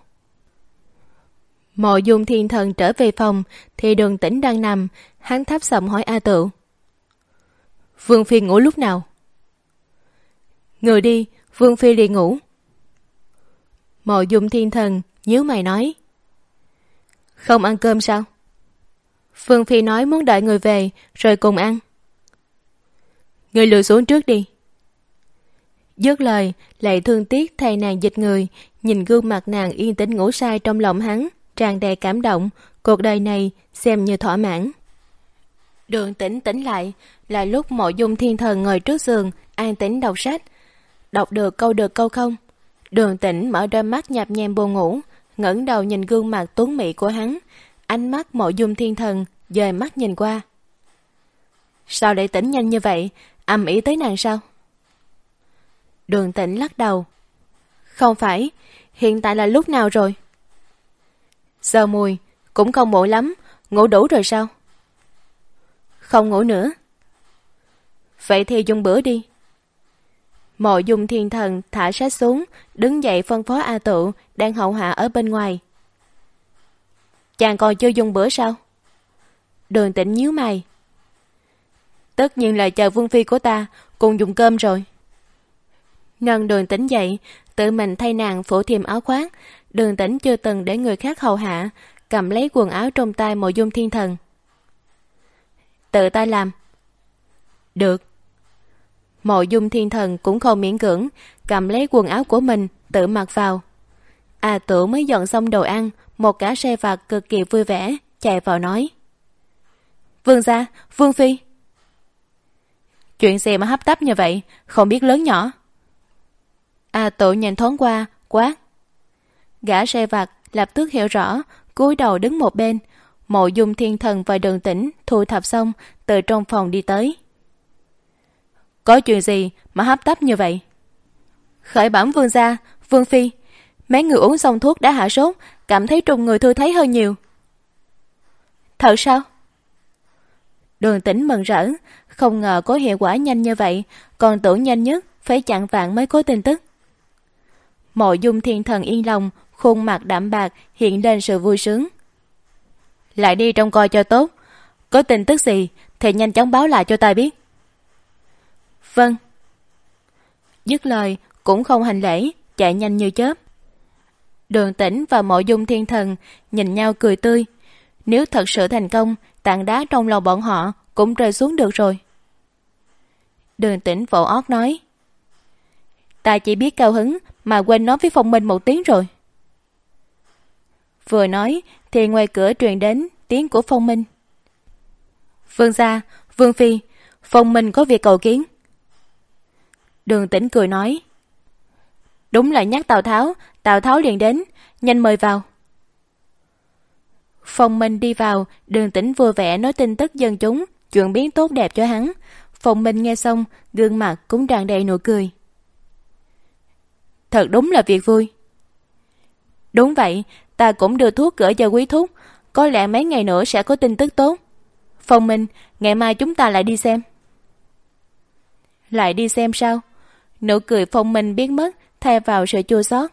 Mộ Dung Thiên Thần trở về phòng, thì Đường Tĩnh đang nằm, hắn thấp giọng hỏi A Tự. Vương phi ngủ lúc nào? Người đi, Vương phi liền ngủ. Mộ Dung Thiên Thần nhíu mày nói. Không ăn cơm sao? Vương phi nói muốn đợi người về rồi cùng ăn. Người lùi xuống trước đi. Dứt lời, lại thương tiếc thay nàng dịch người, nhìn gương mặt nàng yên tĩnh ngủ say trong lòng hắn, tràn đầy cảm động, cuộc đời này xem như thỏa mãn. Đường Tĩnh tỉnh lại, là lúc Mộ Dung Thiên Thần ngồi trước giường, an tĩnh đọc sách. Đọc được câu được câu không. Đường Tĩnh mở đôi mắt nhập nhèm buồn ngủ, ngẩng đầu nhìn gương mặt tuấn mỹ của hắn, ánh mắt Mộ Dung Thiên Thần dời mắt nhìn qua. Sao lại tỉnh nhanh như vậy, ầm ĩ tới nàng sao? Đường Tĩnh lắc đầu. Không phải, hiện tại là lúc nào rồi? Giờ mùi, cũng không muộn lắm, ngủ đủ rồi sao? Không ngủ nữa. Vậy thì dùng bữa đi. Mộ Dung Thiên Thần thả sách xuống, đứng dậy phân phó A Tự đang hầu hạ ở bên ngoài. Chàng còn chưa dùng bữa sao? Đường Tĩnh nhíu mày. Tất nhiên là chờ vương phi của ta cùng dùng cơm rồi. Nâng Đường Tĩnh dậy, tự mình thay nàng phủ thêm áo khoác. Đường Tĩnh chưa từng để người khác hầu hạ, cầm lấy quần áo trong tay Mộ Dung Thiên Thần. Tự ta làm. Được. Mộ Dung Thiên Thần cũng không miễn cưỡng, cầm lấy quần áo của mình tự mặc vào. A Tử mới dọn xong đồ ăn, một gã sai vặt cực kỳ vui vẻ chạy vào nói: Vương gia, Vương phi. Chuyện gì mà hấp tấp như vậy, không biết lớn nhỏ. A Tử nhìn thoáng qua, quát. Gã sai vặt lập tức hiểu rõ, cúi đầu đứng một bên. Mộ Dung Thiên Thần và Đường Tĩnh thu thập xong, từ trong phòng đi tới. Có chuyện gì mà hấp tấp như vậy? Khởi bẩm vương gia, Vương phi, mấy người uống xong thuốc đã hạ sốt, cảm thấy trong người thư thấy hơi nhiều. Thật sao? Đường Tĩnh mừng rỡ, không ngờ có hiệu quả nhanh như vậy, còn tưởng nhanh nhất phải chặn vạn mới có tin tức. Mộ Dung Thiên Thần yên lòng, khuôn mặt đạm bạc hiện lên sự vui sướng. Lại đi trông coi cho tốt, có tin tức gì thì nhanh chóng báo lại cho ta biết. Vâng. Dứt lời cũng không hành lễ, chạy nhanh như chớp. Đường Tĩnh và Mộ Dung Thiên Thần nhìn nhau cười tươi. Nếu thật sự thành công, tảng đá trong lòng bọn họ cũng rơi xuống được rồi. Đường Tĩnh vỗ ót nói: Ta chỉ biết cao hứng mà quên nói với Phong Minh một tiếng rồi. Vừa nói thì ngoài cửa truyền đến tiếng của Phong Minh. Vương gia, Vương phi, Phong Minh có việc cầu kiến. Đường Tĩnh cười nói: Đúng là nhắc Tào Tháo, Tào Tháo liền đến, nhanh mời vào. Phong Minh đi vào, Đường Tĩnh vui vẻ nói tin tức dân chúng, chuyện biến tốt đẹp cho hắn. Phong Minh nghe xong, gương mặt cũng tràn đầy nụ cười. Thật đúng là việc vui. Đúng vậy, ta cũng đưa thuốc gửi cho quý thúc, có lẽ mấy ngày nữa sẽ có tin tức tốt. Phong Minh, ngày mai chúng ta lại đi xem. Lại đi xem sao? Nụ cười Phong Minh biến mất, thay vào sự chua xót.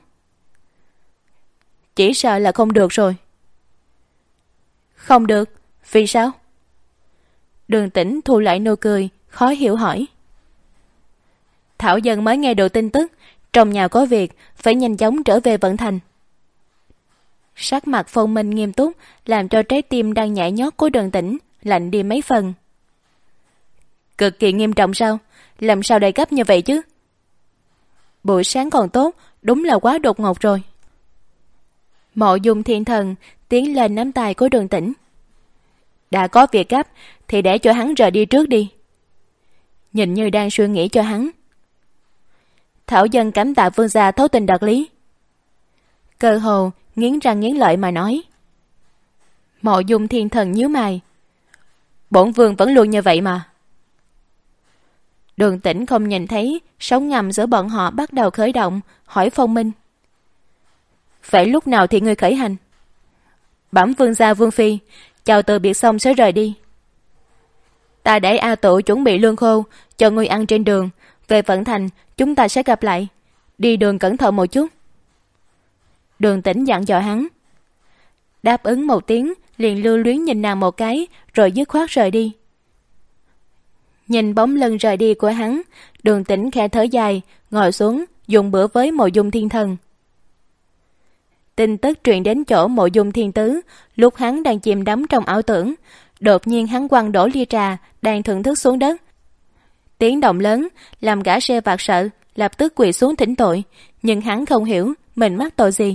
Chỉ sợ là không được rồi. Không được, vì sao? Đường Tĩnh thu lại nụ cười, khó hiểu hỏi. Thảo Dân mới nghe được tin tức, trong nhà có việc, phải nhanh chóng trở về vận thành. Sắc mặt Phong Minh nghiêm túc, làm cho trái tim đang nhảy nhót của Đường Tĩnh lạnh đi mấy phần. Cực kỳ nghiêm trọng sao? Làm sao đầy gấp như vậy chứ? Buổi sáng còn tốt, đúng là quá đột ngột rồi. Mộ Dung Thiên Thần tiến lên nắm tay của Đường Tĩnh. Đã có việc gấp thì để cho hắn rời đi trước đi. Nhìn như đang suy nghĩ cho hắn. Thảo Dân cảm tạ vương gia thấu tình đạt lý. Cơ hồ nghiến răng nghiến lợi mà nói. Mộ Dung Thiên Thần nhíu mày. Bổn vương vẫn luôn như vậy mà. Đường Tĩnh không nhìn thấy sóng ngầm giữa bọn họ bắt đầu khởi động, hỏi Phong Minh. Vậy lúc nào thì ngươi khởi hành? Bẩm vương gia Vương phi, chào từ biệt xong sẽ rời đi. Ta để A Tự chuẩn bị lương khô cho ngươi ăn trên đường. Về vận thành chúng ta sẽ gặp lại. Đi đường cẩn thận một chút. Đường Tĩnh dặn dò hắn. Đáp ứng một tiếng, liền lưu luyến nhìn nàng một cái, rồi dứt khoát rời đi. Nhìn bóng lưng rời đi của hắn, Đường Tĩnh khẽ thở dài, ngồi xuống dùng bữa với Mộ Dung Thiên Thần. Tin tức truyền đến chỗ Mộ Dung Thiên Tứ, lúc hắn đang chìm đắm trong ảo tưởng, đột nhiên hắn quăng đổ ly trà đang thưởng thức xuống đất. Tiếng động lớn làm gã xe vạt sợ, lập tức quỳ xuống thỉnh tội, nhưng hắn không hiểu mình mắc tội gì.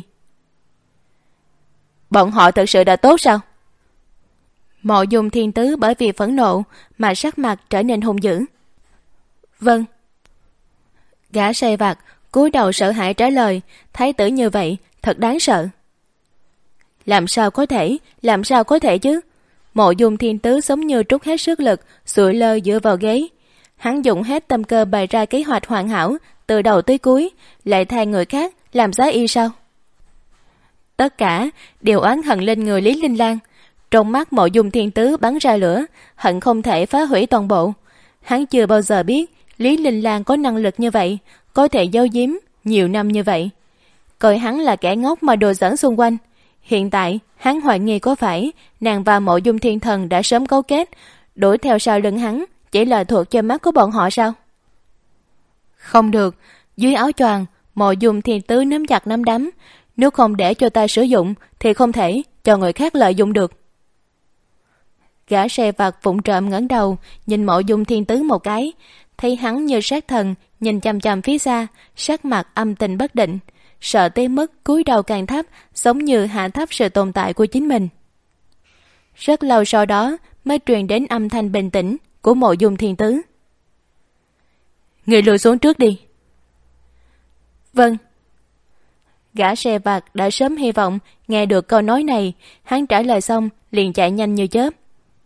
Bọn họ thực sự đã tốt sao? Mộ Dung Thiên Tứ bởi vì phẫn nộ mà sắc mặt trở nên hung dữ. Vâng. Gã sai vặt cúi đầu sợ hãi trả lời, thái tử như vậy thật đáng sợ. Làm sao có thể, làm sao có thể chứ? Mộ Dung Thiên Tứ giống như trút hết sức lực, sụi lơ dựa vào ghế. Hắn dùng hết tâm cơ bày ra kế hoạch hoàn hảo, từ đầu tới cuối, lại thay người khác làm giá y sao? Tất cả đều oán hận lên người Lý Linh Lang. Trong mắt Mộ Dung Thiên Tứ bắn ra lửa, hận không thể phá hủy toàn bộ. Hắn chưa bao giờ biết Lý Linh Lang có năng lực như vậy, có thể giấu giếm nhiều năm như vậy. Coi hắn là kẻ ngốc mà đùa giỡn xung quanh. Hiện tại hắn hoài nghi có phải nàng và Mộ Dung Thiên Thần đã sớm cấu kết, đuổi theo sau lưng hắn chỉ là thuộc cho mắt của bọn họ sao? Không được. Dưới áo choàng, Mộ Dung Thiên Tứ nắm chặt nắm đấm. Nếu không để cho ta sử dụng thì không thể cho người khác lợi dụng được. Gã xe vặt vụng trộm ngẩng đầu nhìn Mộ Dung Thiên Tứ một cái, thấy hắn như sát thần nhìn chằm chằm phía xa, sắc mặt âm tình bất định, sợ tới mức cúi đầu càng thấp, giống như hạ thấp sự tồn tại của chính mình. Rất lâu sau đó mới truyền đến âm thanh bình tĩnh của Mộ Dung Thiên Tứ. Người lùi xuống trước đi. Vâng. Gã xe vặt đã sớm hy vọng nghe được câu nói này, hắn trả lời xong liền chạy nhanh như chớp.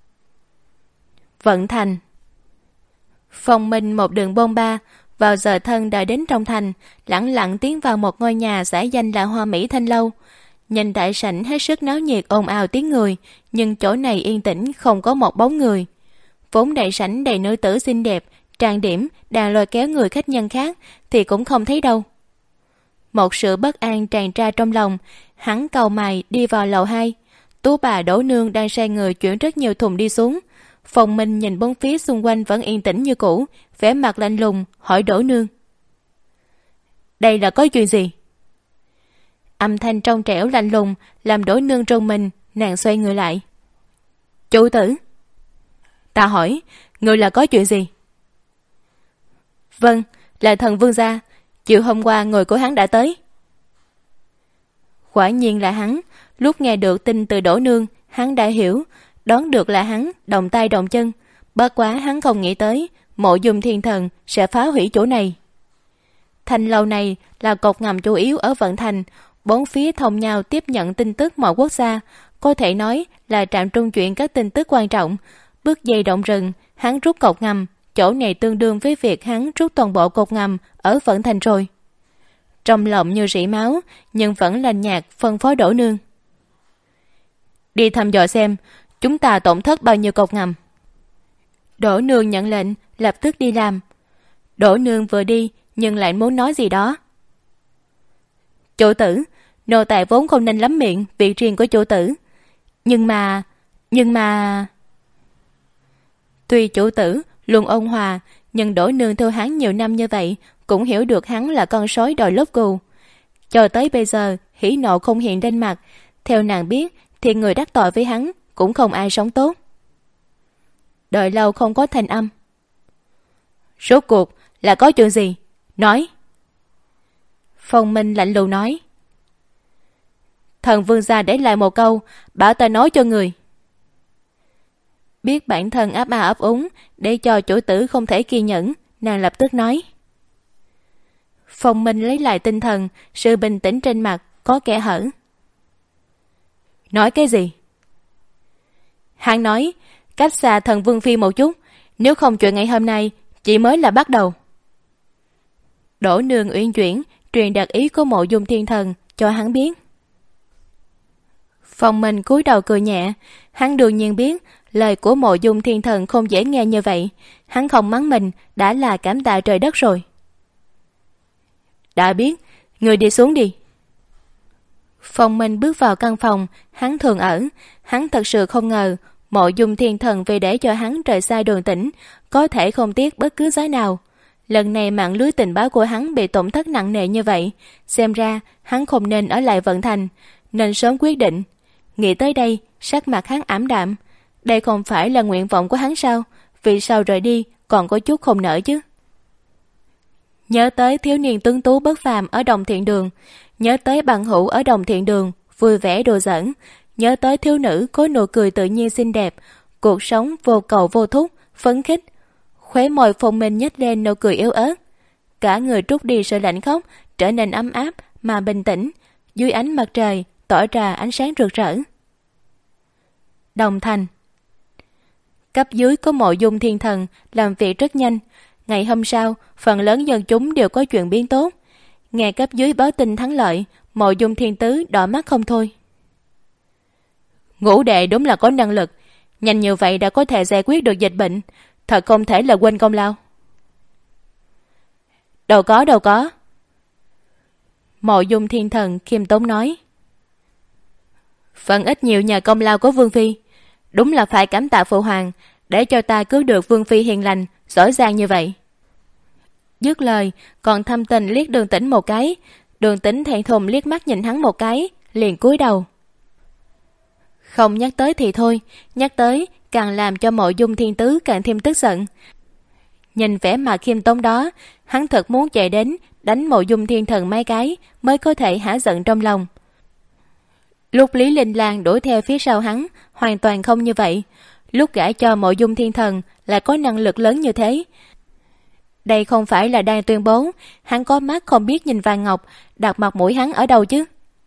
Vận thành. Phong Minh một đường bôn ba, vào giờ thân đã đến trong thành, lẳng lặng tiến vào một ngôi nhà giải danh là Hoa Mỹ Thanh Lâu. Nhìn đại sảnh hết sức náo nhiệt ồn ào tiếng người, nhưng chỗ này yên tĩnh không có một bóng người. Vốn đại sảnh đầy nữ tử xinh đẹp, trang điểm, đang lôi kéo người khách nhân khác thì cũng không thấy đâu. Một sự bất an tràn ra trong lòng, hắn cau mày đi vào lầu hai. Tú bà Đỗ Nương đang sai người chuyển rất nhiều thùng đi xuống. Phong Minh nhìn bốn phía xung quanh vẫn yên tĩnh như cũ, vẻ mặt lạnh lùng hỏi Đỗ Nương: Đây là có chuyện gì? Âm thanh trong trẻo lạnh lùng làm Đỗ Nương rùng mình, nàng xoay người lại. Chủ tử. Ta hỏi, người là có chuyện gì? Vâng, là thần vương gia. Chiều hôm qua người của hắn đã tới. Quả nhiên là hắn. Lúc nghe được tin từ Đỗ Nương, hắn đã hiểu, đoán được là hắn động tay động chân. Bất quá hắn không nghĩ tới Mộ Dung Thiên Thần sẽ phá hủy chỗ này. Thành lâu này là cột ngầm chủ yếu ở Vận Thành, bốn phía thông nhau tiếp nhận tin tức mọi quốc gia, có thể nói là trạm trung chuyển các tin tức quan trọng. Bước dây động rừng, hắn rút cột ngầm, chỗ này tương đương với việc hắn rút toàn bộ cột ngầm ở Vận Thành rồi. Trong lòng như rỉ máu, nhưng vẫn lạnh nhạt phân phó Đỗ Nương: Đi thăm dò xem chúng ta tổn thất bao nhiêu cột ngầm. Đỗ Nương nhận lệnh, lập tức đi làm. Đỗ Nương vừa đi nhưng lại muốn nói gì đó. Chủ tử, nô tài vốn không nên lắm miệng việc riêng của chủ tử. Nhưng mà... Nhưng mà... Tuy chủ tử luôn ôn hòa, nhưng Đỗ Nương theo hắn nhiều năm như vậy cũng hiểu được hắn là con sói đòi lốp cừu. Cho tới bây giờ hỉ nộ không hiện trên mặt. Theo nàng biết thì người đắc tội với hắn cũng không ai sống tốt. Đợi lâu không có thanh âm. Rốt cuộc là có chuyện gì? Nói. Phong Minh lạnh lùng nói: Thần vương gia để lại một câu, bảo ta nói cho người. Biết bản thân áp a ấp úng để cho chủ tử không thể kiên nhẫn, nàng lập tức nói. Phong Minh lấy lại tinh thần, sự bình tĩnh trên mặt có kẽ hở. Nói cái gì? Hắn nói cách xa thần vương phi một chút, nếu không chuyện ngày hôm nay chỉ mới là bắt đầu. Đỗ Nương uyển chuyển truyền đạt ý của Mộ Dung Thiên Thần cho hắn biết. Phong Minh cúi đầu cười nhẹ, hắn đương nhiên biết lời của Mộ Dung Thiên Thần không dễ nghe như vậy, hắn không mắng mình đã là cảm tạ trời đất rồi. Đã biết, người đi xuống đi. Phong Minh bước vào căn phòng hắn thường ở, hắn thật sự không ngờ Mộ Dung Thiên Thần vì để cho hắn rời xa đường tỉnh có thể không tiếc bất cứ giá nào. Lần này mạng lưới tình báo của hắn bị tổn thất nặng nề như vậy, xem ra hắn không nên ở lại Vận Thành, nên sớm quyết định. Nghĩ tới đây, sắc mặt hắn ảm đạm. Đây không phải là nguyện vọng của hắn sao? Vì sao rời đi còn có chút không nỡ chứ? Nhớ tới thiếu niên tuấn tú bất phàm ở Đồng Thiện Đường, nhớ tới bằng hữu ở Đồng Thiện Đường vui vẻ đùa giỡn, nhớ tới thiếu nữ có nụ cười tự nhiên xinh đẹp, cuộc sống vô cầu vô thúc, phấn khích. Khóe môi Phong Minh nhếch lên nụ cười yếu ớt, cả người trút đi sự lạnh khốc, trở nên ấm áp mà bình tĩnh, dưới ánh mặt trời tỏ ra ánh sáng rực rỡ. Đồng Thành. Cấp dưới có Mộ Dung Thiên Thần làm việc rất nhanh. Ngày hôm sau, phần lớn dân chúng đều có chuyện biến tốt. Nghe cấp dưới báo tin thắng lợi, Mộ Dung Thiên Tứ đỏ mắt không thôi. Ngũ đệ đúng là có năng lực, nhanh như vậy đã có thể giải quyết được dịch bệnh, thật không thể là quên công lao. Đâu có, đâu có. Mộ Dung Thiên Thần khiêm tốn nói. Phần ít nhiều nhờ công lao của Vương Phi, đúng là phải cảm tạ Phụ Hoàng để cho ta cứu được Vương Phi hiền lành, giỏi giang như vậy. Dứt lời, còn thâm tình liếc Đường Tĩnh một cái. Đường Tĩnh thẹn thùng liếc mắt nhìn hắn một cái, liền cúi đầu. Không nhắc tới thì thôi, nhắc tới càng làm cho Mộ Dung Thiên Tứ càng thêm tức giận. Nhìn vẻ mặt khiêm tốn đó, hắn thật muốn chạy đến đánh Mộ Dung Thiên Thần mấy cái mới có thể hả giận trong lòng. Lúc Lý Linh Lang đuổi theo phía sau hắn, hoàn toàn không như vậy. Lúc gả cho Mộ Dung Thiên Thần lại có năng lực lớn như thế. Đây không phải là đang tuyên bố hắn có mắt không biết nhìn vàng ngọc, đặt mặt mũi hắn ở đâu chứ?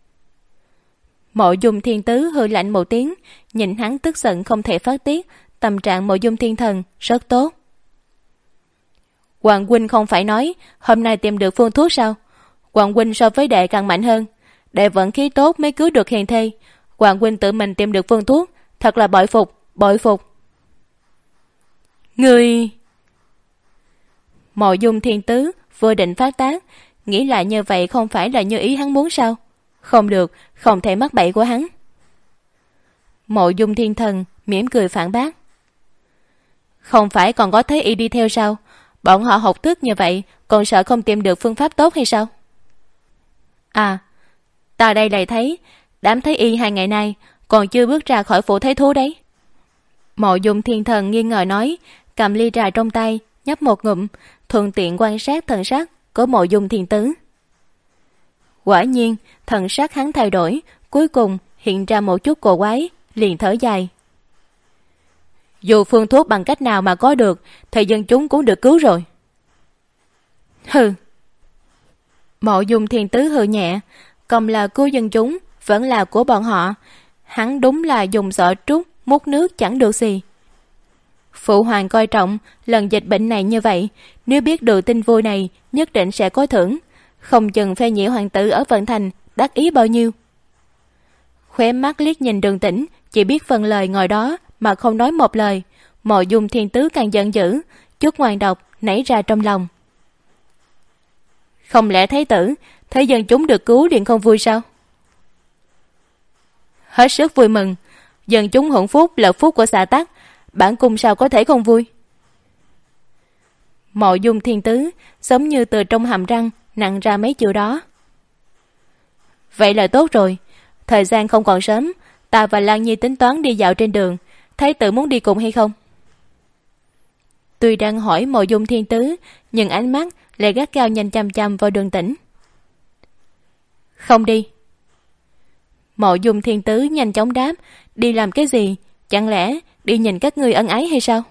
Mộ Dung Thiên Tứ hừ lạnh một tiếng, nhìn hắn tức giận không thể phát tiết. Tâm trạng Mộ Dung Thiên Thần rất tốt. Hoàng huynh không phải nói hôm nay tìm được phương thuốc sao? Hoàng huynh so với đệ càng mạnh hơn, đệ vận khí tốt mới cứu được hiền thê. Hoàng huynh tự mình tìm được phương thuốc, thật là bội phục, bội phục. Người... Mộ Dung Thiên Tứ vừa định phát tác, nghĩ lại như vậy không phải là như ý hắn muốn sao? Không được, không thể mắc bẫy của hắn. Mộ Dung Thiên Thần mỉm cười phản bác. Không phải còn có Thái Y đi theo sao? Bọn họ học thức như vậy, còn sợ không tìm được phương pháp tốt hay sao? À, ta đây lại thấy đám Thái Y hai ngày nay còn chưa bước ra khỏi phủ Thái Thú đấy. Mộ Dung Thiên Thần nghi ngờ nói, cầm ly trà trong tay nhấp một ngụm, thuận tiện quan sát thần sắc của Mộ Dung Thiên Tứ. Quả nhiên thần sắc hắn thay đổi, cuối cùng hiện ra một chút cổ quái, liền thở dài. Dù phương thuốc bằng cách nào mà có được thì dân chúng cũng được cứu rồi. Hừ. Mộ Dung Thiên Tứ hừ nhẹ, công là cứu dân chúng vẫn là của bọn họ. Hắn đúng là dùng giỏ trúc múc nước chẳng được gì. Phụ hoàng coi trọng lần dịch bệnh này như vậy, nếu biết được tin vui này nhất định sẽ có thưởng, không chừng Phê Nhị hoàng tử ở Vận Thành đắc ý bao nhiêu. Khóe mắt liếc nhìn Đường Tĩnh, chỉ biết phần lời ngồi đó mà không nói một lời. Mộ Dung Thiên Tứ càng giận dữ, chút ngoan độc nảy ra trong lòng. Không lẽ thái tử thấy dân chúng được cứu liền không vui sao? Hết sức vui mừng, dân chúng hưởng phúc là phúc của xã tắc, bản cung sao có thể không vui? Mộ Dung Thiên Tứ giống như từ trong hàm răng nặng ra mấy chữ đó. Vậy là tốt rồi, thời gian không còn sớm, ta và Lan Nhi tính toán đi dạo trên đường, thái tử muốn đi cùng hay không? Tuy đang hỏi Mộ Dung Thiên Tứ, nhưng ánh mắt lại gắt gao nhìn chăm chăm vào Đường Tĩnh. Không đi. Mộ Dung Thiên Tứ nhanh chóng đáp, đi làm cái gì? Chẳng lẽ đi nhìn các ngươi ân ái hay sao?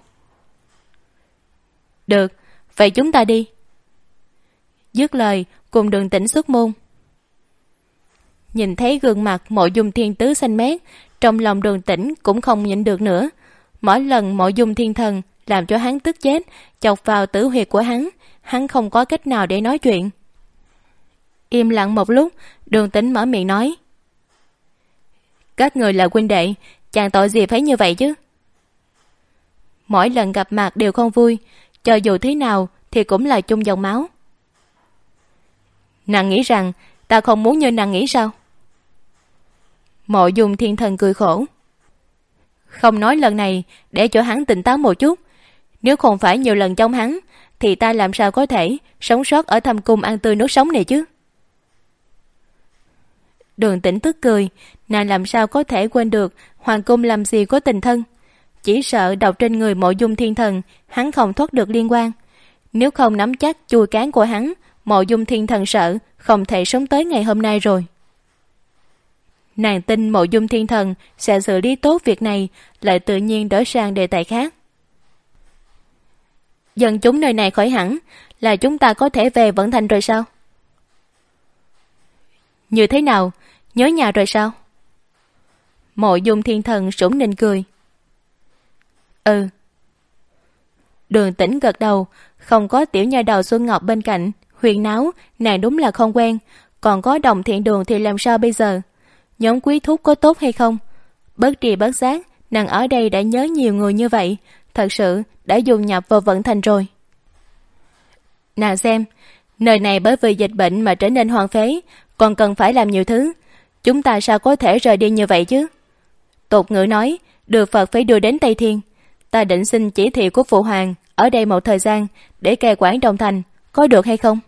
Được, vậy chúng ta đi. Dứt lời, cùng Đường Tĩnh xuất môn. Nhìn thấy gương mặt Mộ Dung Thiên Tứ xanh mét, trong lòng Đường Tĩnh cũng không nhịn được nữa. Mỗi lần Mộ Dung Thiên Thần làm cho hắn tức chết, chọc vào tử huyệt của hắn, hắn không có cách nào để nói chuyện. Im lặng một lúc, Đường Tĩnh mở miệng nói. Các người là huynh đệ, chàng tội gì phải như vậy chứ? Mỗi lần gặp mặt đều không vui, cho dù thế nào thì cũng là chung dòng máu. Nàng nghĩ rằng ta không muốn như nàng nghĩ sao? Mộ Dung Thiên Thần cười khổ. Không nói lần này để cho hắn tỉnh táo một chút, nếu không phải nhiều lần trong hắn thì ta làm sao có thể sống sót ở thâm cung ăn tươi nuốt sống này chứ? Đường Tĩnh tức cười, nàng làm sao có thể quên được hoàng cung làm gì có tình thân. Chỉ sợ độc trên người Mộ Dung Thiên Thần hắn không thoát được liên quan. Nếu không nắm chắc chui cán của hắn, Mộ Dung Thiên Thần sợ không thể sống tới ngày hôm nay rồi. Nàng tin Mộ Dung Thiên Thần sẽ xử lý tốt việc này, lại tự nhiên đổi sang đề tài khác. Dân chúng nơi này khỏi hẳn, là chúng ta có thể về Vận Thành rồi sao? Như thế nào? Nhớ nhà rồi sao? Mộ Dung Thiên Thần sủng nịnh cười. Ừ. Đường Tĩnh gật đầu, không có tiểu nha đầu Xuân Ngọc bên cạnh huyền náo, nàng đúng là không quen. Còn có Đồng Thiện Đường thì làm sao bây giờ? Nhóm Quý Thúc có tốt hay không? Bất tri bất giác, nàng ở đây đã nhớ nhiều người như vậy, thật sự đã dùng nhập vào Vận Thành rồi. Nàng xem, nơi này bởi vì dịch bệnh mà trở nên hoang phế, còn cần phải làm nhiều thứ. Chúng ta sao có thể rời đi như vậy chứ? Tục ngữ nói, được Phật phải đưa đến Tây Thiên. Ta định xin chỉ thị của Phụ Hoàng ở đây một thời gian để cai quản Đông Thành, có được hay không?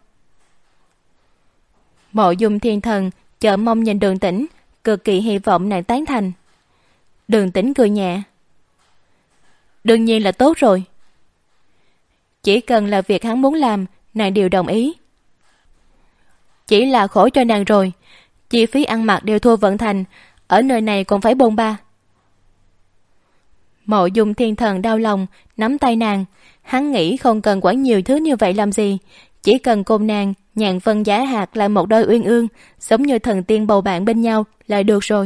Mộ Dung Thiên Thần chờ mong nhìn Đường Tĩnh, cực kỳ hy vọng nàng tán thành. Đường Tĩnh cười nhẹ. Đương nhiên là tốt rồi. Chỉ cần là việc hắn muốn làm, nàng đều đồng ý. Chỉ là khổ cho nàng rồi, chi phí ăn mặc đều thua Vận Thành, ở nơi này còn phải bôn ba. Mộ Dung Thiên Thần đau lòng nắm tay nàng, hắn nghĩ không cần quản nhiều thứ như vậy làm gì, chỉ cần cùng nàng nhàn vân giá hạt lại một đôi uyên ương, giống như thần tiên bầu bạn bên nhau là được rồi.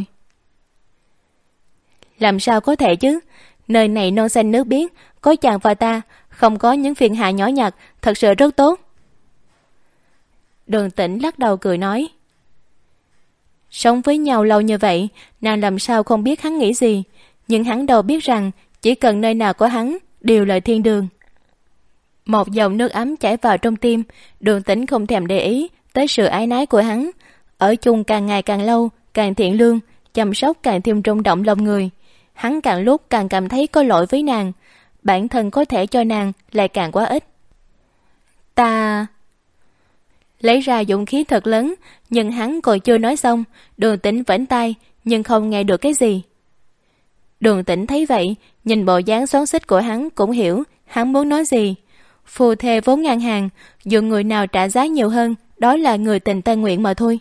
Làm sao có thể chứ? Nơi này non xanh nước biếc, có chàng và ta, không có những phiền hà nhỏ nhặt, thật sự rất tốt. Đường Tĩnh lắc đầu cười nói. Sống với nhau lâu như vậy, nàng làm sao không biết hắn nghĩ gì, nhưng hắn đâu biết rằng chỉ cần nơi nào có hắn đều là thiên đường. Một dòng nước ấm chảy vào trong tim, Đường Tĩnh không thèm để ý tới sự ái nái của hắn. Ở chung càng ngày càng lâu, càng thiện lương, chăm sóc càng thêm rung động lòng người. Hắn càng lúc càng cảm thấy có lỗi với nàng, bản thân có thể cho nàng lại càng quá ít. Ta... Lấy ra dũng khí thật lớn, nhưng hắn còn chưa nói xong, Đường Tĩnh vẫy tay nhưng không nghe được cái gì. Đường Tĩnh thấy vậy, nhìn bộ dáng xoắn xít của hắn cũng hiểu hắn muốn nói gì. Phù thề vốn ngang hàng, dù người nào trả giá nhiều hơn, đó là người tình ta nguyện mà thôi.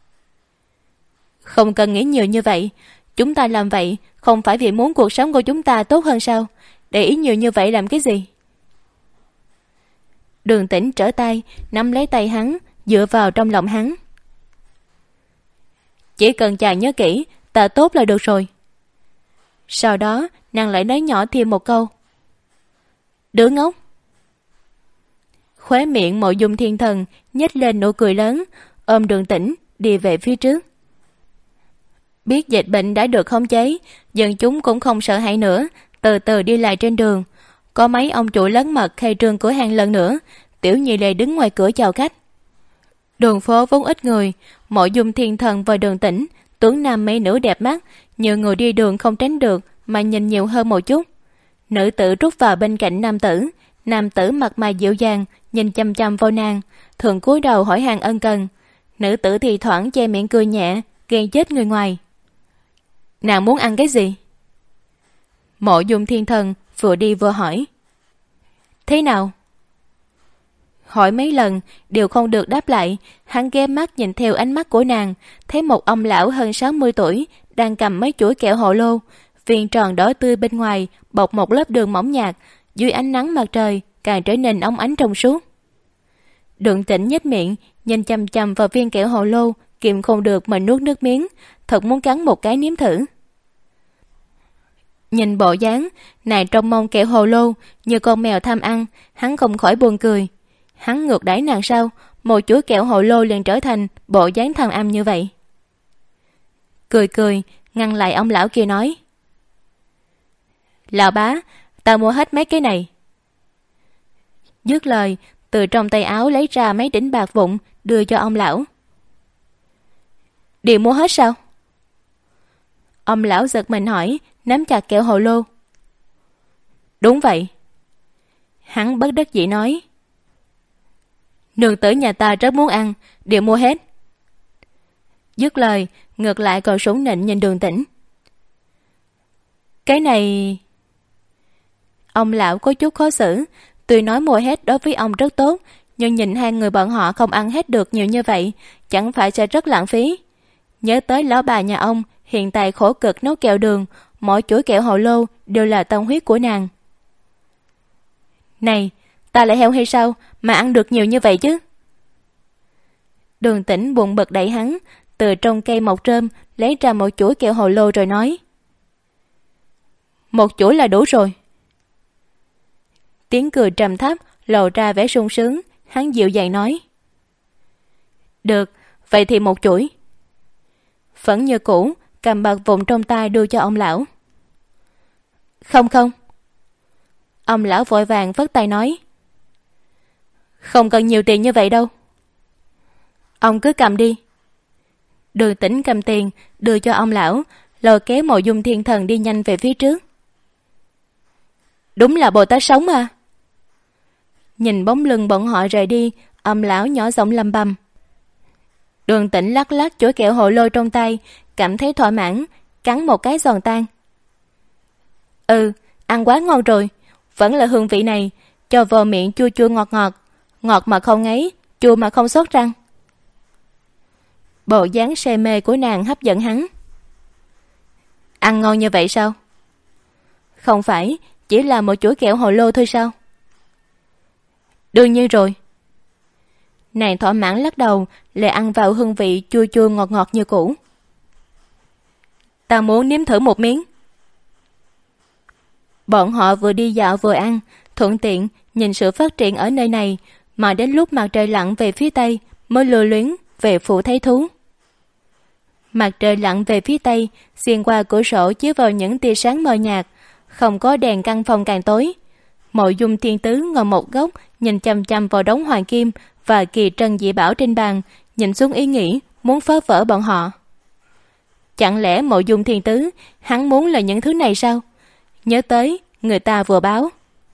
Không cần nghĩ nhiều như vậy, chúng ta làm vậy không phải vì muốn cuộc sống của chúng ta tốt hơn sao? Để ý nhiều như vậy làm cái gì? Đường Tĩnh trở tay nắm lấy tay hắn, dựa vào trong lòng hắn. Chỉ cần chàng nhớ kỹ, ta tốt là được rồi. Sau đó nàng lại nói nhỏ thêm một câu. Đứa ngốc. Khóe miệng Mộ Dung Thiên Thần nhếch lên nụ cười lớn, ôm Đường Tĩnh đi về phía trước. Biết dịch bệnh đã được khống chế, dân chúng cũng không sợ hãi nữa, từ từ đi lại trên đường. Có mấy ông chủ lớn mật khai trương cửa hàng lần nữa, Tiểu Nhị Lệ đứng ngoài cửa chào khách. Đường phố vốn ít người, Mộ Dung Thiên Thần và Đường Tĩnh, tướng nam mỹ nữ đẹp mắt, nhiều người đi đường không tránh được mà nhìn nhiều hơn một chút. Nữ tử rút vào bên cạnh nam tử, nam tử mặt mày dịu dàng nhìn chăm chăm vào nàng, thường cúi đầu hỏi han ân cần. Nữ tử thì thoảng che miệng cười nhẹ, ghen chết người ngoài. Nàng muốn ăn cái gì? Mộ Dung Thiên Thần vừa đi vừa hỏi. Thế nào? Hỏi mấy lần đều không được đáp lại, hắn ghé mắt nhìn theo ánh mắt của nàng, thấy một ông lão hơn sáu mươi tuổi đang cầm mấy chuỗi kẹo hồ lô, viên tròn đỏ tươi bên ngoài bọc một lớp đường mỏng nhạt, dưới ánh nắng mặt trời càng trở nên óng ánh trong suốt. Đường Tĩnh nhếch miệng nhìn chằm chằm vào viên kẹo hồ lô, kiềm không được mà nuốt nước miếng, thật muốn cắn một cái nếm thử. Nhìn bộ dáng nàng trông mong kẹo hồ lô như con mèo tham ăn, hắn không khỏi buồn cười. Hắn ngược đãi nàng sao, một chuỗi kẹo hồ lô liền trở thành bộ dáng tham ăn như vậy. Cười cười ngăn lại ông lão kia nói. Lão bá, ta mua hết mấy cái này. Dứt lời, từ trong tay áo lấy ra mấy đỉnh bạc vụn đưa cho ông lão. Đều mua hết sao? Ông lão giật mình hỏi, nắm chặt kẹo hồ lô. Đúng vậy. Hắn bất đắc dĩ nói. Nương tử nhà ta rất muốn ăn, đều mua hết. Dứt lời, ngược lại còn sủng nịnh nhìn Đường Tĩnh. Cái này... Ông lão có chút khó xử, tuy nói mua hết đối với ông rất tốt, nhưng nhìn hai người bọn họ không ăn hết được nhiều như vậy, chẳng phải sẽ rất lãng phí. Nhớ tới lão bà nhà ông hiện tại khổ cực nấu kẹo đường, mỗi chuỗi kẹo hồ lô đều là tâm huyết của nàng. Này, ta lại heo hay sao mà ăn được nhiều như vậy chứ? Đường Tĩnh buồn bực đẩy hắn, từ trong cây mộc rơm lấy ra một chuỗi kẹo hồ lô rồi nói: Một chuỗi là đủ rồi. Tiếng cười trầm thấp lộ ra vẻ sung sướng, hắn dịu dàng nói: Được, vậy thì một chuỗi. Vẫn như cũ, cầm bạc vụn trong tay đưa cho ông lão. Không không. Ông lão vội vàng vất tay nói: Không cần nhiều tiền như vậy đâu. Ông cứ cầm đi. Đường Tĩnh cầm tiền đưa cho ông lão, lôi kéo Mộ Dung Thiên Thần đi nhanh về phía trước. Đúng là Bồ Tát sống à. Nhìn bóng lưng bọn họ rời đi, ông lão nhỏ giọng lầm bầm. Đường Tĩnh lắc lắc chuỗi kẹo hồ lô trong tay, cảm thấy thỏa mãn, cắn một cái giòn tan. Ừ, ăn quá ngon rồi, vẫn là hương vị này, cho vào miệng chua chua ngọt ngọt, ngọt mà không ngấy, chua mà không xót răng. Bộ dáng say mê của nàng hấp dẫn hắn. Ăn ngon như vậy sao? Không phải chỉ là một chuỗi kẹo hồ lô thôi sao? Đương nhiên rồi. Nàng thỏa mãn lắc đầu, lại ăn vào hương vị chua chua ngọt ngọt như cũ. Ta muốn nếm thử một miếng. Bọn họ vừa đi dạo vừa ăn, thuận tiện nhìn sự phát triển ở nơi này, mà đến lúc mặt trời lặn về phía tây mới lưu luyến về phủ thấy thú. Mặt trời lặn về phía tây, xuyên qua cửa sổ chiếu vào những tia sáng mờ nhạt, không có đèn căn phòng càng tối. Mộ Dung Thiên Tứ ngồi một góc, nhìn chăm chăm vào đống hoàng kim và kỳ trân dị bảo trên bàn, nhìn xuống ý nghĩ muốn phá vỡ bọn họ. Chẳng lẽ Mộ Dung Thiên Tứ hắn muốn là những thứ này sao? Nhớ tới người ta vừa báo.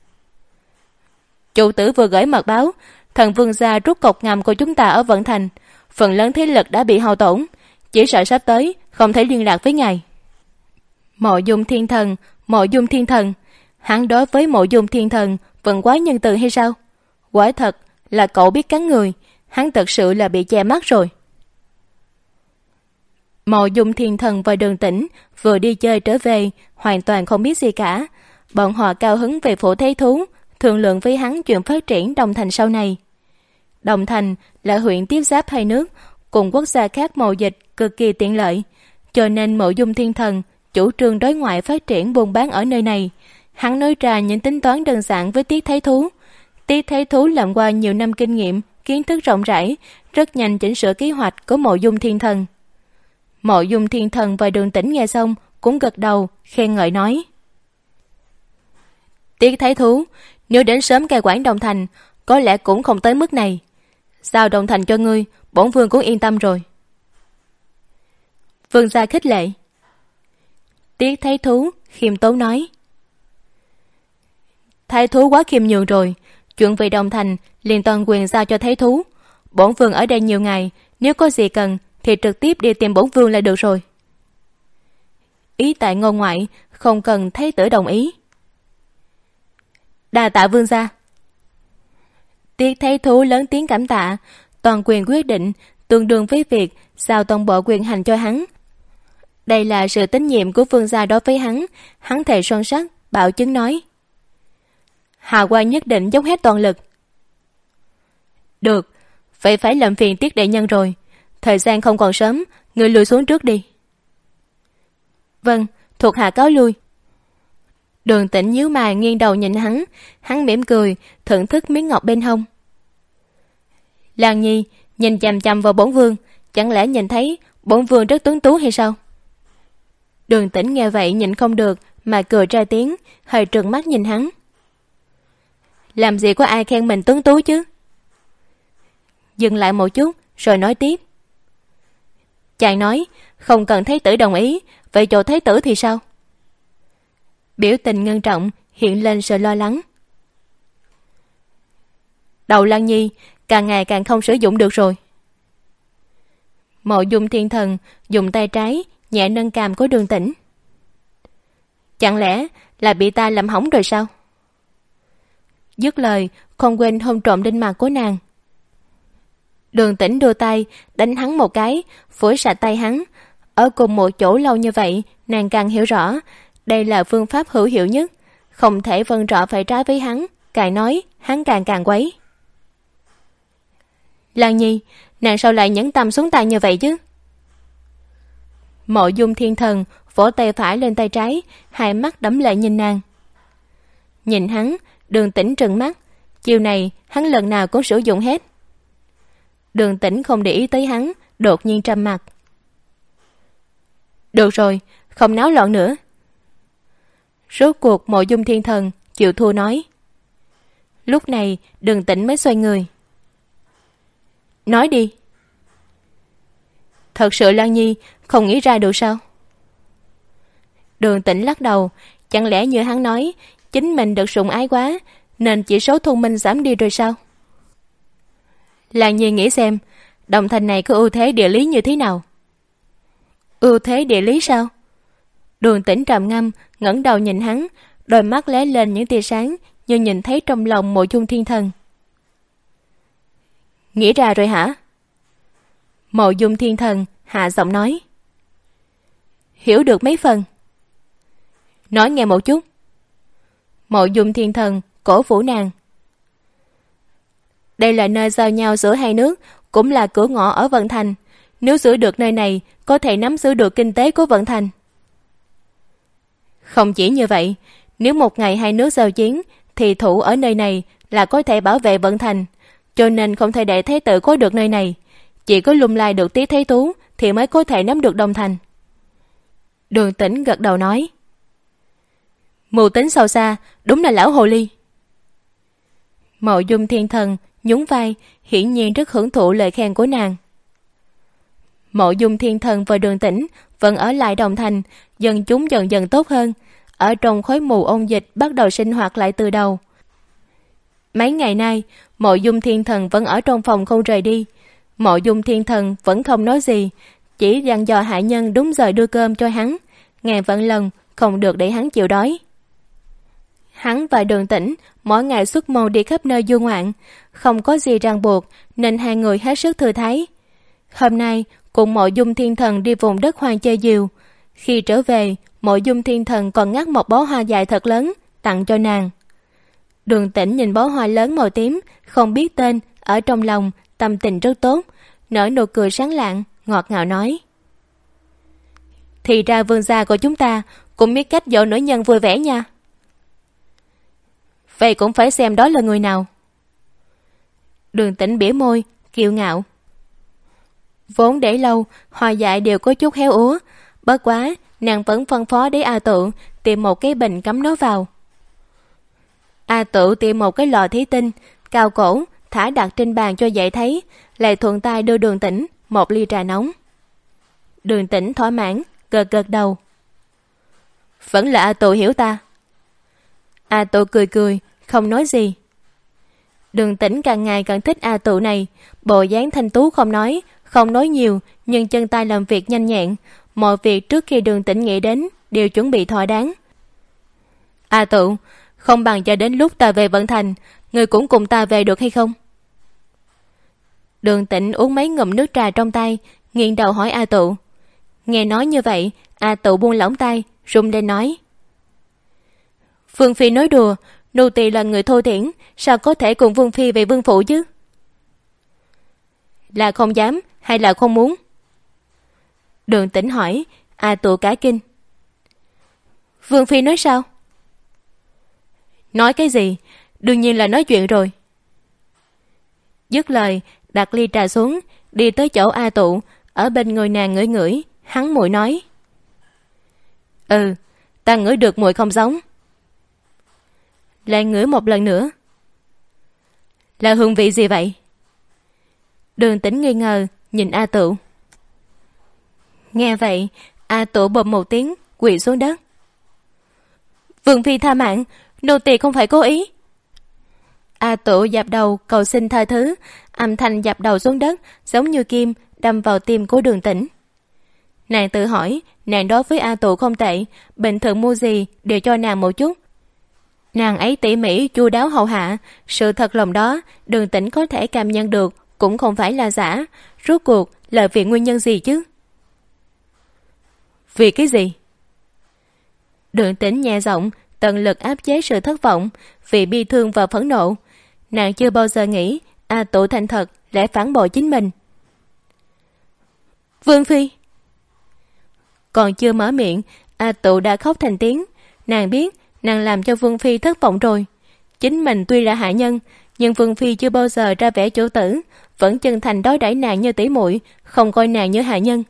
Chủ tử vừa gửi mật báo, thần vương gia rút cọc ngầm của chúng ta ở Vận Thành, phần lớn thế lực đã bị hao tổn, chỉ sợ sắp tới không thể liên lạc với ngài. Mộ Dung Thiên Thần, Mộ Dung Thiên Thần, hắn đối với Mộ Dung Thiên Thần vẫn quá nhân từ hay sao? Quả thật là cậu biết cắn người, hắn thật sự là bị che mắt rồi. Mộ Dung Thiên Thần và Đường Tĩnh vừa đi chơi trở về, hoàn toàn không biết gì cả. Bọn họ cao hứng về phủ thấy thú, thương lượng với hắn chuyện phát triển Đồng Thành sau này. Đồng Thành là huyện tiếp giáp hai nước, cùng quốc gia khác mậu dịch cực kỳ tiện lợi, cho nên Mộ Dung Thiên Thần chủ trương đối ngoại phát triển buôn bán ở nơi này. Hắn nói ra những tính toán đơn giản với Tiết Thái Thú. Tiết Thái Thú làm qua nhiều năm kinh nghiệm, kiến thức rộng rãi, rất nhanh chỉnh sửa kế hoạch của Mộ Dung Thiên Thần. Mộ Dung Thiên Thần và Đường Tĩnh nghe xong cũng gật đầu khen ngợi nói: Tiết Thái Thú, nếu đến sớm cai quản Đồng Thành, có lẽ cũng không tới mức này. Sao Đồng Thành cho ngươi, bổn vương cũng yên tâm rồi. Vương gia khích lệ. Tiết Thái Thú khiêm tốn nói: Thái Thú quá khiêm nhường rồi, chuyện về Đồng Thành liền toàn quyền giao cho Thái Thú. Bổn vương ở đây nhiều ngày, nếu có gì cần thì trực tiếp đi tìm bổn vương là được rồi. Ý tại ngôn ngoại, không cần Thái tử đồng ý. Đa tạ vương gia. Tiết Thái Thú lớn tiếng cảm tạ, toàn quyền quyết định tương đương với việc giao toàn bộ quyền hành cho hắn. Đây là sự tín nhiệm của vương gia đối với hắn. Hắn thề son sắt bảo chứng nói: Hà Quan nhất định dốc hết toàn lực. Được, vậy phải làm phiền Tiết đại nhân rồi. Thời gian không còn sớm, người lùi xuống trước đi. Vâng, thuộc hạ cáo lui. Đường Tĩnh nhíu mày nghiêng đầu nhìn hắn, hắn mỉm cười, thưởng thức miếng ngọc bên hông. Lan Nhi nhìn chằm chằm vào bổn vương, chẳng lẽ nhìn thấy bổn vương rất tuấn tú hay sao? Đường Tĩnh nghe vậy nhìn không được mà cười ra tiếng, hơi trừng mắt nhìn hắn. Làm gì có ai khen mình tuấn tú chứ? Dừng lại một chút rồi nói tiếp. Chàng nói không cần thái tử đồng ý, vậy chỗ thái tử thì sao? Biểu tình ngưng trọng hiện lên sự lo lắng. Đầu Lan Nhi càng ngày càng không sử dụng được rồi. Mộ Dung Thiên Thần dùng tay trái nhẹ nâng cằm của Đường Tĩnh. Chẳng lẽ là bị ta làm hỏng rồi sao? Dứt lời không quên hôn trộm lên mặt của nàng. Đường Tĩnh đưa tay đánh hắn một cái, phủi sạch tay hắn. Ở cùng một chỗ lâu như vậy, nàng càng hiểu rõ đây là phương pháp hữu hiệu nhất, không thể vân rõ phải trái với hắn. Càng nói hắn càng càng quấy. Lan Nhi, nàng sao lại nhẫn tâm xuống tay như vậy chứ? Mộ Dung Thiên Thần vỗ tay phải lên tay trái, hai mắt đẫm lệ nhìn nàng. Nhìn hắn, Đường Tĩnh trừng mắt. Chiều này hắn lần nào cũng sử dụng hết. Đường Tĩnh không để ý tới hắn, đột nhiên trầm mặt. Được rồi, không náo loạn nữa. Rốt cuộc Mộ Dung Thiên Thần chịu thua nói. Lúc này Đường Tĩnh mới xoay người. Nói đi. Thật sự Lan Nhi không nghĩ ra được sao? Đường Tĩnh lắc đầu. Chẳng lẽ như hắn nói, chính mình được sủng ái quá nên chỉ số thông minh giảm đi rồi sao? Lan Nhi nghĩ xem, Đồng Thành này có ưu thế địa lý như thế nào? Ưu thế địa lý sao? Đường Tĩnh trầm ngâm, ngẩng đầu nhìn hắn, đôi mắt lóe lên những tia sáng như nhìn thấy trong lòng Mộ Dung Thiên Thần. Nghĩ ra rồi hả? Mộ Dung Thiên Thần hạ giọng nói. Hiểu được mấy phần. Nói nghe một chút. Mộ Dung Thiên Thần cổ vũ nàng. Đây là nơi giao nhau giữa hai nước, cũng là cửa ngõ ở Vận Thành. Nếu giữ được nơi này, có thể nắm giữ được kinh tế của Vận Thành. Không chỉ như vậy, nếu một ngày hai nước giao chiến, thì thủ ở nơi này là có thể bảo vệ Vận Thành. Cho nên không thể để Thế tử có được nơi này. Chỉ có lung lai được tí Thế Tú thì mới có thể nắm được Đông Thành. Đường Tĩnh gật đầu nói. Mưu tính sâu xa, đúng là lão hồ ly. Mộ Dung Thiên Thần nhún vai, hiển nhiên rất hưởng thụ lời khen của nàng. Mộ Dung Thiên Thần và Đường Tĩnh vẫn ở lại Đồng Thành, dân chúng dần dần tốt hơn. Ở trong khói mù ôn dịch bắt đầu sinh hoạt lại từ đầu. Mấy ngày nay, Mộ Dung Thiên Thần vẫn ở trong phòng không rời đi. Mộ Dung Thiên Thần vẫn không nói gì, chỉ dặn dò hạ nhân đúng giờ đưa cơm cho hắn, ngàn vạn lần không được để hắn chịu đói. Hắn và Đường Tĩnh mỗi ngày xuất môn đi khắp nơi du ngoạn, không có gì ràng buộc nên hai người hết sức thư thái. Hôm nay cùng Mộ Dung Thiên Thần đi vùng đất hoang chơi diều. Khi trở về, Mộ Dung Thiên Thần còn ngắt một bó hoa dài thật lớn tặng cho nàng. Đường Tĩnh nhìn bó hoa lớn màu tím không biết tên, ở trong lòng tâm tình rất tốt, nở nụ cười sáng lạng, ngọt ngào nói. Thì ra vương gia của chúng ta cũng biết cách dỗ nữ nhân vui vẻ nha. Vậy cũng phải xem đó là người nào. Đường Tĩnh bỉa môi, kiêu ngạo. Vốn để lâu, hoa dại đều có chút héo úa, bất quá nàng vẫn phân phó để A Tự tìm một cái bình cắm nó vào. A Tự tìm một cái lò thủy tinh cao cổ thả đặt trên bàn cho dễ thấy, lại thuận tay đưa Đường Tĩnh một ly trà nóng. Đường Tĩnh thỏa mãn gật gật đầu. Vẫn là A Tự hiểu ta. A Tự cười cười không nói gì. Đường Tĩnh càng ngày càng thích A Tự này, bộ dáng thanh tú không nói, không nói nhiều, nhưng chân tay làm việc nhanh nhẹn, mọi việc trước khi Đường Tĩnh nghĩ đến đều chuẩn bị thỏa đáng. A Tự, không bằng cho đến lúc ta về Vận Thành, người cũng cùng ta về được hay không? Đường Tĩnh uống mấy ngụm nước trà trong tay, nghiêng đầu hỏi A Tự. Nghe nói như vậy, A Tự buông lỏng tay, run lên nói. Vương Phi nói đùa, nô tỳ là người thô thiển, sao có thể cùng Vương Phi về vương phủ chứ? Là không dám hay là không muốn? Đường Tĩnh hỏi. A Tự cả kinh. Vương Phi nói sao? Nói cái gì? Đương nhiên là nói chuyện rồi. Dứt lời, đặt ly trà xuống, đi tới chỗ A Tự, ở bên ngồi nàng ngửi ngửi, hắn mùi nói. Ừ, ta ngửi được mùi không giống. Lại ngửi một lần nữa. Là hương vị gì vậy? Đường Tĩnh nghi ngờ nhìn A Tự. Nghe vậy, A Tự bộp một tiếng quỳ xuống đất. Vương Phi tha mạng, nô tỳ không phải cố ý. A Tự dập đầu cầu xin tha thứ, âm thanh dập đầu xuống đất giống như kim đâm vào tim của Đường Tĩnh. Nàng tự hỏi, nàng đối với A Tự không tệ, bình thường mua gì đều cho nàng một chút. Nàng ấy tỉ mỉ chu đáo hậu hạ, sự thật lòng đó Đường Tĩnh có thể cảm nhận được cũng không phải là giả. Rốt cuộc là vì nguyên nhân gì chứ? Vì cái gì? Đường Tĩnh nhẹ giọng, tận lực áp chế sự thất vọng, vì bi thương và phẫn nộ. Nàng chưa bao giờ nghĩ A Tụ thành thật lẽ phản bội chính mình. Vương Phi. Còn chưa mở miệng, A Tụ đã khóc thành tiếng. Nàng biết nàng làm cho Vương Phi thất vọng rồi. Chính mình tuy là hạ nhân, nhưng Vương Phi chưa bao giờ ra vẻ chủ tử, vẫn chân thành đối đãi nàng như tỷ muội, không coi nàng như hạ nhân.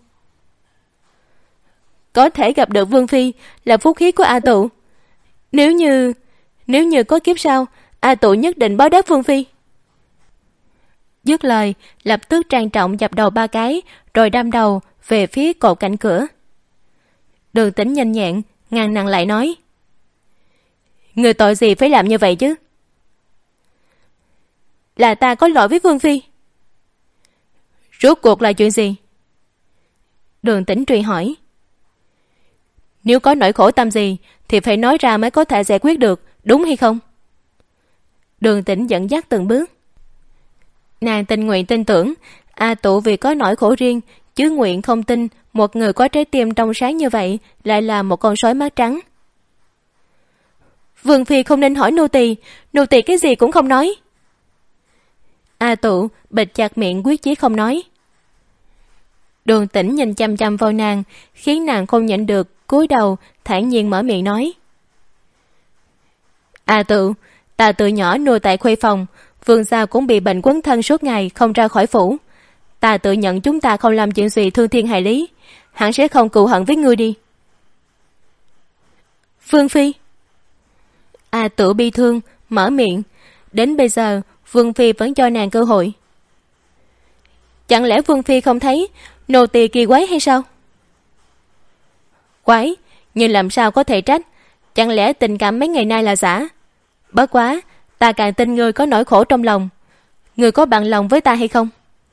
Có thể gặp được Vương Phi là phúc khí của A Tụ. Nếu như Nếu như có kiếp sau, A Tụ nhất định báo đáp Vương Phi. Dứt lời, lập tức trang trọng dập đầu ba cái, rồi đâm đầu về phía cột cạnh cửa. Đường Tĩnh nhanh nhẹn ngăn nặng lại nói: Người tội gì phải làm như vậy chứ? Là ta có lỗi với Vương Phi. Rốt cuộc là chuyện gì? Đường Tĩnh truy hỏi. Nếu có nỗi khổ tâm gì thì phải nói ra mới có thể giải quyết được, đúng hay không? Đường Tĩnh dẫn dắt từng bước. Nàng tình nguyện tin tưởng A Tụ vì có nỗi khổ riêng, chứ nguyện không tin một người có trái tim trong sáng như vậy lại là một con sói mắt trắng. Vương Phi không nên hỏi nô tỳ, nô tỳ cái gì cũng không nói. A Tụ bịt chặt miệng quyết chí không nói. Đường Tĩnh nhìn chăm chăm vào nàng, khiến nàng không nhịn được cúi đầu thản nhiên mở miệng nói: A Tụ, ta từ nhỏ nuôi tại khuê phòng, Vương gia cũng bị bệnh quấn thân suốt ngày không ra khỏi phủ. Ta tự nhận chúng ta không làm chuyện gì thương thiên hại lý, hẳn sẽ không cựu hận với ngươi đi. Vương Phi. A Tụ bi thương mở miệng. Đến bây giờ Vương Phi vẫn cho nàng cơ hội. Chẳng lẽ Vương Phi không thấy nô tỳ kỳ quái hay sao? Quái, nhưng làm sao có thể trách? Chẳng lẽ tình cảm mấy ngày nay là giả? Bất quá, ta càng tin ngươi có nỗi khổ trong lòng. Ngươi có bằng lòng với ta hay không?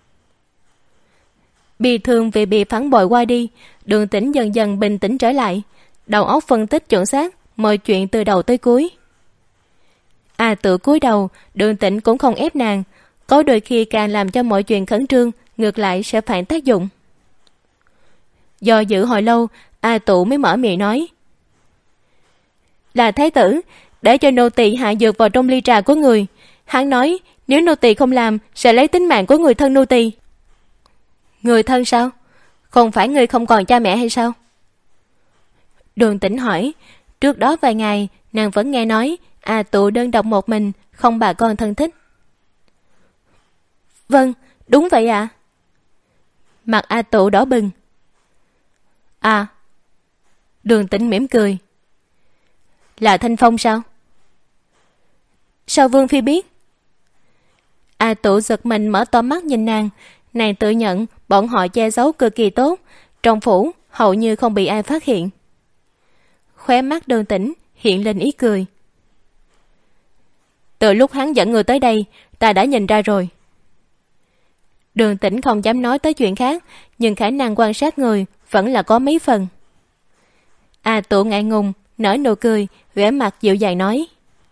Bi thương vì bị phản bội qua đi, Đường Tĩnh dần dần bình tĩnh trở lại, đầu óc phân tích chuẩn xác mọi chuyện từ đầu tới cuối. A Tụ cúi đầu, Đường Tĩnh cũng không ép nàng, có đôi khi càng làm cho mọi chuyện khẩn trương, ngược lại sẽ phản tác dụng. Do dự hồi lâu, A Tụ mới mở miệng nói: Là thái tử để cho nô tỳ hạ dược vào trong ly trà của người. Hắn nói nếu nô tỳ không làm sẽ lấy tính mạng của người thân nô tỳ. Người thân sao? Không phải người không còn cha mẹ hay sao? Đường Tĩnh hỏi. Trước đó vài ngày nàng vẫn nghe nói A Tụ đơn độc một mình, không bà con thân thích. Vâng, đúng vậy ạ. À? Mặt A Tụ đỏ bừng. À. Đường Tĩnh mỉm cười. Là Thanh Phong sao? Sao Vương Phi biết? A Tụ giật mình mở to mắt nhìn nàng. Nàng tự nhận bọn họ che giấu cực kỳ tốt, trong phủ hầu như không bị ai phát hiện. Khóe mắt Đường Tĩnh hiện lên ý cười. Từ lúc hắn dẫn người tới đây, ta đã nhìn ra rồi. Đường Tĩnh không dám nói tới chuyện khác, nhưng khả năng quan sát người vẫn là có mấy phần. A Tụ ngại ngùng nở nụ cười, vẻ mặt dịu dàng nói: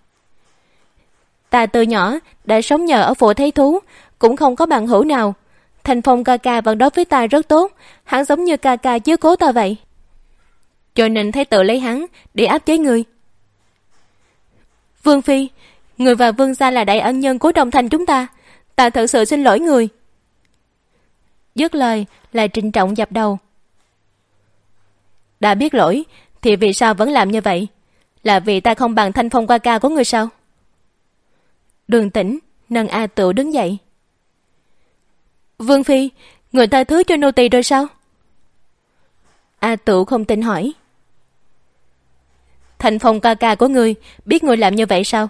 Ta từ nhỏ đã sống nhờ ở phủ thấy thú, cũng không có bằng hữu nào. Thanh Phong ca ca vẫn đối với ta rất tốt, hắn giống như ca ca chiếu cố ta vậy. Cho nên thấy tự lấy hắn để áp chế người. Vương Phi, người và Vương gia là đại ân nhân của Đồng Thành chúng ta, ta thật sự xin lỗi người. Dứt lời lại trịnh trọng dập đầu. Đã biết lỗi thì vì sao vẫn làm như vậy? Là vì ta không bằng Thanh Phong ca ca của người sao? Đường Tĩnh nâng A Tụ đứng dậy. Vương Phi, người ta thứ cho nô tỳ rồi sao? A Tụ không tin hỏi. Thanh Phong ca ca của ngươi biết người làm như vậy sao?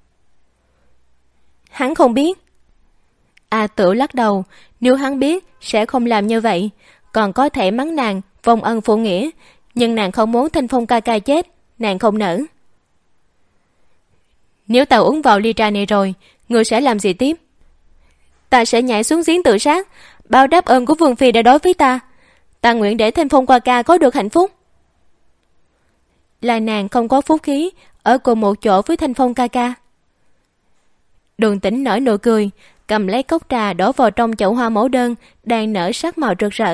Hắn không biết. A Tụ lắc đầu, nếu hắn biết sẽ không làm như vậy, còn có thể mắng nàng vong ân phụ nghĩa, nhưng nàng không muốn Thanh Phong ca ca chết, nàng không nỡ. Nếu ta uống vào ly trà này rồi, ngươi sẽ làm gì tiếp? Ta sẽ nhảy xuống giếng tự sát, báo đáp ơn của Vương Phi đã đối với ta. Ta nguyện để Thanh Phong ca ca có được hạnh phúc. Là nàng không có phúc khí ở cùng một chỗ với Thanh Phong ca ca. Đường Tĩnh nở nụ cười, cầm lấy cốc trà đổ vào trong chậu hoa mẫu đơn đang nở sắc màu rực rỡ.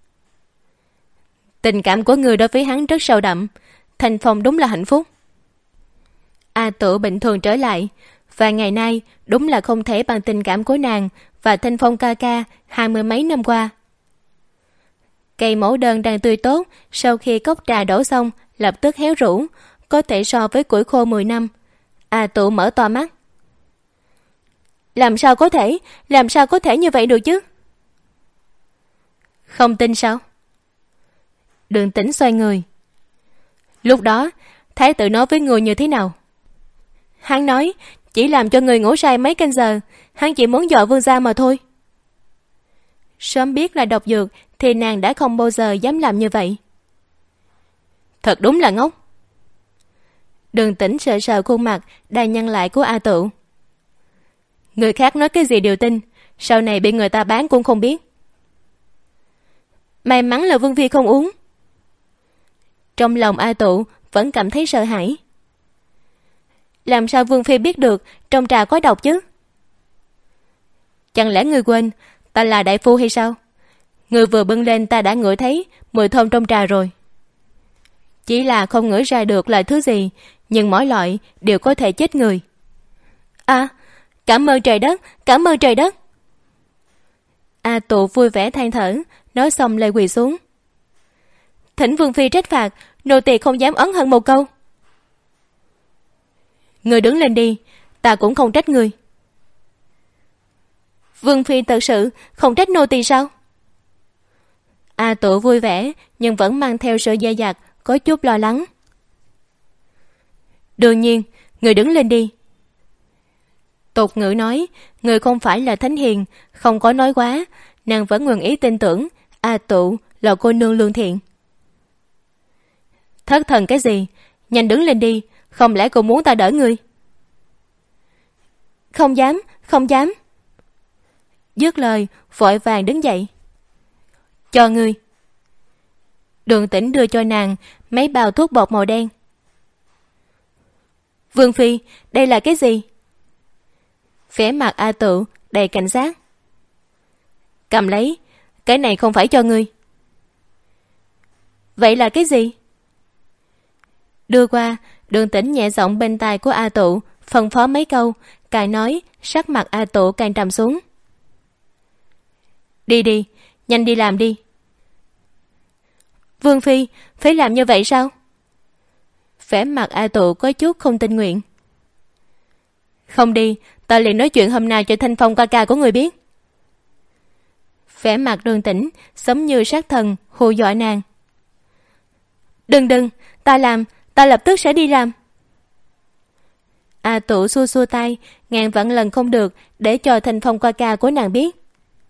Tình cảm của người đối với hắn rất sâu đậm, Thanh Phong đúng là hạnh phúc. A Tụ bình thường trở lại, và ngày nay đúng là không thể bằng tình cảm của nàng và Thanh Phong ca ca hai mươi mấy năm qua. Cây mẫu đơn đang tươi tốt, sau khi cốc trà đổ xong lập tức héo rũ, có thể so với củi khô mười năm. A Tụ mở to mắt. Làm sao có thể, làm sao có thể như vậy được chứ? Không tin sao? Đường Tĩnh xoay người. Lúc đó, thái tử nói với người như thế nào? Hắn nói, chỉ làm cho người ngủ say mấy canh giờ, hắn chỉ muốn dọa vương gia mà thôi. Sớm biết là độc dược thì nàng đã không bao giờ dám làm như vậy. Thật đúng là ngốc. Đường Tĩnh sợ sờ khuôn mặt đang nhăn lại của A Tụ. Người khác nói cái gì đều tin, sau này bị người ta bán cũng không biết. May mắn là Vương phi không uống. Trong lòng A Tụ vẫn cảm thấy sợ hãi. Làm sao Vương phi biết được trong trà có độc chứ? Chẳng lẽ người quên ta là đại phu hay sao? Người vừa bưng lên ta đã ngửi thấy mùi thơm trong trà rồi. Chỉ là không ngửi ra được là thứ gì, nhưng mỗi loại đều có thể chết người. À, cảm ơn trời đất, cảm ơn trời đất. A Tụ vui vẻ than thở, nói xong lại quỳ xuống. Thỉnh Vương phi trách phạt, nô tỳ không dám ấn hận một câu. Người đứng lên đi, ta cũng không trách người. Vương phi thật sự không trách nô tỳ sao? A Tụ vui vẻ nhưng vẫn mang theo sự dè dặt, có chút lo lắng. Đương nhiên, người đứng lên đi. Tục ngữ nói, người không phải là thánh hiền, không có nói quá, nàng vẫn nguyện ý tin tưởng A Tụ là cô nương lương thiện. Thất thần cái gì, nhanh đứng lên đi, không lẽ cô muốn ta đỡ ngươi? Không dám, không dám. Dứt lời, vội vàng đứng dậy. Cho ngươi. Đường Tĩnh đưa cho nàng mấy bao thuốc bột màu đen. Vương phi, đây là cái gì? Vẻ mặt A Tụ đầy cảnh giác. Cầm lấy, cái này không phải cho ngươi. Vậy là cái gì? Đưa qua, Đường Tĩnh nhẹ giọng bên tai của A Tụ phân phó mấy câu, càng nói sắc mặt A Tụ càng trầm xuống. Đi đi, nhanh đi làm đi. Vương phi, phải làm như vậy sao? Vẻ mặt A Tụ có chút không tình nguyện. Không đi, ta liền nói chuyện hôm nay cho Thanh Phong ca ca của người biết. Vẻ mặt Đường Tĩnh giống như sát thần hù dọa nàng. Đừng đừng, ta làm, ta lập tức sẽ đi làm. A Tụ xua xua tay, ngàn vạn lần không được để cho Thanh Phong ca ca của nàng biết.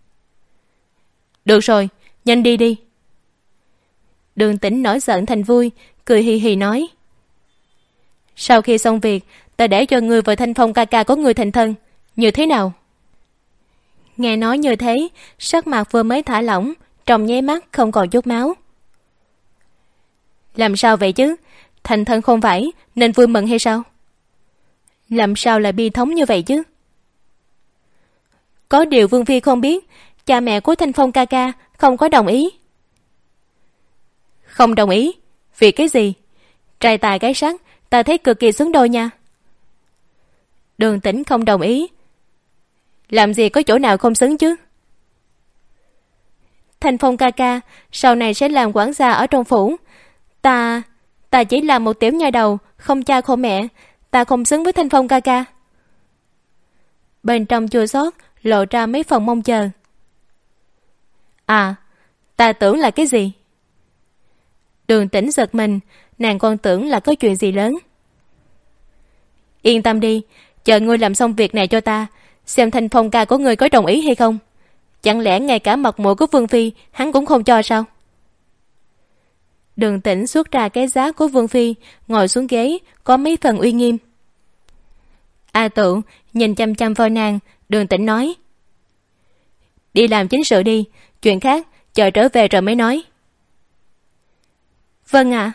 Được rồi, nhanh đi đi. Đường Tĩnh nổi giận thành vui, cười hì hì nói. Sau khi xong việc, ta để cho ngươi và Thanh Phong ca ca có người thành thân, như thế nào? Nghe nói như thế, sắc mặt vừa mới thả lỏng, trong nháy mắt không còn chút máu. Làm sao vậy chứ? Thành thân không phải nên vui mừng hay sao? Làm sao lại bi thống như vậy chứ? Có điều Vương phi không biết, cha mẹ của Thanh Phong ca ca không có đồng ý. Không đồng ý? Vì cái gì? Trai tài gái sắc, ta thấy cực kỳ xứng đôi nha. Đường Tĩnh không đồng ý. Làm gì có chỗ nào không xứng chứ? Thanh Phong ca ca sau này sẽ làm quản gia ở trong phủ. Ta, ta chỉ là một tiểu nha đầu, không cha không mẹ, ta không xứng với Thanh Phong ca ca. Bên trong chua xót lộ ra mấy phần mong chờ. À, ta tưởng là cái gì? Đường Tĩnh giật mình, nàng còn tưởng là có chuyện gì lớn. Yên tâm đi, chờ ngươi làm xong việc này cho ta, xem Thanh Phong ca của ngươi có đồng ý hay không. Chẳng lẽ ngay cả mặt mũi của Vương phi hắn cũng không cho sao? Đường Tĩnh xuất ra cái giá của Vương phi, ngồi xuống ghế có mấy phần uy nghiêm. A Tụ nhìn chăm chăm vào nàng, Đường Tĩnh nói. Đi làm chính sự đi, chuyện khác chờ trở về rồi mới nói. Vâng ạ.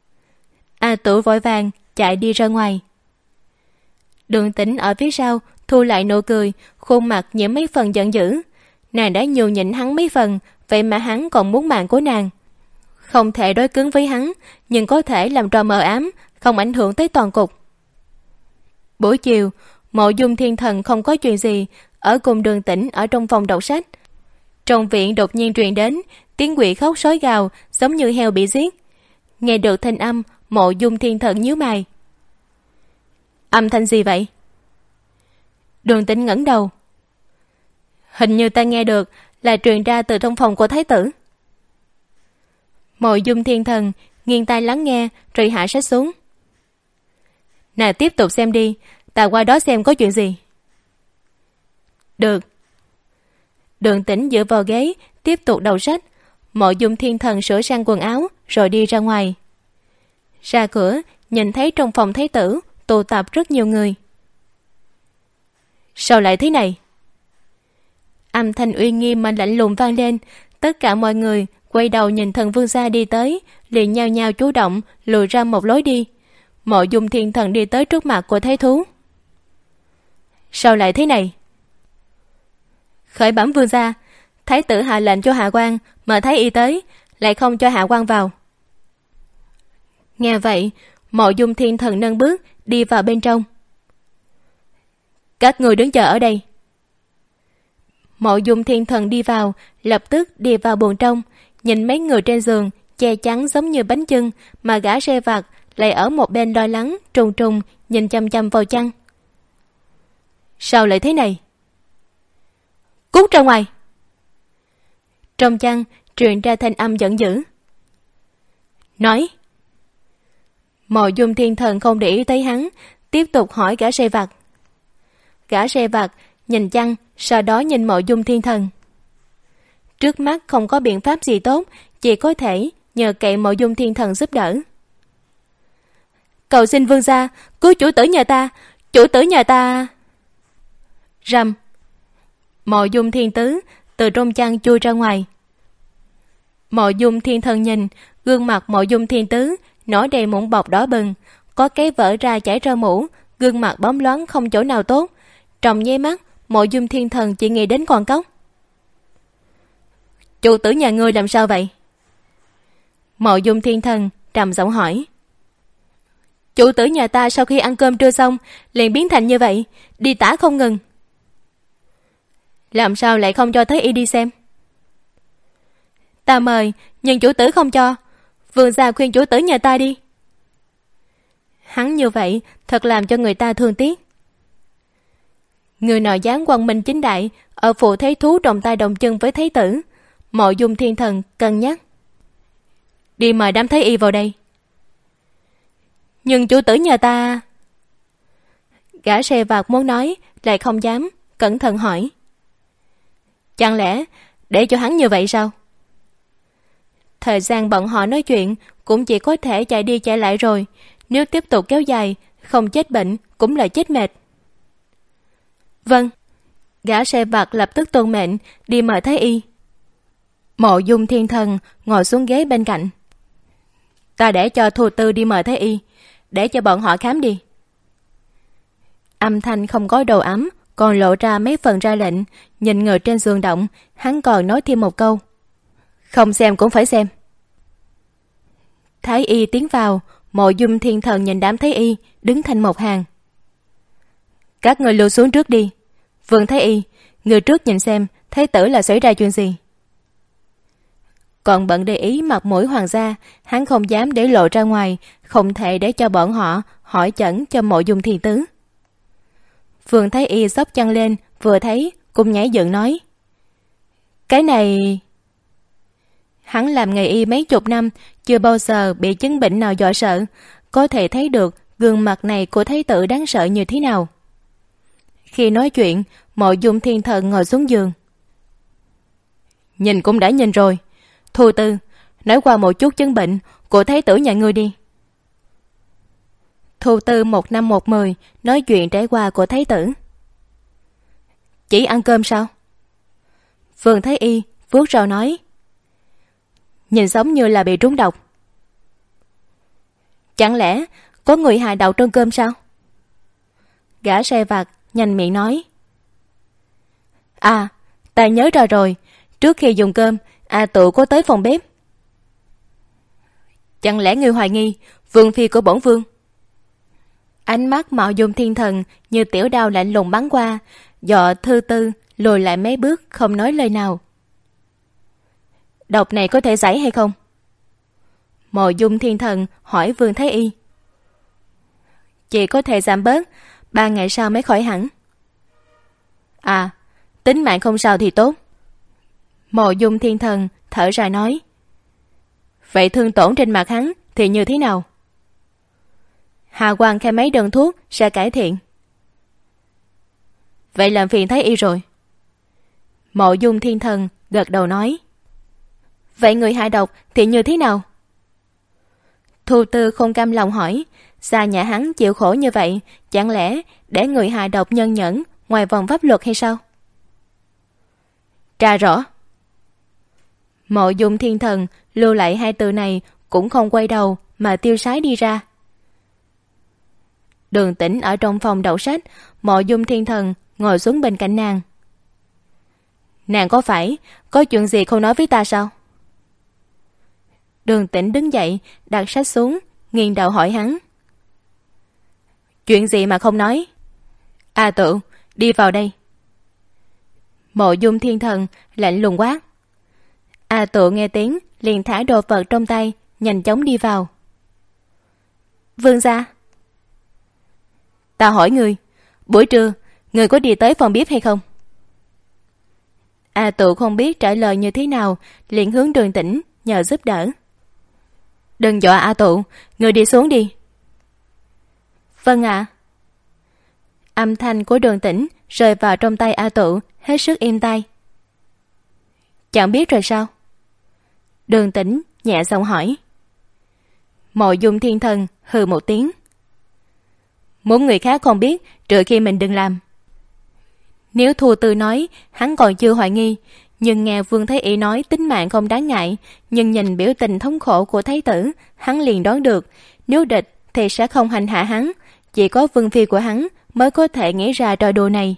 À. A Tụ vội vàng chạy đi ra ngoài. Đường Tĩnh ở phía sau thu thu lại nụ cười, khuôn mặt nhiễm mấy phần giận dữ. Nàng đã nhường nhịn hắn mấy phần, vậy mà hắn còn muốn mạng của nàng. Không thể đối cứng với hắn, nhưng có thể làm trò mờ ám, không ảnh hưởng tới toàn cục. Buổi chiều, Mộ Dung Thiên Thần không có chuyện gì, ở cùng Đường Tĩnh ở trong phòng đọc sách. Trong viện đột nhiên truyền đến tiếng quỷ khóc sói gào, giống như heo bị giết. Nghe được thanh âm, Mộ Dung Thiên Thần nhíu mày. Âm thanh gì vậy? Đường Tĩnh ngẩng đầu. Hình như ta nghe được là truyền ra từ trong phòng của thái tử. Mộ Dung Thiên Thần nghiêng tai lắng nghe rồi hạ sách xuống. Nàng tiếp tục xem đi, ta qua đó xem có chuyện gì. Được. Đường Tĩnh dựa vào ghế tiếp tục đầu sách. Mộ Dung Thiên Thần sửa sang quần áo rồi đi ra ngoài. Ra cửa nhìn thấy trong phòng thái tử tụ tập rất nhiều người. Sao lại thế này? Âm thanh uy nghiêm mà lạnh lùng vang lên. Tất cả mọi người quay đầu nhìn thần vương gia đi tới, liền nhao nhao chủ động lùi ra một lối đi. Mộ Dung Thiên Thần đi tới trước mặt của thái thú. Sao lại thế này? Khởi bẩm vương gia, thái tử hạ lệnh cho hạ quan mời thái y tới, lại không cho hạ quan vào. Nghe vậy, Mộ Dung Thiên Thần nâng bước đi vào bên trong. Các người đứng chờ ở đây. Mộ Dung Thiên Thần đi vào, lập tức đi vào buồng trong, nhìn mấy người trên giường che chắn giống như bánh chưng, mà gã rê vặt lại ở một bên lo lắng trùng trùng nhìn chăm chăm vào chăn. Sao lại thế này? Cút ra ngoài! Trong chăn truyền ra thanh âm giận dữ. Nói. Mộ Dung Thiên Thần không để ý tới hắn, tiếp tục hỏi gã rê vặt. Gã rê vặt nhìn chăn, sau đó nhìn Mộ Dung Thiên Thần. Trước mắt không có biện pháp gì tốt, chỉ có thể nhờ cậy Mộ Dung Thiên Thần giúp đỡ. Cầu xin vương gia cứu chủ tử nhà ta, chủ tử nhà ta. Rầm. Mộ Dung Thiên Tứ từ trong chăn chui ra ngoài. Mộ Dung Thiên Thần nhìn gương mặt Mộ Dung Thiên Tứ nổi đầy mụn bọc đỏ bừng, có cái vỡ ra chảy ra mũ, gương mặt bóng loáng không chỗ nào tốt. Trong nháy mắt, Mộ Dung Thiên Thần chỉ nghĩ đến con cóc. Chủ tử nhà ngươi làm sao vậy? Mộ Dung Thiên Thần trầm giọng hỏi. Chủ tử nhà ta sau khi ăn cơm trưa xong liền biến thành như vậy, đi tả không ngừng. Làm sao lại không cho Thái y đi xem? Ta mời, nhưng chủ tử không cho. Vương gia khuyên chủ tử nhà ta đi. Hắn như vậy thật làm cho người ta thương tiếc. Người nào dám quang minh chính đại ở phủ thái thú đồng tay đồng chân với thái tử? Mộ Dung Thiên Thần cân nhắc. Đi mời đám thái y vào đây. Nhưng chủ tử nhà ta... Gã xe vạt muốn nói lại không dám, cẩn thận hỏi. Chẳng lẽ để cho hắn như vậy sao? Thời gian bọn họ nói chuyện cũng chỉ có thể chạy đi chạy lại rồi. Nếu tiếp tục kéo dài, không chết bệnh cũng là chết mệt. Vâng. Gã xe vặt lập tức tuân mệnh đi mời thái y. Mộ Dung Thiên Thần ngồi xuống ghế bên cạnh. Ta để cho Thù Tư đi mời thái y, để cho bọn họ khám đi. Âm thanh không có đồ ấm, còn lộ ra mấy phần ra lệnh. Nhìn người trên giường động, hắn còn nói thêm một câu. Không xem cũng phải xem. Thái y tiến vào. Mộ Dung Thiên Thần nhìn đám thái y đứng thành một hàng. Các người lưu xuống trước đi. Vương thái y, người trước nhìn xem thái tử là xảy ra chuyện gì. Còn bận để ý mặt mũi hoàng gia, hắn không dám để lộ ra ngoài, không thể để cho bọn họ hỏi chẩn cho Mộ Dung Thiên Tứ. Vương thái y xốc chân lên, vừa thấy cũng nhảy dựng nói. Cái này... Hắn làm nghề y mấy chục năm, chưa bao giờ bị chứng bệnh nào dọa sợ, có thể thấy được gương mặt này của thái tử đáng sợ như thế nào. Khi nói chuyện, Mộ Dung Thiên Thần ngồi xuống giường. Nhìn cũng đã nhìn rồi. Thu Tư, nói qua một chút chứng bệnh của thái tử nhà ngươi đi. Thu Tư một năm một mười nói chuyện trải qua của thái tử. Chỉ ăn cơm sao? Vương thái y vuốt râu nói. Nhìn giống như là bị trúng độc. Chẳng lẽ có người hạ độc trong cơm sao? Gã xe vặt nhanh miệng nói. À, ta nhớ ra rồi, trước khi dùng cơm, A Tụ có tới phòng bếp. Chẳng lẽ ngươi hoài nghi vương phi của bổn vương? Ánh mắt Mộ Dung Thiên Thần như tiểu đao lạnh lùng bắn qua, dọ Thư Tư lùi lại mấy bước không nói lời nào. Độc này có thể giải hay không? Mộ Dung Thiên Thần hỏi Vương Thái Y. Chỉ có thể giảm bớt, ba ngày sau mới khỏi hẳn. À, tính mạng không sao thì tốt. Mộ Dung Thiên Thần thở dài nói. Vậy thương tổn trên mặt hắn thì như thế nào? Hà Quang khai mấy đơn thuốc sẽ cải thiện. Vậy làm phiền Thái Y rồi. Mộ Dung Thiên Thần gật đầu nói. Vậy người hạ độc thì như thế nào? Thu Tư không cam lòng hỏi. Xa nhà hắn chịu khổ như vậy, chẳng lẽ để người hạ độc nhân nhẫn ngoài vòng pháp luật hay sao? Tra rõ. Mộ Dung Thiên Thần lưu lại hai từ này, cũng không quay đầu mà tiêu sái đi ra. Đường Tĩnh ở trong phòng đọc sách, Mộ Dung Thiên Thần ngồi xuống bên cạnh nàng. Nàng có phải có chuyện gì không nói với ta sao? Đường Tĩnh đứng dậy, đặt sách xuống, nghiêng đầu hỏi hắn. Chuyện gì mà không nói? A Tự, đi vào đây. Mộ Dung Thiên Thần lạnh lùng quát. A Tự nghe tiếng liền thả đồ vật trong tay, nhanh chóng đi vào. Vương gia. Ta hỏi ngươi, buổi trưa ngươi có đi tới phòng bếp hay không? A Tự không biết trả lời như thế nào, liền hướng Đường Tĩnh nhờ giúp đỡ. Đừng dọa A Tự, ngươi đi xuống đi. Vâng ạ. À. Âm thanh của Đường Tĩnh rơi vào trong tay A Tự hết sức êm tai. Chẳng biết rồi sao? Đường Tĩnh nhẹ giọng hỏi. Mộ Dung Thiên Thần hừ một tiếng. Muốn người khác không biết trừ khi mình đừng làm. Nếu Thu Tư nói hắn còn chưa hoài nghi, nhưng nghe Vương Thái Y nói tính mạng không đáng ngại, nhưng nhìn biểu tình thống khổ của thái tử, hắn liền đoán được nếu địch thì sẽ không hành hạ hắn, chỉ có vương phi của hắn mới có thể nghĩ ra trò đùa này.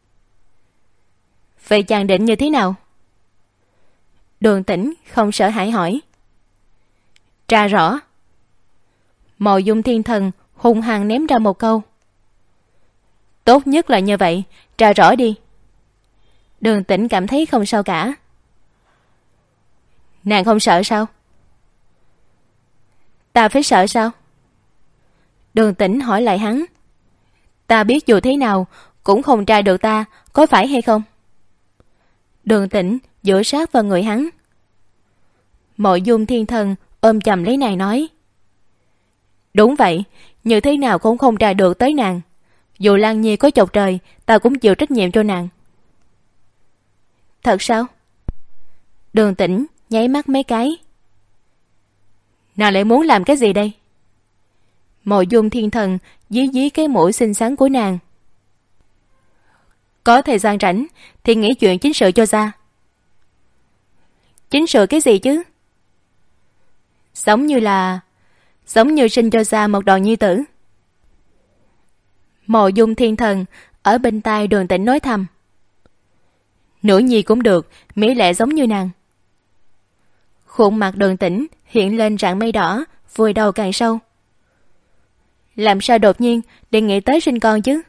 Vậy chàng định như thế nào? Đường Tĩnh không sợ hãi hỏi. Tra rõ. Mộ Dung Thiên Thần hung hăng ném ra một câu. Tốt nhất là như vậy, tra rõ đi. Đường Tĩnh cảm thấy không sao cả. Nàng không sợ sao? Ta phải sợ sao? Đường Tĩnh hỏi lại hắn. Ta biết dù thế nào cũng không tra được ta, có phải hay không? Đường Tĩnh dựa sát vào người hắn. Mộ Dung Thiên Thần ôm chầm lấy nàng nói. Đúng vậy, như thế nào cũng không tra được tới nàng. Dù Lan Nhi có chọc trời, ta cũng chịu trách nhiệm cho nàng. Thật sao? Đường Tĩnh nháy mắt mấy cái. Nàng lại muốn làm cái gì đây? Mộ Dung Thiên Thần dí dí cái mũi xinh xắn của nàng. Có thời gian rảnh thì nghĩ chuyện chính sự cho ra. Chính sự cái gì chứ? Giống như là Giống như sinh cho ra một đòn nhi tử. Mộ Dung Thiên Thần ở bên tai Đường Tĩnh nói thầm. Nữ nhi cũng được, mỹ lệ giống như nàng. Khuôn mặt Đường Tĩnh hiện lên rạng mây đỏ, vùi đầu càng sâu. Làm sao đột nhiên để nghĩ tới sinh con chứ?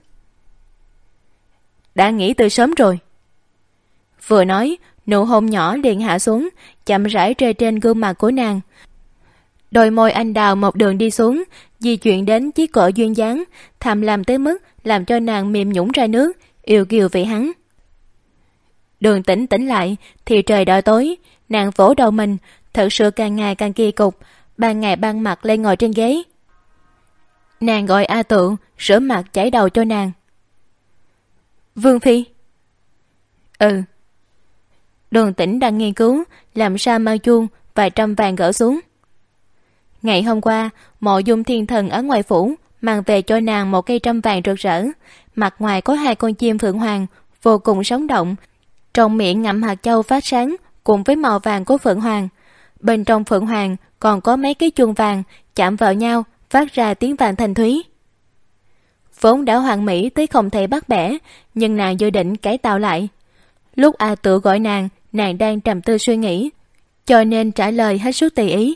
Đã nghĩ từ sớm rồi. Vừa nói, nụ hôn nhỏ liền hạ xuống, chậm rãi rơi trên gương mặt của nàng. Đôi môi anh đào một đường đi xuống, di chuyển đến chiếc cổ duyên dáng, tham lam tới mức làm cho nàng mềm nhũn ra nước, yêu kiều vị hắn. Đường Tĩnh tỉnh lại thì trời đã tối, nàng vỗ đầu mình, thật sự càng ngày càng kỳ cục, ban ngày ban mặt lên ngồi trên ghế. Nàng gọi A Tự rửa mặt chải đầu cho nàng. Vương phi. Ừ. Đường Tĩnh đang nghiên cứu làm sao mang chuông vài trăm vàng gỡ xuống. Ngày hôm qua, Mộ Dung Thiên Thần ở ngoài phủ mang về cho nàng một cây trăm vàng rực rỡ, mặt ngoài có hai con chim phượng hoàng vô cùng sống động, trong miệng ngậm hạt châu phát sáng cùng với màu vàng của phượng hoàng. Bên trong phượng hoàng còn có mấy cái chuông vàng chạm vào nhau phát ra tiếng vàng thanh thúy. vốn đã hoàn mỹ tới không thể bắt bẻ, nhưng nàng dự định cải tạo lại. Lúc A Tửu gọi nàng, nàng đang trầm tư suy nghĩ, cho nên trả lời hết sức tùy ý.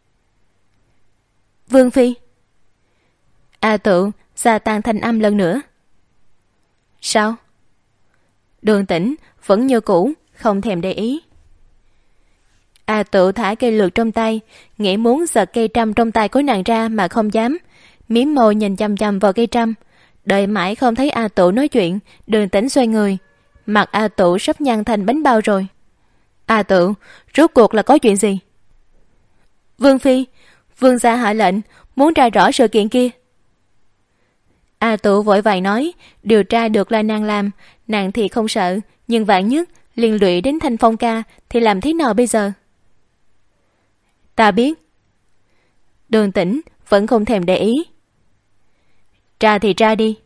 Vương phi. A Tửu gia tăng thanh âm lần nữa. Sao? Đường Tĩnh vẫn như cũ, không thèm để ý. A Tửu thả cây lược trong tay, nghĩ muốn giật cây trăm trong tay của nàng ra mà không dám, mím môi nhìn chăm chăm vào cây trăm. Đợi mãi không thấy A Tửu nói chuyện, Đường Tĩnh xoay người, mặt A Tửu sắp nhăn thành bánh bao rồi. A Tửu, rốt cuộc là có chuyện gì? Vương phi, vương gia hạ lệnh muốn tra rõ sự kiện kia. A Tửu vội vàng nói, điều tra được là nàng làm, nàng thì không sợ, nhưng vạn nhất liên lụy đến Thanh Phong ca thì làm thế nào bây giờ? Ta biết. Đường Tĩnh vẫn không thèm để ý. Tra thì tra đi.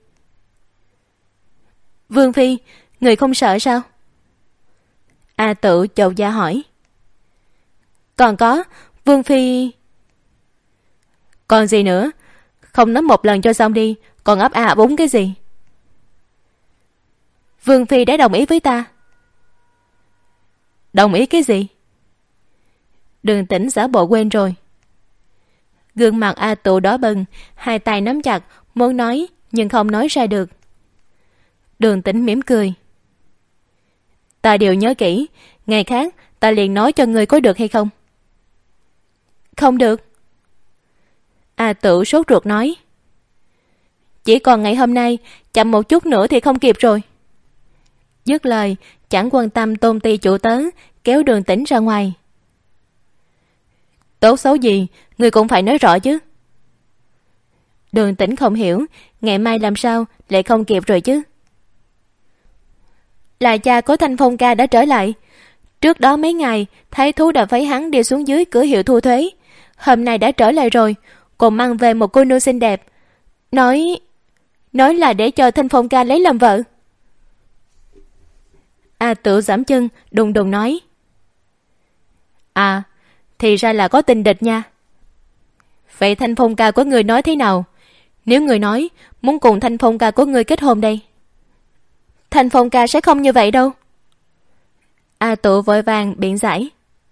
Vương phi, người không sợ sao? A Tửu chột dạ hỏi. Còn có, Vương phi... Còn gì nữa? Không nói một lần cho xong đi, còn ấp a ấp úng cái gì? Vương phi đã đồng ý với ta. Đồng ý cái gì? Đường Tĩnh giả bộ quên rồi. Gương mặt A Tửu đỏ bừng, hai tay nắm chặt, muốn nói nhưng không nói ra được. Đường Tĩnh mỉm cười. Ta đều nhớ kỹ, ngày khác ta liền nói cho ngươi, có được hay không? Không được. A Tửu sốt ruột nói. Chỉ còn ngày hôm nay, chậm một chút nữa thì không kịp rồi. Dứt lời, chẳng quan tâm tôn ti chủ tớ, kéo Đường Tĩnh ra ngoài. Tốt xấu gì, ngươi cũng phải nói rõ chứ. Đường Tĩnh không hiểu, ngày mai làm sao lại không kịp rồi chứ. Là cha của Thanh Phong ca đã trở lại. Trước đó mấy ngày, thái thú đã phái hắn đi xuống dưới cửa hiệu thu thuế. Hôm nay đã trở lại rồi, còn mang về một cô nương xinh đẹp. Nói... Nói là để cho Thanh Phong ca lấy làm vợ. A Tửu giẫm chân, đùng đùng nói. À, thì ra là có tình địch nha. Vậy Thanh Phong ca của người nói thế nào? Nếu người nói muốn cùng Thanh Phong ca của người kết hôn đây. Thanh Phong ca sẽ không như vậy đâu. A Tửu vội vàng biện giải.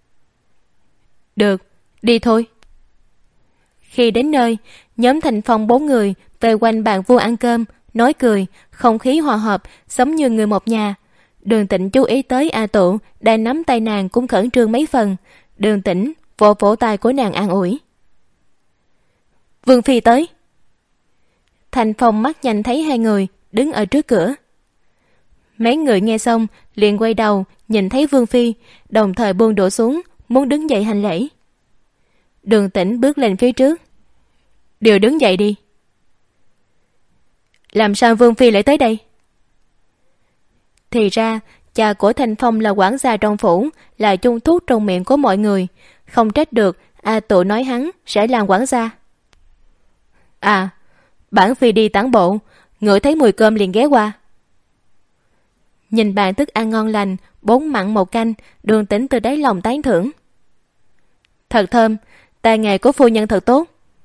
Được, đi thôi. Khi đến nơi, nhóm Thanh Phong bốn người về quanh bàn vuông ăn cơm, nói cười, không khí hòa hợp, giống như người một nhà. Đường Tĩnh chú ý tới A Tửu đang nắm tay nàng cũng khẩn trương mấy phần. Đường Tĩnh vỗ vỗ tay của nàng an ủi. Vương phi tới. Thanh Phong mắt nhanh thấy hai người đứng ở trước cửa. Mấy người nghe xong liền quay đầu nhìn thấy Vương phi, đồng thời buông đũa xuống, muốn đứng dậy hành lễ. Đường Tĩnh bước lên phía trước. Đều đứng dậy đi. Làm sao Vương phi lại tới đây? Thì ra cha của Thanh Phong là quản gia trong phủ, là chung thuốc trong miệng của mọi người, không trách được A Tửu nói hắn sẽ làm quản gia. À, bản phi đi tản bộ, ngửi thấy mùi cơm liền ghé qua. Nhìn bàn thức ăn ngon lành, bốn mặn một canh, Đường Tĩnh từ đáy lòng tán thưởng. Thật thơm, tay nghề của phu nhân thật tốt.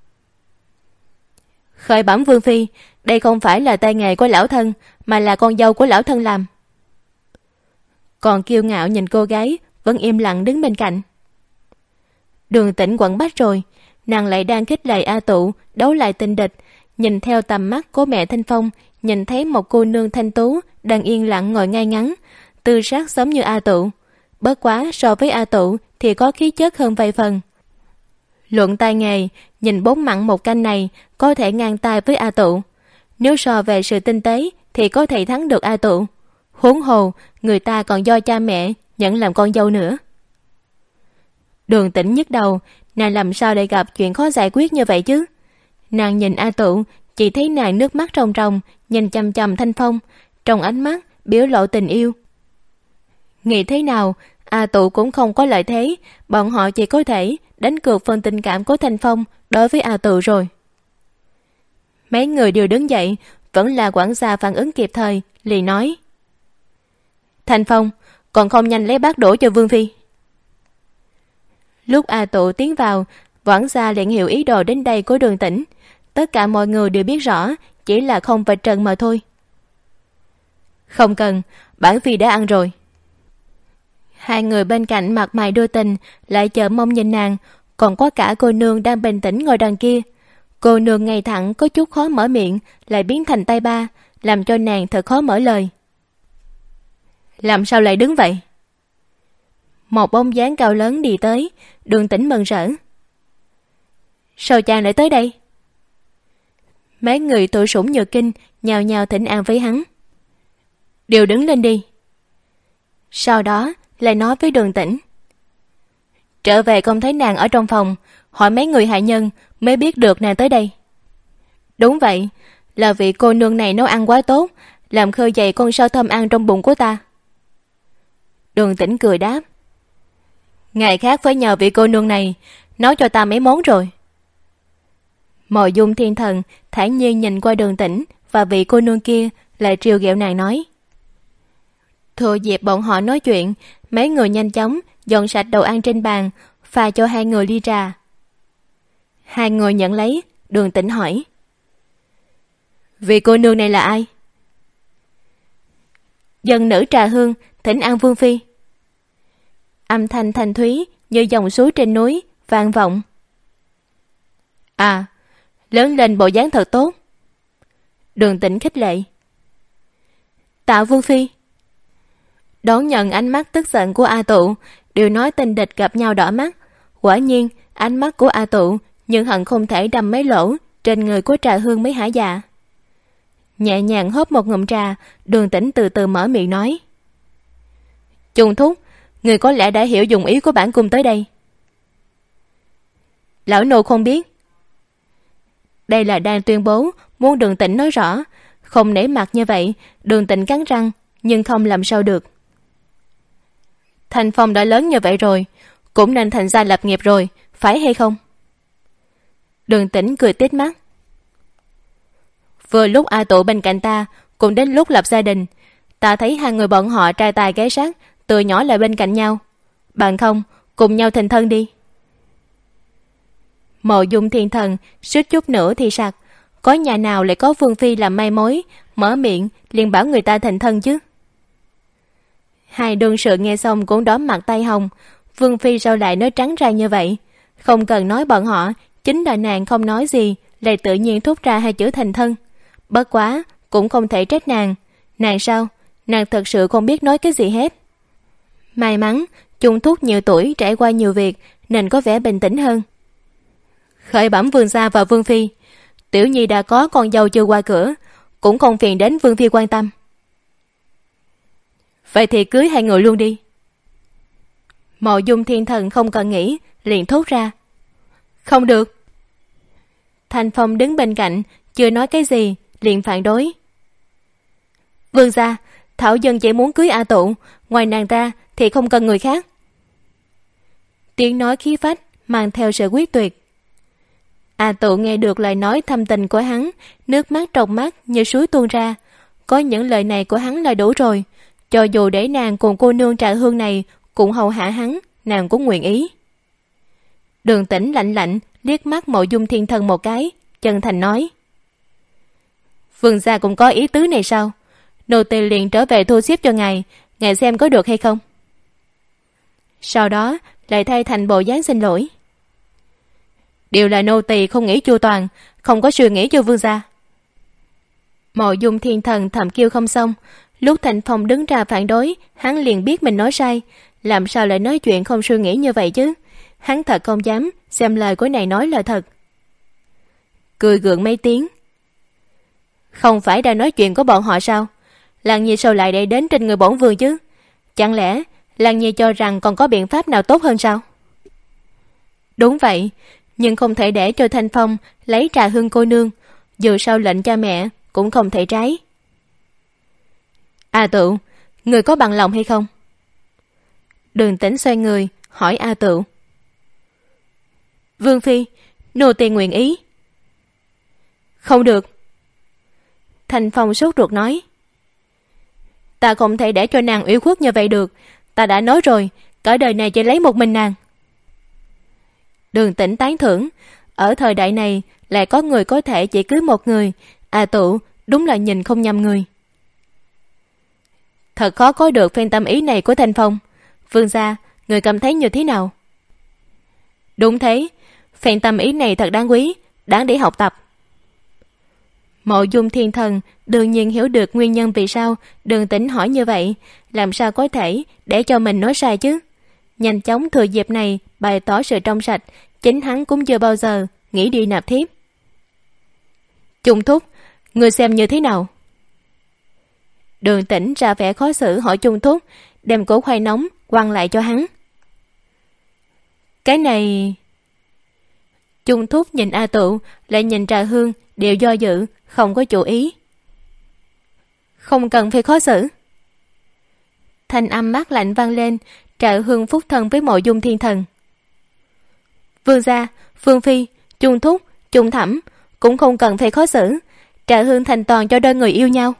Khởi bẩm Vương phi, đây không phải là tay nghề của lão thân, mà là con dâu của lão thân làm. Còn kiêu ngạo nhìn cô gái vẫn im lặng đứng bên cạnh. Đường Tĩnh quặn bách rồi, nàng lại đang khích lệ A Tửu đấu lại tình địch. Nhìn theo tầm mắt của mẹ Thanh Phong, nhìn thấy một cô nương thanh tú đang yên lặng ngồi ngay ngắn, tư sắc giống như A Tửu. Bất quá so với A Tửu thì có khí chất hơn vài phần. Luận tay nghề, nhìn bốn mặn một canh này có thể ngang tay với A Tửu. Nếu so về sự tinh tế thì có thể thắng được A Tửu. Huống hồ, người ta còn do cha mẹ nhận làm con dâu nữa. Đường Tĩnh nhức đầu, nàng làm sao để gặp chuyện khó giải quyết như vậy chứ? Nàng nhìn A Tửu, chỉ thấy nàng nước mắt ròng ròng, nhìn chằm chằm Thanh Phong, trong ánh mắt biểu lộ tình yêu. Nghĩ thế nào, A Tửu cũng không có lợi thế, bọn họ chỉ có thể đánh cược phần tình cảm của Thanh Phong đối với A Tửu rồi. Mấy người đều đứng dậy, vẫn là quản gia phản ứng kịp thời, liền nói. Thanh Phong, còn không nhanh lấy bát đổ cho Vương phi. Lúc A Tửu tiến vào, quản gia liền hiểu ý đồ đến đây của Đường Tĩnh. tất cả mọi người đều biết rõ, chỉ là không vạch trần mà thôi. Không cần, bản phi đã ăn rồi. Hai người bên cạnh mặt mày đưa tình lại chờ mong nhìn nàng, còn có cả cô nương đang bình tĩnh ngồi đằng kia. Cô nương ngay thẳng có chút khó mở miệng, lại biến thành tay ba, làm cho nàng thật khó mở lời. Làm sao lại đứng vậy? Một bóng dáng cao lớn đi tới, Đường Tĩnh mừng rỡ. Sao chàng lại tới đây? Mấy người tụ sủng nhược kinh nhào nhào thỉnh an với hắn. Đều đứng lên đi. Sau đó lại nói với Đường Tĩnh. Trở về không thấy nàng ở trong phòng, hỏi mấy người hạ nhân mới biết được nàng tới đây. Đúng vậy, là vị cô nương này nấu ăn quá tốt, làm khơi dậy con sâu thơm ăn trong bụng của ta. Đường Tĩnh cười đáp. Ngày khác phải nhờ vị cô nương này nấu cho ta mấy món rồi. Mộ Dung Thiên Thần thản nhiên nhìn qua Đường Tĩnh và vị cô nương kia, lại trêu ghẹo nàng nói. Thừa dịp bọn họ nói chuyện, mấy người nhanh chóng dọn sạch đồ ăn trên bàn, pha cho hai người ly trà. Hai người nhận lấy, Đường Tĩnh hỏi. Vị cô nương này là ai? Dân nữ Trà Hương thỉnh an vương phi. Âm thanh thanh thúy như dòng suối trên núi vang vọng. À, lớn lên bộ dáng thật tốt. Đường Tĩnh khích lệ. Tạ vương phi. Đón nhận ánh mắt tức giận của A Tụ, đều nói tình địch gặp nhau đỏ mắt. Quả nhiên ánh mắt của A Tụ nhưng hận không thể đâm mấy lỗ trên người của Trà Hương mới hả dạ. Nhẹ nhàng hớp một ngụm trà, Đường Tĩnh từ từ mở miệng nói. Trung thúc, người có lẽ đã hiểu dụng ý của bản cung tới đây. Lão nô không biết. Đây là đang tuyên bố, muốn Đường Tĩnh nói rõ. Không nể mặt như vậy, Đường Tĩnh cắn răng, nhưng không làm sao được. Thành Phong đã lớn như vậy rồi, cũng nên thành gia lập nghiệp rồi, phải hay không? Đường Tĩnh cười tít mắt. Vừa lúc A Tụ bên cạnh ta, cũng đến lúc lập gia đình. Ta thấy hai người bọn họ trai tài gái sắc, từ nhỏ lại bên cạnh nhau. Bạn không, cùng nhau thành thân đi. Mộ Dung Thiên Thần suýt chút nữa thì sặc. Có nhà nào lại có vương phi làm mai mối, mở miệng liền bảo người ta thành thân chứ. Hai đương sự nghe xong cũng đỏ mặt tay hồng. Vương phi sao lại nói trắng ra như vậy? Không cần nói bọn họ, chính là nàng không nói gì, lại tự nhiên thốt ra hai chữ thành thân. Bất quá cũng không thể trách nàng. Nàng sao? Nàng thật sự không biết nói cái gì hết. May mắn Trung thúc nhiều tuổi, trải qua nhiều việc nên có vẻ bình tĩnh hơn. Khởi bẩm vương gia và vương phi, tiểu nhi đã có con dâu chưa qua cửa, cũng không phiền đến vương phi quan tâm. Vậy thì cưới hai người luôn đi. Mộ Dung Thiên Thần không cần nghĩ, liền thốt ra. Không được. Thanh Phong đứng bên cạnh, chưa nói cái gì, liền phản đối. Vương gia, Thảo Dân chỉ muốn cưới A Tụ, ngoài nàng ra thì không cần người khác. Tiếng nói khí phách, mang theo sự quyết tuyệt. A Tụ nghe được lời nói thâm tình của hắn, nước mắt trong mắt như suối tuôn ra. Có những lời này của hắn là đủ rồi. Cho dù để nàng cùng cô nương Trà Hương này cũng hầu hạ hắn, nàng cũng nguyện ý. Đường Tĩnh lạnh lạnh liếc mắt Mộ Dung Thiên Thần một cái, chân thành nói. Vương gia cũng có ý tứ này sao? Nô tỳ liền trở về thu xếp cho ngài, ngài xem có được hay không? Sau đó lại thay thành bộ dáng xin lỗi. Điều là nô tỳ không nghĩ chu toàn, không có suy nghĩ cho vương gia. Mộ Dung Thiên Thần thầm kêu không xong. Lúc Thành Phong đứng ra phản đối, hắn liền biết mình nói sai. Làm sao lại nói chuyện không suy nghĩ như vậy chứ? Hắn thật không dám xem lời của này nói là thật. Cười gượng mấy tiếng. Không phải đã nói chuyện của bọn họ sao? Lăng Nhi sao lại để đến trên người bổn vương chứ? Chẳng lẽ Lăng Nhi cho rằng còn có biện pháp nào tốt hơn sao? Đúng vậy, nhưng không thể để cho Thanh Phong lấy Trà Hương cô nương. Dù sao lệnh cha mẹ cũng không thể trái. A Tụ, người có bằng lòng hay không? Đường Tĩnh xoay người hỏi A Tụ. Vương phi, nô tỳ nguyện ý. Không được. Thanh Phong sốt ruột nói. Ta không thể để cho nàng ủy khuất như vậy được. Ta đã nói rồi, cả đời này chỉ lấy một mình nàng. Đường Tĩnh tán thưởng. ở thời đại này lại có người có thể chỉ cưới một người. À Tụ, đúng là nhìn không nhầm người. Thật khó có được phen tâm ý này của Thanh Phong. Vương gia, người cảm thấy như thế nào? Đúng thế, phen tâm ý này thật đáng quý, đáng để học tập. Mộ Dung Thiên Thần đương nhiên hiểu được nguyên nhân vì sao Đường Tĩnh hỏi như vậy, làm sao có thể để cho mình nói sai chứ. Nhanh chóng thừa dịp này bày tỏ sự trong sạch, chính hắn cũng chưa bao giờ nghĩ đi nạp thiếp. Trung Thúc, người xem như thế nào? Đường Tĩnh ra vẻ khó xử hỏi Trung Thúc, đem củ khoai nóng quăng lại cho hắn. Cái này... Trung Thúc nhìn A Tụ, lại nhìn Trà Hương, đều do dự, không có chủ ý. Không cần phải khó xử. Thanh âm mát lạnh vang lên. Trà Hương phúc thân với Mộ Dung Thiên Thần. Vương gia, Phương Phi, Trung Thúc, Trung Thẩm cũng không cần phải khó xử. Trà Hương thành toàn cho đôi người yêu nhau.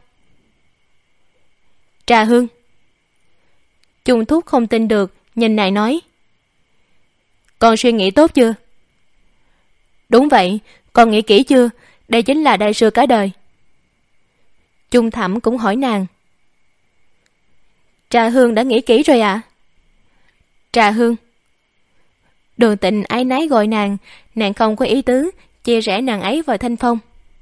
Trà Hương. Trung Thúc không tin được, nhìn lại nói. Con suy nghĩ tốt chưa? Đúng vậy, con nghĩ kỹ chưa? Đây chính là đại sự cả đời. Trung Thẩm cũng hỏi nàng. Trà Hương đã nghĩ kỹ rồi ạ? À? Trà Hương. Đường Tịnh ái nái gọi nàng, nàng không có ý tứ chia rẽ nàng ấy vào Thanh Phong.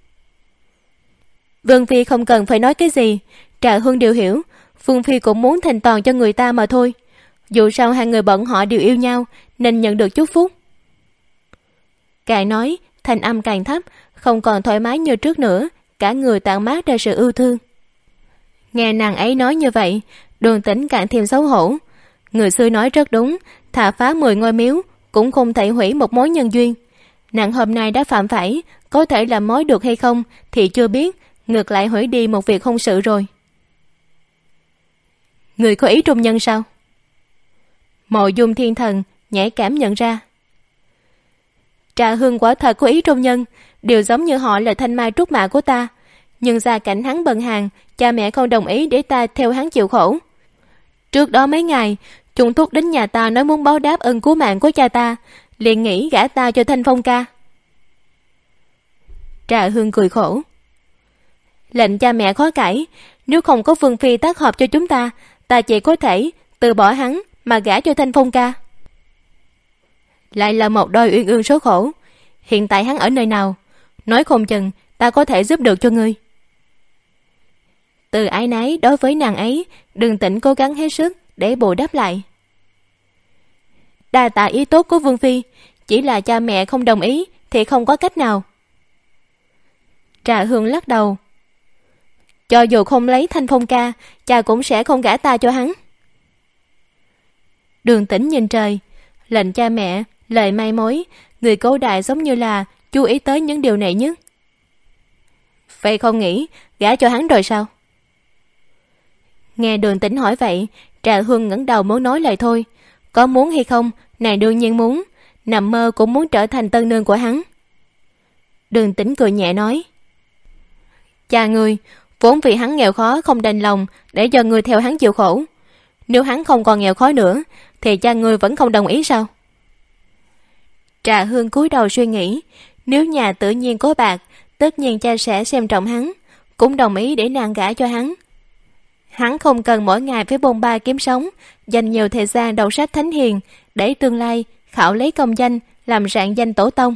Vương Phi không cần phải nói cái gì, Trà Hương đều hiểu. Phương Phi cũng muốn thành toàn cho người ta mà thôi. Dù sao hai người bọn họ đều yêu nhau, nên nhận được chúc phúc. Càng nói, thanh âm càng thấp, không còn thoải mái như trước nữa, cả người tản mát ra sự ưu thương. Nghe nàng ấy nói như vậy, Đường Tĩnh càng thêm xấu hổ. Người xưa nói rất đúng, thà phá mười ngôi miếu cũng không thể hủy một mối nhân duyên. Nàng hôm nay đã phạm phải, có thể làm mối được hay không thì chưa biết, ngược lại hủy đi một việc hôn sự rồi. Người có ý trung nhân sao? Mộ Dung Thiên Thần nhạy cảm nhận ra. Trà Hương quả thật có ý trung nhân, đều giống như họ là thanh mai trúc mã của ta. Nhưng gia cảnh hắn bần hàn, cha mẹ không đồng ý để ta theo hắn chịu khổ. Trước đó mấy ngày, Trung Thúc đến nhà ta nói muốn báo đáp ơn cứu mạng của cha ta, liền nghĩ gả ta cho Thanh Phong ca. Trà Hương cười khổ. Lệnh cha mẹ khó cãi, nếu không có Phương Phi tác hợp cho chúng ta, ta chỉ có thể từ bỏ hắn mà gả cho Thanh Phong ca. Lại là một đôi uyên ương số khổ. Hiện tại hắn ở nơi nào? Nói không chừng ta có thể giúp được cho ngươi. Từ ái nái đối với nàng ấy, Đường Tĩnh cố gắng hết sức để bù đắp lại. Đa tạ ý tốt của Vương Phi, chỉ là cha mẹ không đồng ý thì không có cách nào. Trà Hương lắc đầu. Cho dù không lấy Thanh Phong ca, cha cũng sẽ không gả ta cho hắn. Đường Tĩnh nhìn trời, lệnh cha mẹ, lời mai mối, người cố đại giống như là chú ý tới những điều này nhất. Vậy không nghĩ gả cho hắn rồi sao? Nghe Đường Tĩnh hỏi vậy, Trà Hương ngẩng đầu muốn nói lời thôi. Có muốn hay không, nàng đương nhiên muốn, nằm mơ cũng muốn trở thành tân nương của hắn. Đường Tĩnh cười nhẹ nói. Cha ngươi, vốn vì hắn nghèo khó không đành lòng để cho ngươi theo hắn chịu khổ. Nếu hắn không còn nghèo khó nữa, thì cha ngươi vẫn không đồng ý sao? Trà Hương cúi đầu suy nghĩ, nếu nhà tự nhiên có bạc, tất nhiên cha sẽ xem trọng hắn, cũng đồng ý để nàng gả cho hắn. Hắn không cần mỗi ngày phải bôn ba kiếm sống, dành nhiều thời gian đọc sách thánh hiền, để tương lai khảo lấy công danh, làm rạng danh tổ tông.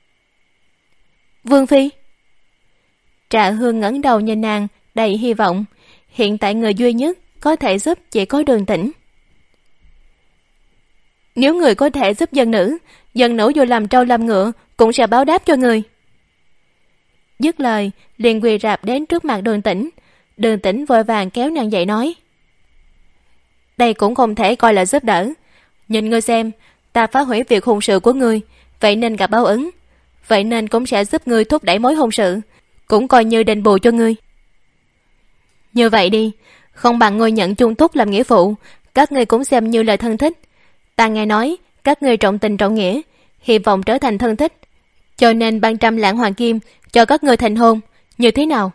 Vương Phi. Trà Hương ngẩng đầu nhìn nàng, đầy hy vọng. Hiện tại người duy nhất có thể giúp chỉ có Đường Tĩnh. Nếu người có thể giúp dân nữ, dân nữ dù làm trâu làm ngựa cũng sẽ báo đáp cho người. Dứt lời, liền quỳ rạp đến trước mặt Đường Tĩnh. Đường Tĩnh vội vàng kéo nàng dậy nói. Đây cũng không thể coi là giúp đỡ. Nhìn ngươi xem, ta phá hủy việc hôn sự của ngươi, vậy nên gặp báo ứng. Vậy nên cũng sẽ giúp ngươi thúc đẩy mối hôn sự, cũng coi như đền bù cho ngươi. Như vậy đi, không bằng ngươi nhận Trung Thúc làm nghĩa phụ, các ngươi cũng xem như là thân thích. Ta nghe nói các ngươi trọng tình trọng nghĩa, hy vọng trở thành thân thích, cho nên ban trăm lạng hoàng kim cho các ngươi thành hôn, như thế nào?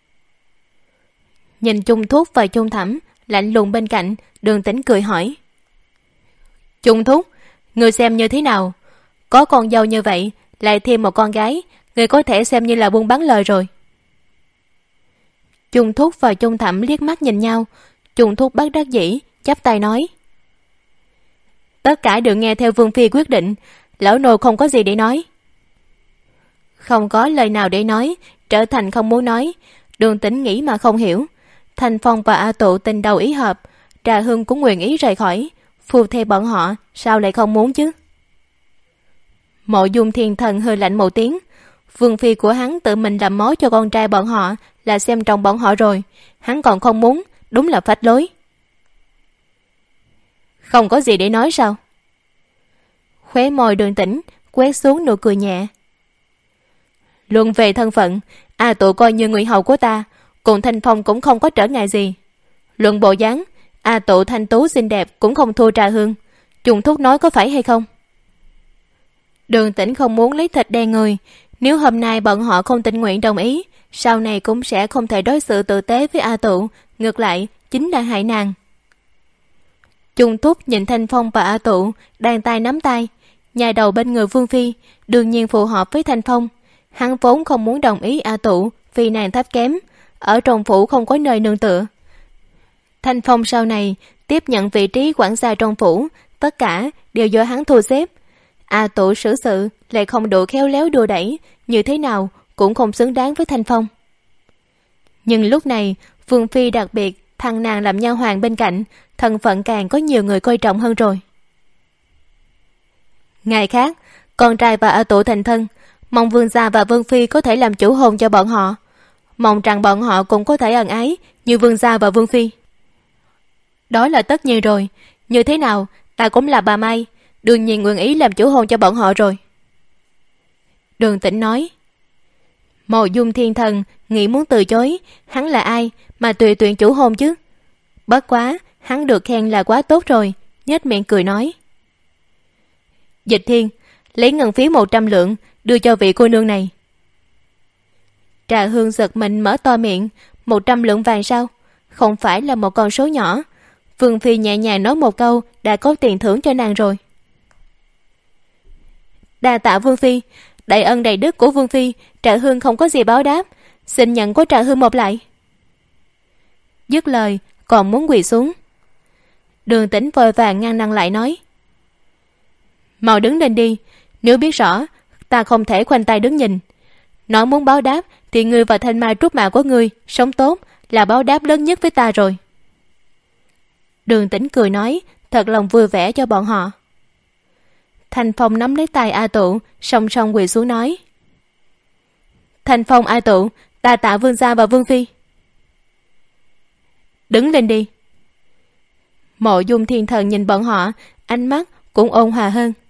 Nhìn Trung Thúc và Trung Thẩm lạnh lùng bên cạnh, Đường Tĩnh cười hỏi. Trung Thúc, ngươi xem như thế nào? Có con dâu như vậy, lại thêm một con gái, người có thể xem như là buôn bán lời rồi. Chung Thúc và Chung Thẩm liếc mắt nhìn nhau. Chung Thúc bất đắc dĩ chắp tay nói: tất cả đều nghe theo Vương phi quyết định, lão nô không có gì để nói. Không có lời nào để nói trở thành không muốn nói. Đường Tĩnh nghĩ mà không hiểu. Thanh Phong và A Tụ tình đầu ý hợp, Trà Hương cũng nguyện ý rời khỏi, phu thê bọn họ sao lại không muốn chứ? Mộ Dung Thiên Thần hơi lạnh một tiếng. Vương phi của hắn tự mình làm mối cho con trai bọn họ là xem trọng bọn họ rồi, hắn còn không muốn, đúng là phách lối. Không có gì để nói sao? Khóe môi Đường Tĩnh quét xuống nụ cười nhẹ. Luận về thân phận, A Tụ coi như người hầu của ta, cùng Thanh Phong cũng không có trở ngại gì. Luận bộ dáng, A Tụ thanh tú xinh đẹp cũng không thua Trà Hương. Chung Thúc nói có phải hay không? Đường Tĩnh không muốn lấy thịt đen người. Nếu hôm nay bọn họ không tình nguyện đồng ý, sau này cũng sẽ không thể đối xử tử tế với A Tụ, ngược lại chính là hại nàng. Chung Thúc nhìn Thanh Phong và A Tụ đang tay nắm tay, nhai đầu bên người Vương phi, đương nhiên phù hợp với Thanh Phong. Hắn vốn không muốn đồng ý A Tụ vì nàng thấp kém, ở trong phủ không có nơi nương tựa. Thanh Phong sau này tiếp nhận vị trí quản gia trong phủ, tất cả đều do hắn thu xếp. A Tụ xử sự lại không đủ khéo léo đùa đẩy, như thế nào cũng không xứng đáng với Thanh Phong. Nhưng lúc này Vương phi đặc biệt thằng nàng làm nha hoàn bên cạnh, thân phận càng có nhiều người coi trọng hơn rồi. Ngày khác, con trai và A Tụ thành thân, mong vương gia và vương phi có thể làm chủ hôn cho bọn họ, mong rằng bọn họ cũng có thể ân ái như vương gia và vương phi. Đó là tất nhiên rồi, như thế nào ta cũng là bà Mai, đương nhiên nguyện ý làm chủ hôn cho bọn họ rồi. Đường Tĩnh nói. Mộ Dung Thiên Thần nghĩ muốn từ chối, hắn là ai mà tùy tuyển chủ hôn chứ? Bất quá hắn được khen là quá tốt rồi, nhếch miệng cười nói: Dịch Thiên, lấy ngân phiếu một trăm lượng đưa cho vị cô nương này. Trà Hương giật mình mở to miệng. Một trăm lượng vàng sao? Không phải là một con số nhỏ. Vương phi nhẹ nhàng nói một câu đã có tiền thưởng cho nàng rồi. Đa tạ Vương phi, đại ân đại đức của Vương phi, Trà Hương không có gì báo đáp, xin nhận của Trà Hương một lại. Dứt lời còn muốn quỳ xuống. Đường Tĩnh vội vàng ngăn năn lại nói: Mau đứng lên đi, nếu biết rõ ta không thể khoanh tay đứng nhìn. Nói muốn báo đáp thì ngươi và Thanh Mai trúc mạ của ngươi sống tốt là báo đáp lớn nhất với ta rồi. Đường Tĩnh cười nói, thật lòng vui vẻ cho bọn họ. Thanh Phong nắm lấy tay A Tụ, song song quỳ xuống nói: Thanh Phong, A Tụ, ta tạ vương gia và vương phi. Đứng lên đi. Mộ Dung Thiên Thần nhìn bọn họ, ánh mắt cũng ôn hòa hơn.